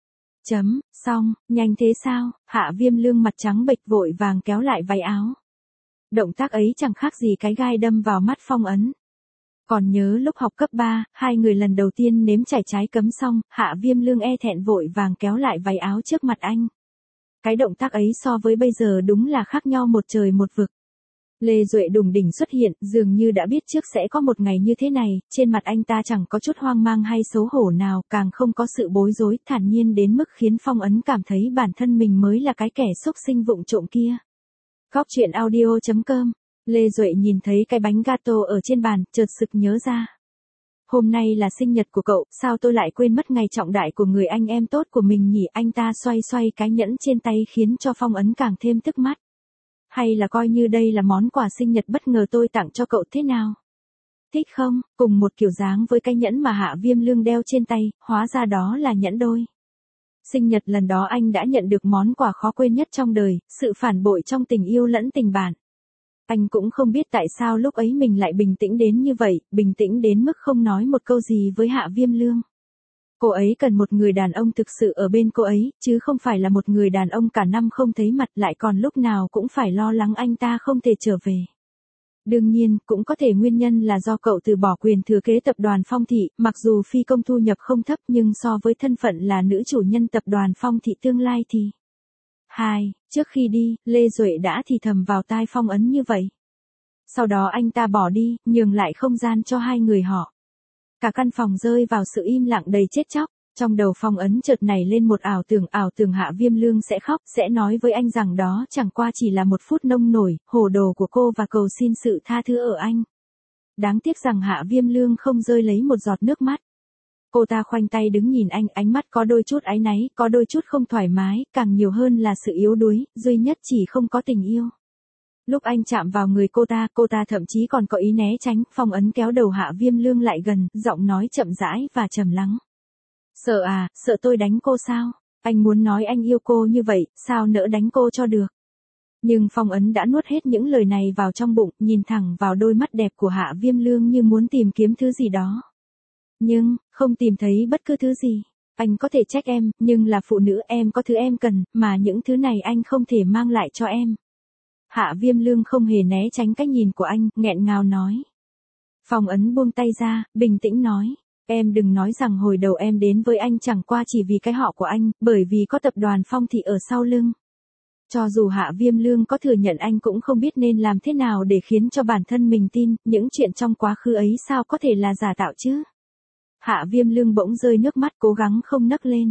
Xong, nhanh thế sao? Hạ Viêm Lương mặt trắng bệch vội vàng kéo lại váy áo. Động tác ấy chẳng khác gì cái gai đâm vào mắt Phong Ấn. Còn nhớ lúc học cấp 3, hai người lần đầu tiên nếm trải trái cấm xong, Hạ Viêm Lương e thẹn vội vàng kéo lại váy áo trước mặt anh. Cái động tác ấy so với bây giờ đúng là khác nhau một trời một vực. Lê Duệ đùng đỉnh xuất hiện, dường như đã biết trước sẽ có một ngày như thế này, trên mặt anh ta chẳng có chút hoang mang hay xấu hổ nào, càng không có sự bối rối, thản nhiên đến mức khiến Phong Ấn cảm thấy bản thân mình mới là cái kẻ xúc sinh vụng trộm kia. Góc truyện audio.com. Lê Duệ nhìn thấy cái bánh gato ở trên bàn, chợt sực nhớ ra. Hôm nay là sinh nhật của cậu, sao tôi lại quên mất ngày trọng đại của người anh em tốt của mình nhỉ? Anh ta xoay xoay cái nhẫn trên tay khiến cho Phong Ấn càng thêm tức mắt. Hay là coi như đây là món quà sinh nhật bất ngờ tôi tặng cho cậu thế nào? Thích không? Cùng một kiểu dáng với cái nhẫn mà Hạ Viêm Lương đeo trên tay, hóa ra đó là nhẫn đôi. Sinh nhật lần đó anh đã nhận được món quà khó quên nhất trong đời, sự phản bội trong tình yêu lẫn tình bạn. Anh cũng không biết tại sao lúc ấy mình lại bình tĩnh đến như vậy, bình tĩnh đến mức không nói một câu gì với Hạ Viêm Lương. Cô ấy cần một người đàn ông thực sự ở bên cô ấy, chứ không phải là một người đàn ông cả năm không thấy mặt lại còn lúc nào cũng phải lo lắng anh ta không thể trở về. Đương nhiên, cũng có thể nguyên nhân là do cậu từ bỏ quyền thừa kế tập đoàn Phong Thị, mặc dù phi công thu nhập không thấp nhưng so với thân phận là nữ chủ nhân tập đoàn Phong Thị tương lai thì... Trước khi đi, Lê Duệ đã thì thầm vào tai Phong Ấn như vậy. Sau đó anh ta bỏ đi, nhường lại không gian cho hai người họ. Cả căn phòng rơi vào sự im lặng đầy chết chóc. Trong đầu Phong Ấn chợt nảy lên một ảo tưởng Hạ Viêm Lương sẽ khóc, sẽ nói với anh rằng đó chẳng qua chỉ là một phút nông nổi, hồ đồ của cô và cầu xin sự tha thứ ở anh. Đáng tiếc rằng Hạ Viêm Lương không rơi lấy một giọt nước mắt. Cô ta khoanh tay đứng nhìn anh, ánh mắt có đôi chút áy náy, có đôi chút không thoải mái, càng nhiều hơn là sự yếu đuối, duy nhất chỉ không có tình yêu. Lúc anh chạm vào người cô ta thậm chí còn có ý né tránh, Phong Ấn kéo đầu Hạ Viêm Lương lại gần, giọng nói chậm rãi và trầm lắng. Sợ à, sợ tôi đánh cô sao? Anh muốn nói anh yêu cô như vậy, sao nỡ đánh cô cho được? Nhưng Phong Ấn đã nuốt hết những lời này vào trong bụng, nhìn thẳng vào đôi mắt đẹp của Hạ Viêm Lương như muốn tìm kiếm thứ gì đó. Nhưng, không tìm thấy bất cứ thứ gì. Anh có thể trách em, nhưng là phụ nữ em có thứ em cần, mà những thứ này anh không thể mang lại cho em. Hạ Viêm Lương không hề né tránh cách nhìn của anh, nghẹn ngào nói. Phong Ấn buông tay ra, bình tĩnh nói. Em đừng nói rằng hồi đầu em đến với anh chẳng qua chỉ vì cái họ của anh, bởi vì có tập đoàn Phong Thị ở sau lưng. Cho dù Hạ Viêm Lương có thừa nhận anh cũng không biết nên làm thế nào để khiến cho bản thân mình tin, những chuyện trong quá khứ ấy sao có thể là giả tạo chứ. Hạ Viêm Lương bỗng rơi nước mắt cố gắng không nấc lên.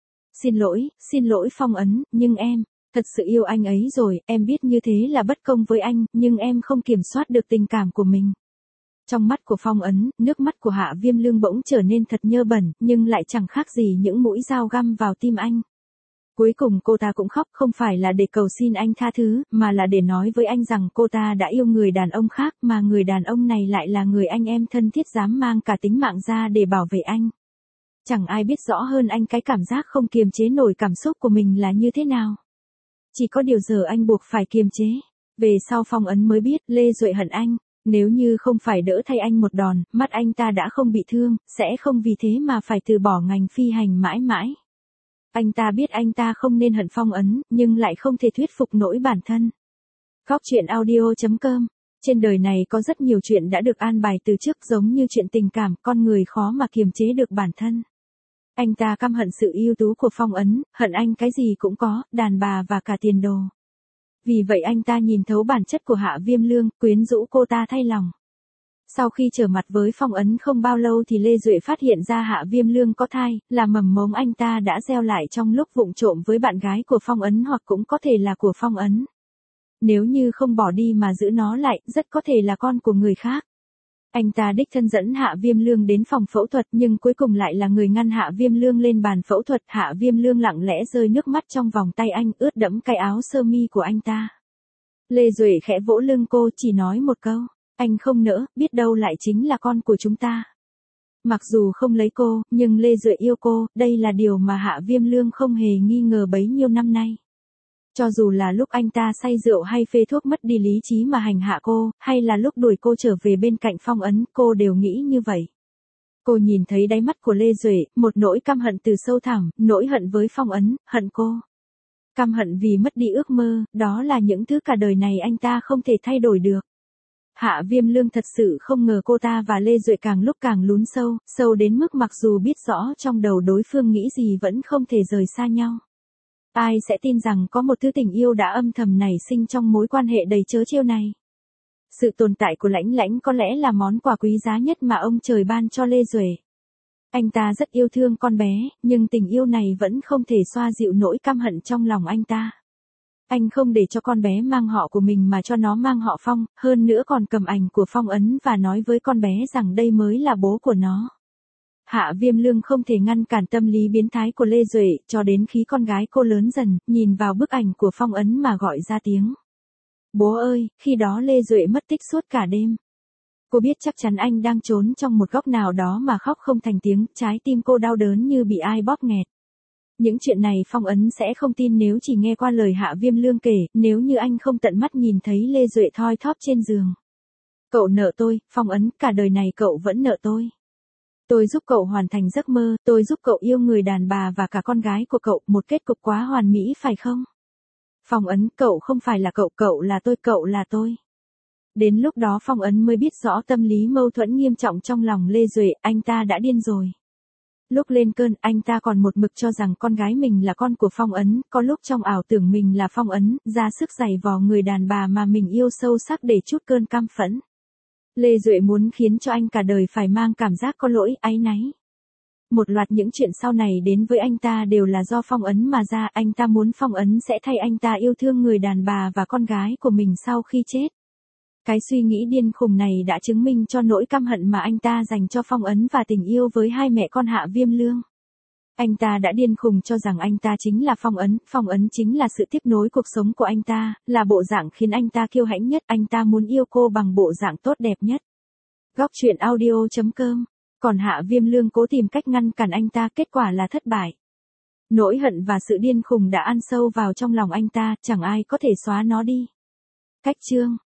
Xin lỗi Phong Ấn, nhưng em, thật sự yêu anh ấy rồi, em biết như thế là bất công với anh, nhưng em không kiểm soát được tình cảm của mình. Trong mắt của Phong Ấn, nước mắt của Hạ Viêm Lương bỗng trở nên thật nhơ bẩn, nhưng lại chẳng khác gì những mũi dao găm vào tim anh. Cuối cùng cô ta cũng khóc, không phải là để cầu xin anh tha thứ, mà là để nói với anh rằng cô ta đã yêu người đàn ông khác, mà người đàn ông này lại là người anh em thân thiết dám mang cả tính mạng ra để bảo vệ anh. Chẳng ai biết rõ hơn anh cái cảm giác không kiềm chế nổi cảm xúc của mình là như thế nào. Chỉ có điều giờ anh buộc phải kiềm chế. Về sau Phong Ấn mới biết Lê Duệ hận anh. Nếu như không phải đỡ thay anh một đòn, mắt anh ta đã không bị thương, sẽ không vì thế mà phải từ bỏ ngành phi hành mãi mãi. Anh ta biết anh ta không nên hận Phong Ấn, nhưng lại không thể thuyết phục nổi bản thân. Góc truyện audio.com. Trên đời này có rất nhiều chuyện đã được an bài từ trước, giống như chuyện tình cảm, con người khó mà kiềm chế được bản thân. Anh ta căm hận sự ưu tú của Phong Ấn, hận anh cái gì cũng có, đàn bà và cả tiền đồ. Vì vậy anh ta nhìn thấu bản chất của Hạ Viêm Lương, quyến rũ cô ta thay lòng. Sau khi trở mặt với Phong Ấn không bao lâu thì Lê Duệ phát hiện ra Hạ Viêm Lương có thai, là mầm mống anh ta đã gieo lại trong lúc vụng trộm với bạn gái của Phong Ấn, hoặc cũng có thể là của Phong Ấn. Nếu như không bỏ đi mà giữ nó lại, rất có thể là con của người khác. Anh ta đích thân dẫn Hạ Viêm Lương đến phòng phẫu thuật, nhưng cuối cùng lại là người ngăn Hạ Viêm Lương lên bàn phẫu thuật. Hạ Viêm Lương lặng lẽ rơi nước mắt trong vòng tay anh, ướt đẫm cái áo sơ mi của anh ta. Lê Duệ khẽ vỗ lưng cô, chỉ nói một câu, anh không nỡ, biết đâu lại chính là con của chúng ta. Mặc dù không lấy cô, nhưng Lê Duệ yêu cô, đây là điều mà Hạ Viêm Lương không hề nghi ngờ bấy nhiêu năm nay. Cho dù là lúc anh ta say rượu hay phê thuốc mất đi lý trí mà hành hạ cô, hay là lúc đuổi cô trở về bên cạnh Phong Ấn, cô đều nghĩ như vậy. Cô nhìn thấy đáy mắt của Lê Duệ, một nỗi căm hận từ sâu thẳm, nỗi hận với Phong Ấn, hận cô. Căm hận vì mất đi ước mơ, đó là những thứ cả đời này anh ta không thể thay đổi được. Hạ Viêm Lương thật sự không ngờ cô ta và Lê Duệ càng lúc càng lún sâu, sâu đến mức mặc dù biết rõ trong đầu đối phương nghĩ gì vẫn không thể rời xa nhau. Ai sẽ tin rằng có một thứ tình yêu đã âm thầm nảy sinh trong mối quan hệ đầy trớ trêu này. Sự tồn tại của Lãnh Lãnh có lẽ là món quà quý giá nhất mà ông trời ban cho Lê Duệ. Anh ta rất yêu thương con bé, nhưng tình yêu này vẫn không thể xoa dịu nỗi căm hận trong lòng anh ta. Anh không để cho con bé mang họ của mình mà cho nó mang họ Phong, hơn nữa còn cầm ảnh của Phong Ấn và nói với con bé rằng đây mới là bố của nó. Hạ Viêm Lương không thể ngăn cản tâm lý biến thái của Lê Duệ, cho đến khi con gái cô lớn dần, nhìn vào bức ảnh của Phong Ấn mà gọi ra tiếng. Bố ơi, khi đó Lê Duệ mất tích suốt cả đêm. Cô biết chắc chắn anh đang trốn trong một góc nào đó mà khóc không thành tiếng, trái tim cô đau đớn như bị ai bóp nghẹt. Những chuyện này Phong Ấn sẽ không tin nếu chỉ nghe qua lời Hạ Viêm Lương kể, nếu như anh không tận mắt nhìn thấy Lê Duệ thoi thóp trên giường. Cậu nợ tôi, Phong Ấn, cả đời này cậu vẫn nợ tôi. Tôi giúp cậu hoàn thành giấc mơ, tôi giúp cậu yêu người đàn bà và cả con gái của cậu, một kết cục quá hoàn mỹ phải không? Phong Ấn, cậu không phải là cậu, cậu là tôi, cậu là tôi. Đến lúc đó Phong Ấn mới biết rõ tâm lý mâu thuẫn nghiêm trọng trong lòng Lê Duệ, anh ta đã điên rồi. Lúc lên cơn, anh ta còn một mực cho rằng con gái mình là con của Phong Ấn, có lúc trong ảo tưởng mình là Phong Ấn, ra sức giày vò người đàn bà mà mình yêu sâu sắc để chút cơn căm phẫn. Lê Duệ muốn khiến cho anh cả đời phải mang cảm giác có lỗi, áy náy. Một loạt những chuyện sau này đến với anh ta đều là do Phong Ấn mà ra, anh ta muốn Phong Ấn sẽ thay anh ta yêu thương người đàn bà và con gái của mình sau khi chết. Cái suy nghĩ điên khùng này đã chứng minh cho nỗi căm hận mà anh ta dành cho Phong Ấn và tình yêu với hai mẹ con Hạ Viêm Lương. Anh ta đã điên khùng cho rằng anh ta chính là Phong Ấn chính là sự tiếp nối cuộc sống của anh ta, là bộ dạng khiến anh ta kiêu hãnh nhất, anh ta muốn yêu cô bằng bộ dạng tốt đẹp nhất. Góc truyện audio.com. Còn Hạ Viêm Lương cố tìm cách ngăn cản anh ta, kết quả là thất bại. Nỗi hận và sự điên khùng đã ăn sâu vào trong lòng anh ta, chẳng ai có thể xóa nó đi. Cách chương